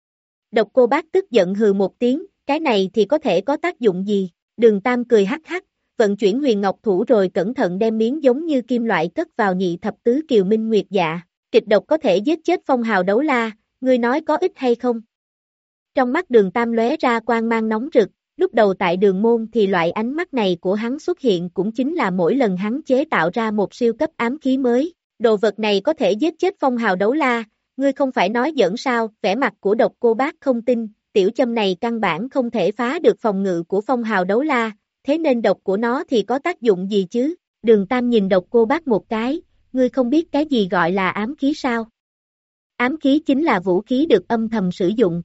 Độc Cô Bác tức giận hừ một tiếng, cái này thì có thể có tác dụng gì? Đường Tam cười hắc hắc, vận chuyển huyền ngọc thủ rồi cẩn thận đem miếng giống như kim loại cất vào nhị thập tứ kiều minh nguyệt dạ, kịch độc có thể giết chết phong hào đấu la, ngươi nói có ích hay không? Trong mắt Đường Tam lóe ra quang mang nóng rực, lúc đầu tại Đường Môn thì loại ánh mắt này của hắn xuất hiện cũng chính là mỗi lần hắn chế tạo ra một siêu cấp ám khí mới, đồ vật này có thể giết chết phong hào đấu la, ngươi không phải nói giỡn sao? Vẻ mặt của Độc Cô Bác không tin, tiểu châm này căn bản không thể phá được phòng ngự của phong hào đấu la, thế nên độc của nó thì có tác dụng gì chứ? Đường Tam nhìn Độc Cô Bác một cái, ngươi không biết cái gì gọi là ám khí sao? Ám khí chính là vũ khí được âm thầm sử dụng.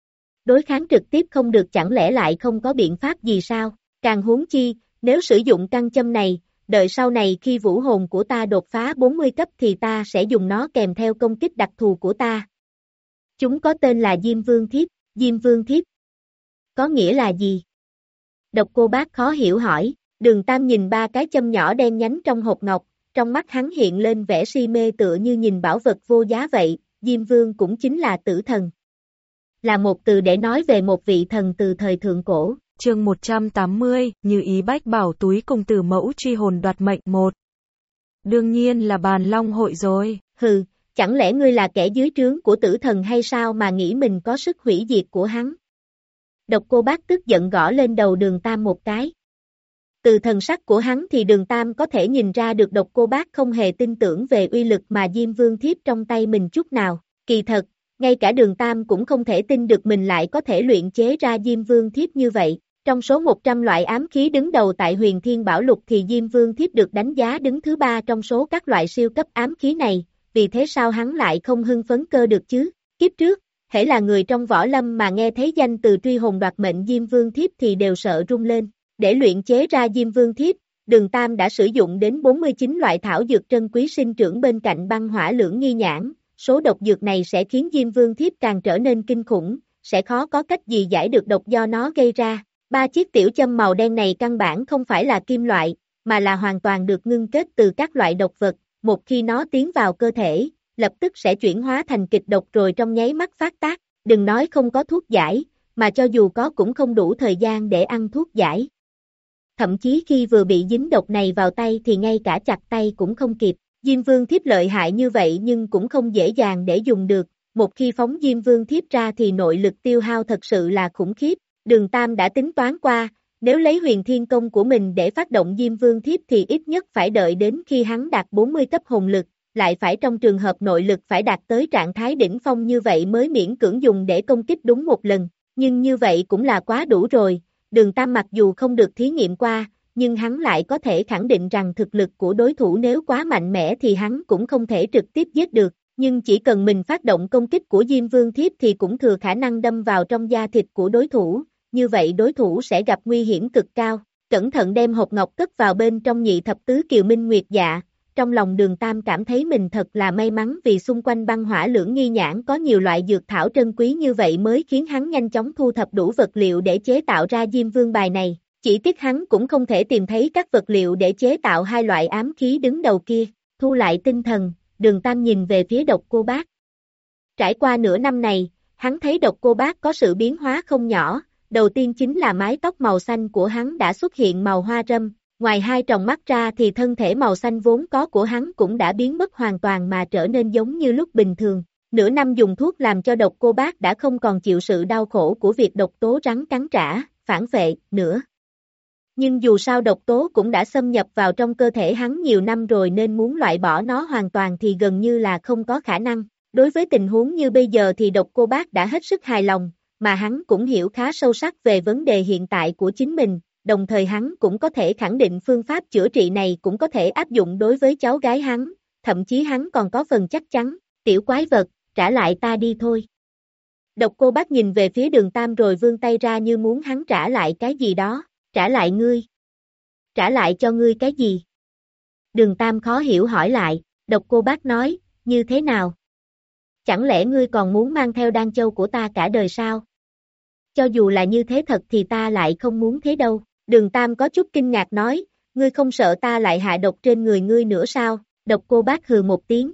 Đối kháng trực tiếp không được chẳng lẽ lại không có biện pháp gì sao? Càng huống chi, nếu sử dụng căn châm này, đợi sau này khi vũ hồn của ta đột phá bốn mươi cấp thì ta sẽ dùng nó kèm theo công kích đặc thù của ta. Chúng có tên là Diêm Vương Thiếp, Diêm Vương Thiếp. Có nghĩa là gì? Độc Cô Bác khó hiểu hỏi, Đường Tam nhìn ba cái châm nhỏ đen nhánh trong hộp ngọc, trong mắt hắn hiện lên vẻ si mê tựa như nhìn bảo vật vô giá vậy, Diêm Vương cũng chính là tử thần. Là một từ để nói về một vị thần từ thời thượng cổ. Chương một trăm tám mươi, Như Ý Bách Bảo Túi cùng Tử Mẫu Truy Hồn Đoạt Mệnh một. Đương nhiên là Bàn Long hội rồi. Hừ, chẳng lẽ ngươi là kẻ dưới trướng của tử thần hay sao mà nghĩ mình có sức hủy diệt của hắn? Độc Cô Bác tức giận gõ lên đầu Đường Tam một cái. Từ thần sắc của hắn thì Đường Tam có thể nhìn ra được Độc Cô Bác không hề tin tưởng về uy lực mà Diêm Vương Thiếp trong tay mình chút nào. Kỳ thật, ngay cả Đường Tam cũng không thể tin được mình lại có thể luyện chế ra Diêm Vương Thiếp như vậy. Trong số một trăm loại ám khí đứng đầu tại Huyền Thiên Bảo Lục thì Diêm Vương Thiếp được đánh giá đứng thứ ba trong số các loại siêu cấp ám khí này, vì thế sao hắn lại không hưng phấn cơ được chứ? Kiếp trước, hễ là người trong võ lâm mà nghe thấy danh từ truy hồn đoạt mệnh Diêm Vương Thiếp thì đều sợ run lên. Để luyện chế ra Diêm Vương Thiếp, Đường Tam đã sử dụng đến bốn mươi chín loại thảo dược trân quý sinh trưởng bên cạnh băng hỏa lưỡng nghi nhãn. Số độc dược này sẽ khiến Diêm Vương Thiếp càng trở nên kinh khủng, sẽ khó có cách gì giải được độc do nó gây ra. Ba chiếc tiểu châm màu đen này căn bản không phải là kim loại, mà là hoàn toàn được ngưng kết từ các loại độc vật, một khi nó tiến vào cơ thể, lập tức sẽ chuyển hóa thành kịch độc rồi trong nháy mắt phát tác, đừng nói không có thuốc giải, mà cho dù có cũng không đủ thời gian để ăn thuốc giải. Thậm chí khi vừa bị dính độc này vào tay thì ngay cả chặt tay cũng không kịp. Diêm Vương thiếp lợi hại như vậy nhưng cũng không dễ dàng để dùng được, một khi phóng Diêm Vương thiếp ra thì nội lực tiêu hao thật sự là khủng khiếp. Đường Tam đã tính toán qua, nếu lấy huyền thiên công của mình để phát động Diêm Vương thiếp thì ít nhất phải đợi đến khi hắn đạt bốn mươi cấp hồn lực, lại phải trong trường hợp nội lực phải đạt tới trạng thái đỉnh phong như vậy mới miễn cưỡng dùng để công kích đúng một lần, nhưng như vậy cũng là quá đủ rồi. Đường Tam mặc dù không được thí nghiệm qua, nhưng hắn lại có thể khẳng định rằng thực lực của đối thủ nếu quá mạnh mẽ thì hắn cũng không thể trực tiếp giết được, nhưng chỉ cần mình phát động công kích của Diêm Vương thiếp thì cũng thừa khả năng đâm vào trong da thịt của đối thủ, như vậy đối thủ sẽ gặp nguy hiểm cực cao. Cẩn thận đem hộp ngọc cất vào bên trong nhị thập tứ kiều minh nguyệt dạ, trong lòng Đường Tam cảm thấy mình thật là may mắn vì xung quanh băng hỏa lưỡng nghi nhãn có nhiều loại dược thảo trân quý như vậy mới khiến hắn nhanh chóng thu thập đủ vật liệu để chế tạo ra Diêm Vương bài này. Chỉ tiếc hắn cũng không thể tìm thấy các vật liệu để chế tạo hai loại ám khí đứng đầu kia. Thu lại tinh thần, Đường Tam nhìn về phía Độc Cô Bác. Trải qua nửa năm này, hắn thấy Độc Cô Bác có sự biến hóa không nhỏ. Đầu tiên chính là mái tóc màu xanh của hắn đã xuất hiện màu hoa râm. Ngoài hai tròng mắt ra thì thân thể màu xanh vốn có của hắn cũng đã biến mất hoàn toàn mà trở nên giống như lúc bình thường. Nửa năm dùng thuốc làm cho Độc Cô Bác đã không còn chịu sự đau khổ của việc độc tố rắn cắn trả, phản vệ, nữa. Nhưng dù sao độc tố cũng đã xâm nhập vào trong cơ thể hắn nhiều năm rồi nên muốn loại bỏ nó hoàn toàn thì gần như là không có khả năng. Đối với tình huống như bây giờ thì Độc Cô Bác đã hết sức hài lòng, mà hắn cũng hiểu khá sâu sắc về vấn đề hiện tại của chính mình. Đồng thời hắn cũng có thể khẳng định phương pháp chữa trị này cũng có thể áp dụng đối với cháu gái hắn, thậm chí hắn còn có phần chắc chắn. Tiểu quái vật, trả lại ta đi thôi. Độc Cô Bác nhìn về phía Đường Tam rồi vươn tay ra như muốn hắn trả lại cái gì đó. Trả lại ngươi? Trả lại cho ngươi cái gì? Đường Tam khó hiểu hỏi lại. Độc Cô Bác nói, như thế nào? Chẳng lẽ ngươi còn muốn mang theo Đan Châu của ta cả đời sao? Cho dù là như thế thật thì ta lại không muốn thế đâu. Đường Tam có chút kinh ngạc nói, ngươi không sợ ta lại hạ độc trên người ngươi nữa sao? Độc Cô Bác hừ một tiếng.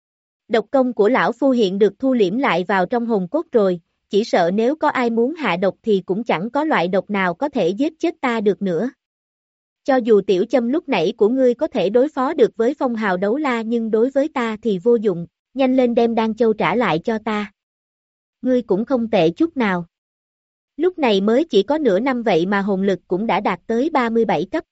Độc công của lão phu hiện được thu liễm lại vào trong hồn cốt rồi, chỉ sợ nếu có ai muốn hạ độc thì cũng chẳng có loại độc nào có thể giết chết ta được nữa. Cho dù tiểu châm lúc nãy của ngươi có thể đối phó được với phong hào đấu la nhưng đối với ta thì vô dụng, nhanh lên đem Đan Châu trả lại cho ta. Ngươi cũng không tệ chút nào. Lúc này mới chỉ có nửa năm vậy mà hồn lực cũng đã đạt tới ba mươi bảy cấp.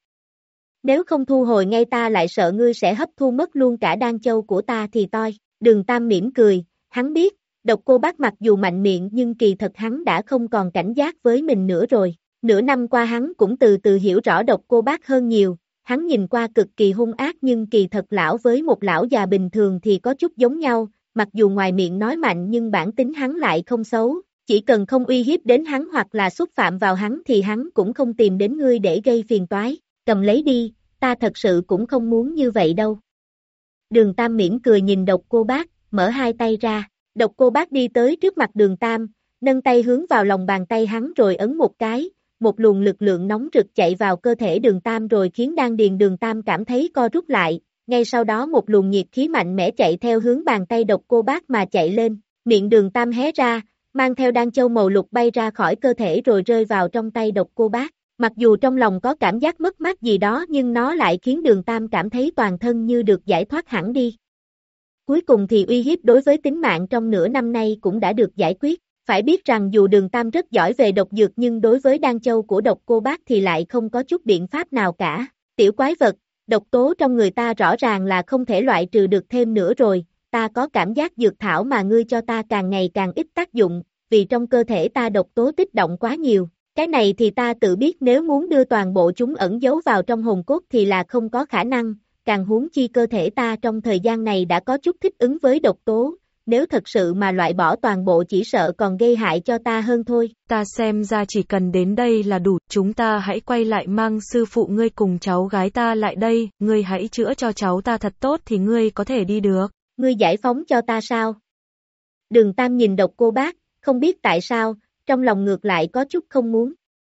Nếu không thu hồi ngay ta lại sợ ngươi sẽ hấp thu mất luôn cả Đan Châu của ta thì toi. Đường Tam mỉm cười, hắn biết, Độc Cô Bác mặc dù mạnh miệng nhưng kỳ thật hắn đã không còn cảnh giác với mình nữa rồi. Nửa năm qua hắn cũng từ từ hiểu rõ Độc Cô Bác hơn nhiều, hắn nhìn qua cực kỳ hung ác nhưng kỳ thật lão với một lão già bình thường thì có chút giống nhau, mặc dù ngoài miệng nói mạnh nhưng bản tính hắn lại không xấu. Chỉ cần không uy hiếp đến hắn hoặc là xúc phạm vào hắn thì hắn cũng không tìm đến ngươi để gây phiền toái. Cầm lấy đi, ta thật sự cũng không muốn như vậy đâu. Đường Tam mỉm cười nhìn Độc Cô Bác, mở hai tay ra. Độc Cô Bác đi tới trước mặt Đường Tam, nâng tay hướng vào lòng bàn tay hắn rồi ấn một cái, một luồng lực lượng nóng rực chạy vào cơ thể Đường Tam rồi khiến đan điền Đường Tam cảm thấy co rút lại. Ngay sau đó một luồng nhiệt khí mạnh mẽ chạy theo hướng bàn tay Độc Cô Bác mà chạy lên, miệng Đường Tam hé ra, mang theo Đan Châu màu lục bay ra khỏi cơ thể rồi rơi vào trong tay Độc Cô Bác. Mặc dù trong lòng có cảm giác mất mát gì đó nhưng nó lại khiến Đường Tam cảm thấy toàn thân như được giải thoát hẳn đi. Cuối cùng thì uy hiếp đối với tính mạng trong nửa năm nay cũng đã được giải quyết. Phải biết rằng dù Đường Tam rất giỏi về độc dược nhưng đối với Đan Châu của Độc Cô Bác thì lại không có chút biện pháp nào cả. Tiểu quái vật, độc tố trong người ta rõ ràng là không thể loại trừ được thêm nữa rồi. Ta có cảm giác dược thảo mà ngươi cho ta càng ngày càng ít tác dụng, vì trong cơ thể ta độc tố tích động quá nhiều. Cái này thì ta tự biết nếu muốn đưa toàn bộ chúng ẩn giấu vào trong hồn cốt thì là không có khả năng, càng huống chi cơ thể ta trong thời gian này đã có chút thích ứng với độc tố, nếu thật sự mà loại bỏ toàn bộ chỉ sợ còn gây hại cho ta hơn thôi. Ta xem ra chỉ cần đến đây là đủ, chúng ta hãy quay lại mang sư phụ ngươi cùng cháu gái ta lại đây, ngươi hãy chữa cho cháu ta thật tốt thì ngươi có thể đi được. Ngươi giải phóng cho ta sao? Đường Tam nhìn Độc Cô Bác, không biết tại sao, trong lòng ngược lại có chút không muốn.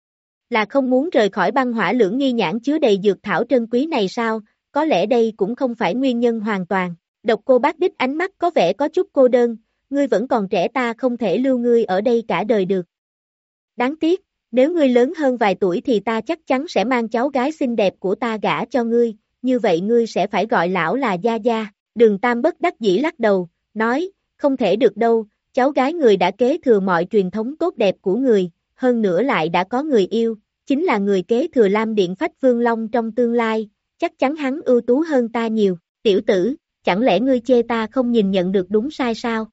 Là không muốn rời khỏi băng hỏa lưỡng nghi nhãn chứa đầy dược thảo trân quý này sao? Có lẽ đây cũng không phải nguyên nhân hoàn toàn. Độc Cô Bác Đích ánh mắt có vẻ có chút cô đơn, ngươi vẫn còn trẻ, ta không thể lưu ngươi ở đây cả đời được. Đáng tiếc, nếu ngươi lớn hơn vài tuổi thì ta chắc chắn sẽ mang cháu gái xinh đẹp của ta gả cho ngươi, như vậy ngươi sẽ phải gọi lão là Gia Gia. Đường Tam bất đắc dĩ lắc đầu, nói, không thể được đâu, cháu gái người đã kế thừa mọi truyền thống tốt đẹp của người, hơn nữa lại đã có người yêu, chính là người kế thừa Lam Điện Phách Vương Long trong tương lai, chắc chắn hắn ưu tú hơn ta nhiều. Tiểu tử, chẳng lẽ ngươi chê ta không nhìn nhận được đúng sai sao?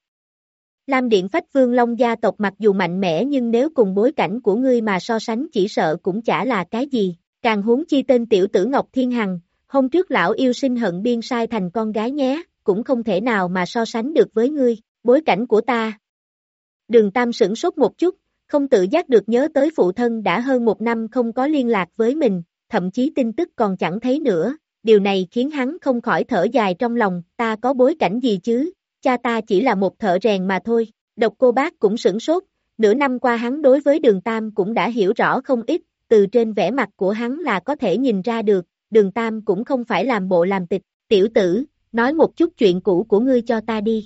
Lam Điện Phách Vương Long gia tộc mặc dù mạnh mẽ nhưng nếu cùng bối cảnh của ngươi mà so sánh chỉ sợ cũng chả là cái gì, càng huống chi tên tiểu tử Ngọc Thiên Hằng, hôm trước lão yêu sinh hận biên sai thành con gái nhé, cũng không thể nào mà so sánh được với ngươi, bối cảnh của ta. Đường Tam sửng sốt một chút, không tự giác được nhớ tới phụ thân đã hơn một năm không có liên lạc với mình, thậm chí tin tức còn chẳng thấy nữa, điều này khiến hắn không khỏi thở dài trong lòng, ta có bối cảnh gì chứ, cha ta chỉ là một thợ rèn mà thôi. Độc Cô Bác cũng sửng sốt, nửa năm qua hắn đối với Đường Tam cũng đã hiểu rõ không ít, từ trên vẻ mặt của hắn là có thể nhìn ra được, Đường Tam cũng không phải làm bộ làm tịch, tiểu tử, nói một chút chuyện cũ của ngươi cho ta đi.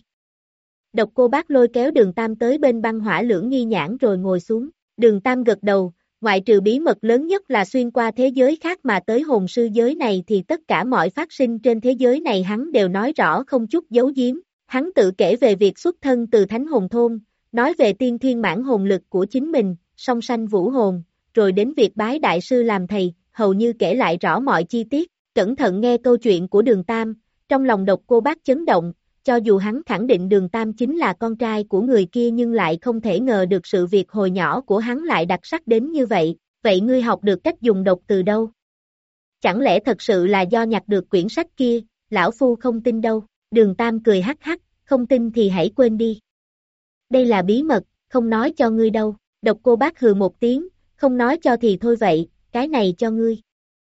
Độc Cô Bác lôi kéo Đường Tam tới bên băng hỏa lưỡng nghi nhãn rồi ngồi xuống, Đường Tam gật đầu, ngoại trừ bí mật lớn nhất là xuyên qua thế giới khác mà tới hồn sư giới này thì tất cả mọi phát sinh trên thế giới này hắn đều nói rõ không chút giấu giếm. Hắn tự kể về việc xuất thân từ Thánh Hồn Thôn, nói về tiên thiên mãn hồn lực của chính mình, song sanh vũ hồn, rồi đến việc bái đại sư làm thầy, hầu như kể lại rõ mọi chi tiết, cẩn thận nghe câu chuyện của Đường Tam, trong lòng Độc Cô Bác chấn động, cho dù hắn khẳng định Đường Tam chính là con trai của người kia nhưng lại không thể ngờ được sự việc hồi nhỏ của hắn lại đặc sắc đến như vậy, vậy ngươi học được cách dùng độc từ đâu? Chẳng lẽ thật sự là do nhặt được quyển sách kia, lão phu không tin đâu. Đường Tam cười hắc hắc, không tin thì hãy quên đi. Đây là bí mật, không nói cho ngươi đâu. Độc Cô Bác hừ một tiếng, không nói cho thì thôi vậy, cái này cho ngươi.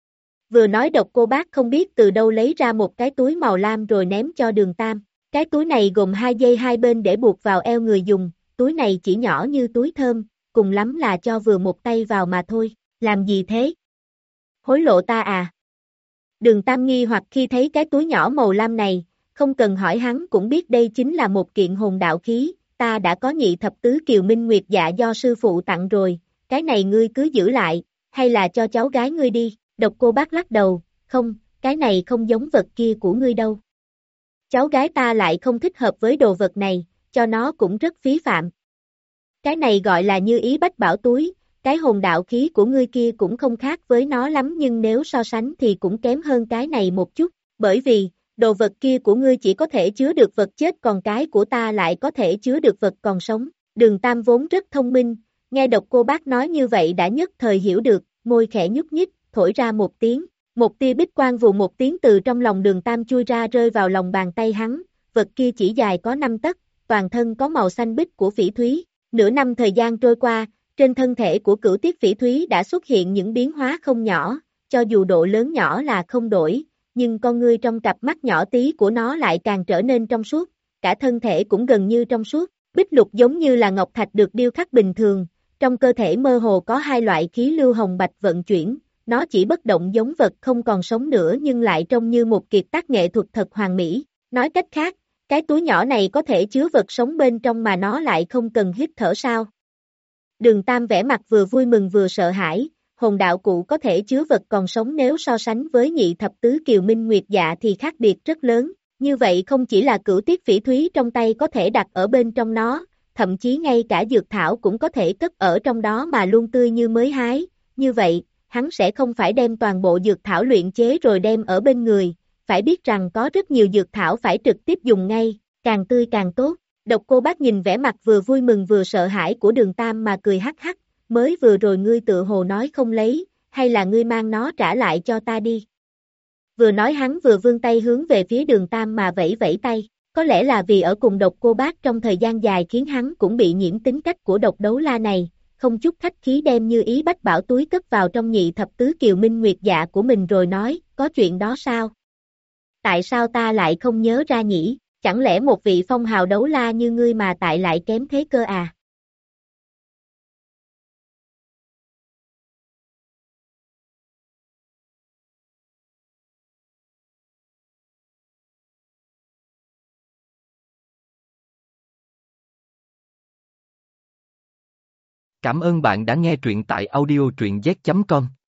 Vừa nói Độc Cô Bác không biết từ đâu lấy ra một cái túi màu lam rồi ném cho Đường Tam. Cái túi này gồm hai dây hai bên để buộc vào eo người dùng, túi này chỉ nhỏ như túi thơm, cùng lắm là cho vừa một tay vào mà thôi, làm gì thế? Hối lộ ta à? Đường Tam nghi hoặc khi thấy cái túi nhỏ màu lam này, không cần hỏi hắn cũng biết đây chính là một kiện hồn đạo khí, ta đã có nhị thập tứ kiều minh nguyệt dạ do sư phụ tặng rồi, cái này ngươi cứ giữ lại, hay là cho cháu gái ngươi đi. Độc Cô Bác lắc đầu, không, cái này không giống vật kia của ngươi đâu. Cháu gái ta lại không thích hợp với đồ vật này, cho nó cũng rất phí phạm. Cái này gọi là như ý bách bảo túi, cái hồn đạo khí của ngươi kia cũng không khác với nó lắm nhưng nếu so sánh thì cũng kém hơn cái này một chút, bởi vì, đồ vật kia của ngươi chỉ có thể chứa được vật chết còn cái của ta lại có thể chứa được vật còn sống. Đường Tam vốn rất thông minh, nghe Độc Cô Bác nói như vậy đã nhất thời hiểu được, môi khẽ nhúc nhích, thổi ra một tiếng, một tia bích quang vù một tiếng từ trong lòng Đường Tam chui ra rơi vào lòng bàn tay hắn, vật kia chỉ dài có năm tấc, toàn thân có màu xanh bích của phỉ thúy, nửa năm thời gian trôi qua, trên thân thể của Cửu Tiết Phỉ Thúy đã xuất hiện những biến hóa không nhỏ, cho dù độ lớn nhỏ là không đổi, nhưng con ngươi trong cặp mắt nhỏ tí của nó lại càng trở nên trong suốt, cả thân thể cũng gần như trong suốt, bích lục giống như là ngọc thạch được điêu khắc bình thường, trong cơ thể mơ hồ có hai loại khí lưu hồng bạch vận chuyển, nó chỉ bất động giống vật không còn sống nữa nhưng lại trông như một kiệt tác nghệ thuật thật hoàn mỹ, nói cách khác, cái túi nhỏ này có thể chứa vật sống bên trong mà nó lại không cần hít thở sao? Đường Tam vẻ mặt vừa vui mừng vừa sợ hãi, hồn đạo cụ có thể chứa vật còn sống nếu so sánh với nhị thập tứ kiều minh nguyệt dạ thì khác biệt rất lớn, như vậy không chỉ là Cửu Tiết Phỉ Thúy trong tay có thể đặt ở bên trong nó, thậm chí ngay cả dược thảo cũng có thể cất ở trong đó mà luôn tươi như mới hái, như vậy, hắn sẽ không phải đem toàn bộ dược thảo luyện chế rồi đem ở bên người, phải biết rằng có rất nhiều dược thảo phải trực tiếp dùng ngay, càng tươi càng tốt. Độc Cô Bác nhìn vẻ mặt vừa vui mừng vừa sợ hãi của Đường Tam mà cười hắc hắc, mới vừa rồi ngươi tự hồ nói không lấy, hay là ngươi mang nó trả lại cho ta đi. Vừa nói hắn vừa vươn tay hướng về phía Đường Tam mà vẫy vẫy tay, có lẽ là vì ở cùng Độc Cô Bác trong thời gian dài khiến hắn cũng bị nhiễm tính cách của độc đấu la này, không chút khách khí đem như ý bách bảo túi cất vào trong nhị thập tứ kiều minh nguyệt dạ của mình rồi nói, có chuyện đó sao? Tại sao ta lại không nhớ ra nhỉ? Chẳng lẽ một vị phong hào đấu la như ngươi mà tại lại kém thế cơ à? Cảm ơn bạn đã nghe truyện tại audio truyện z chấm com.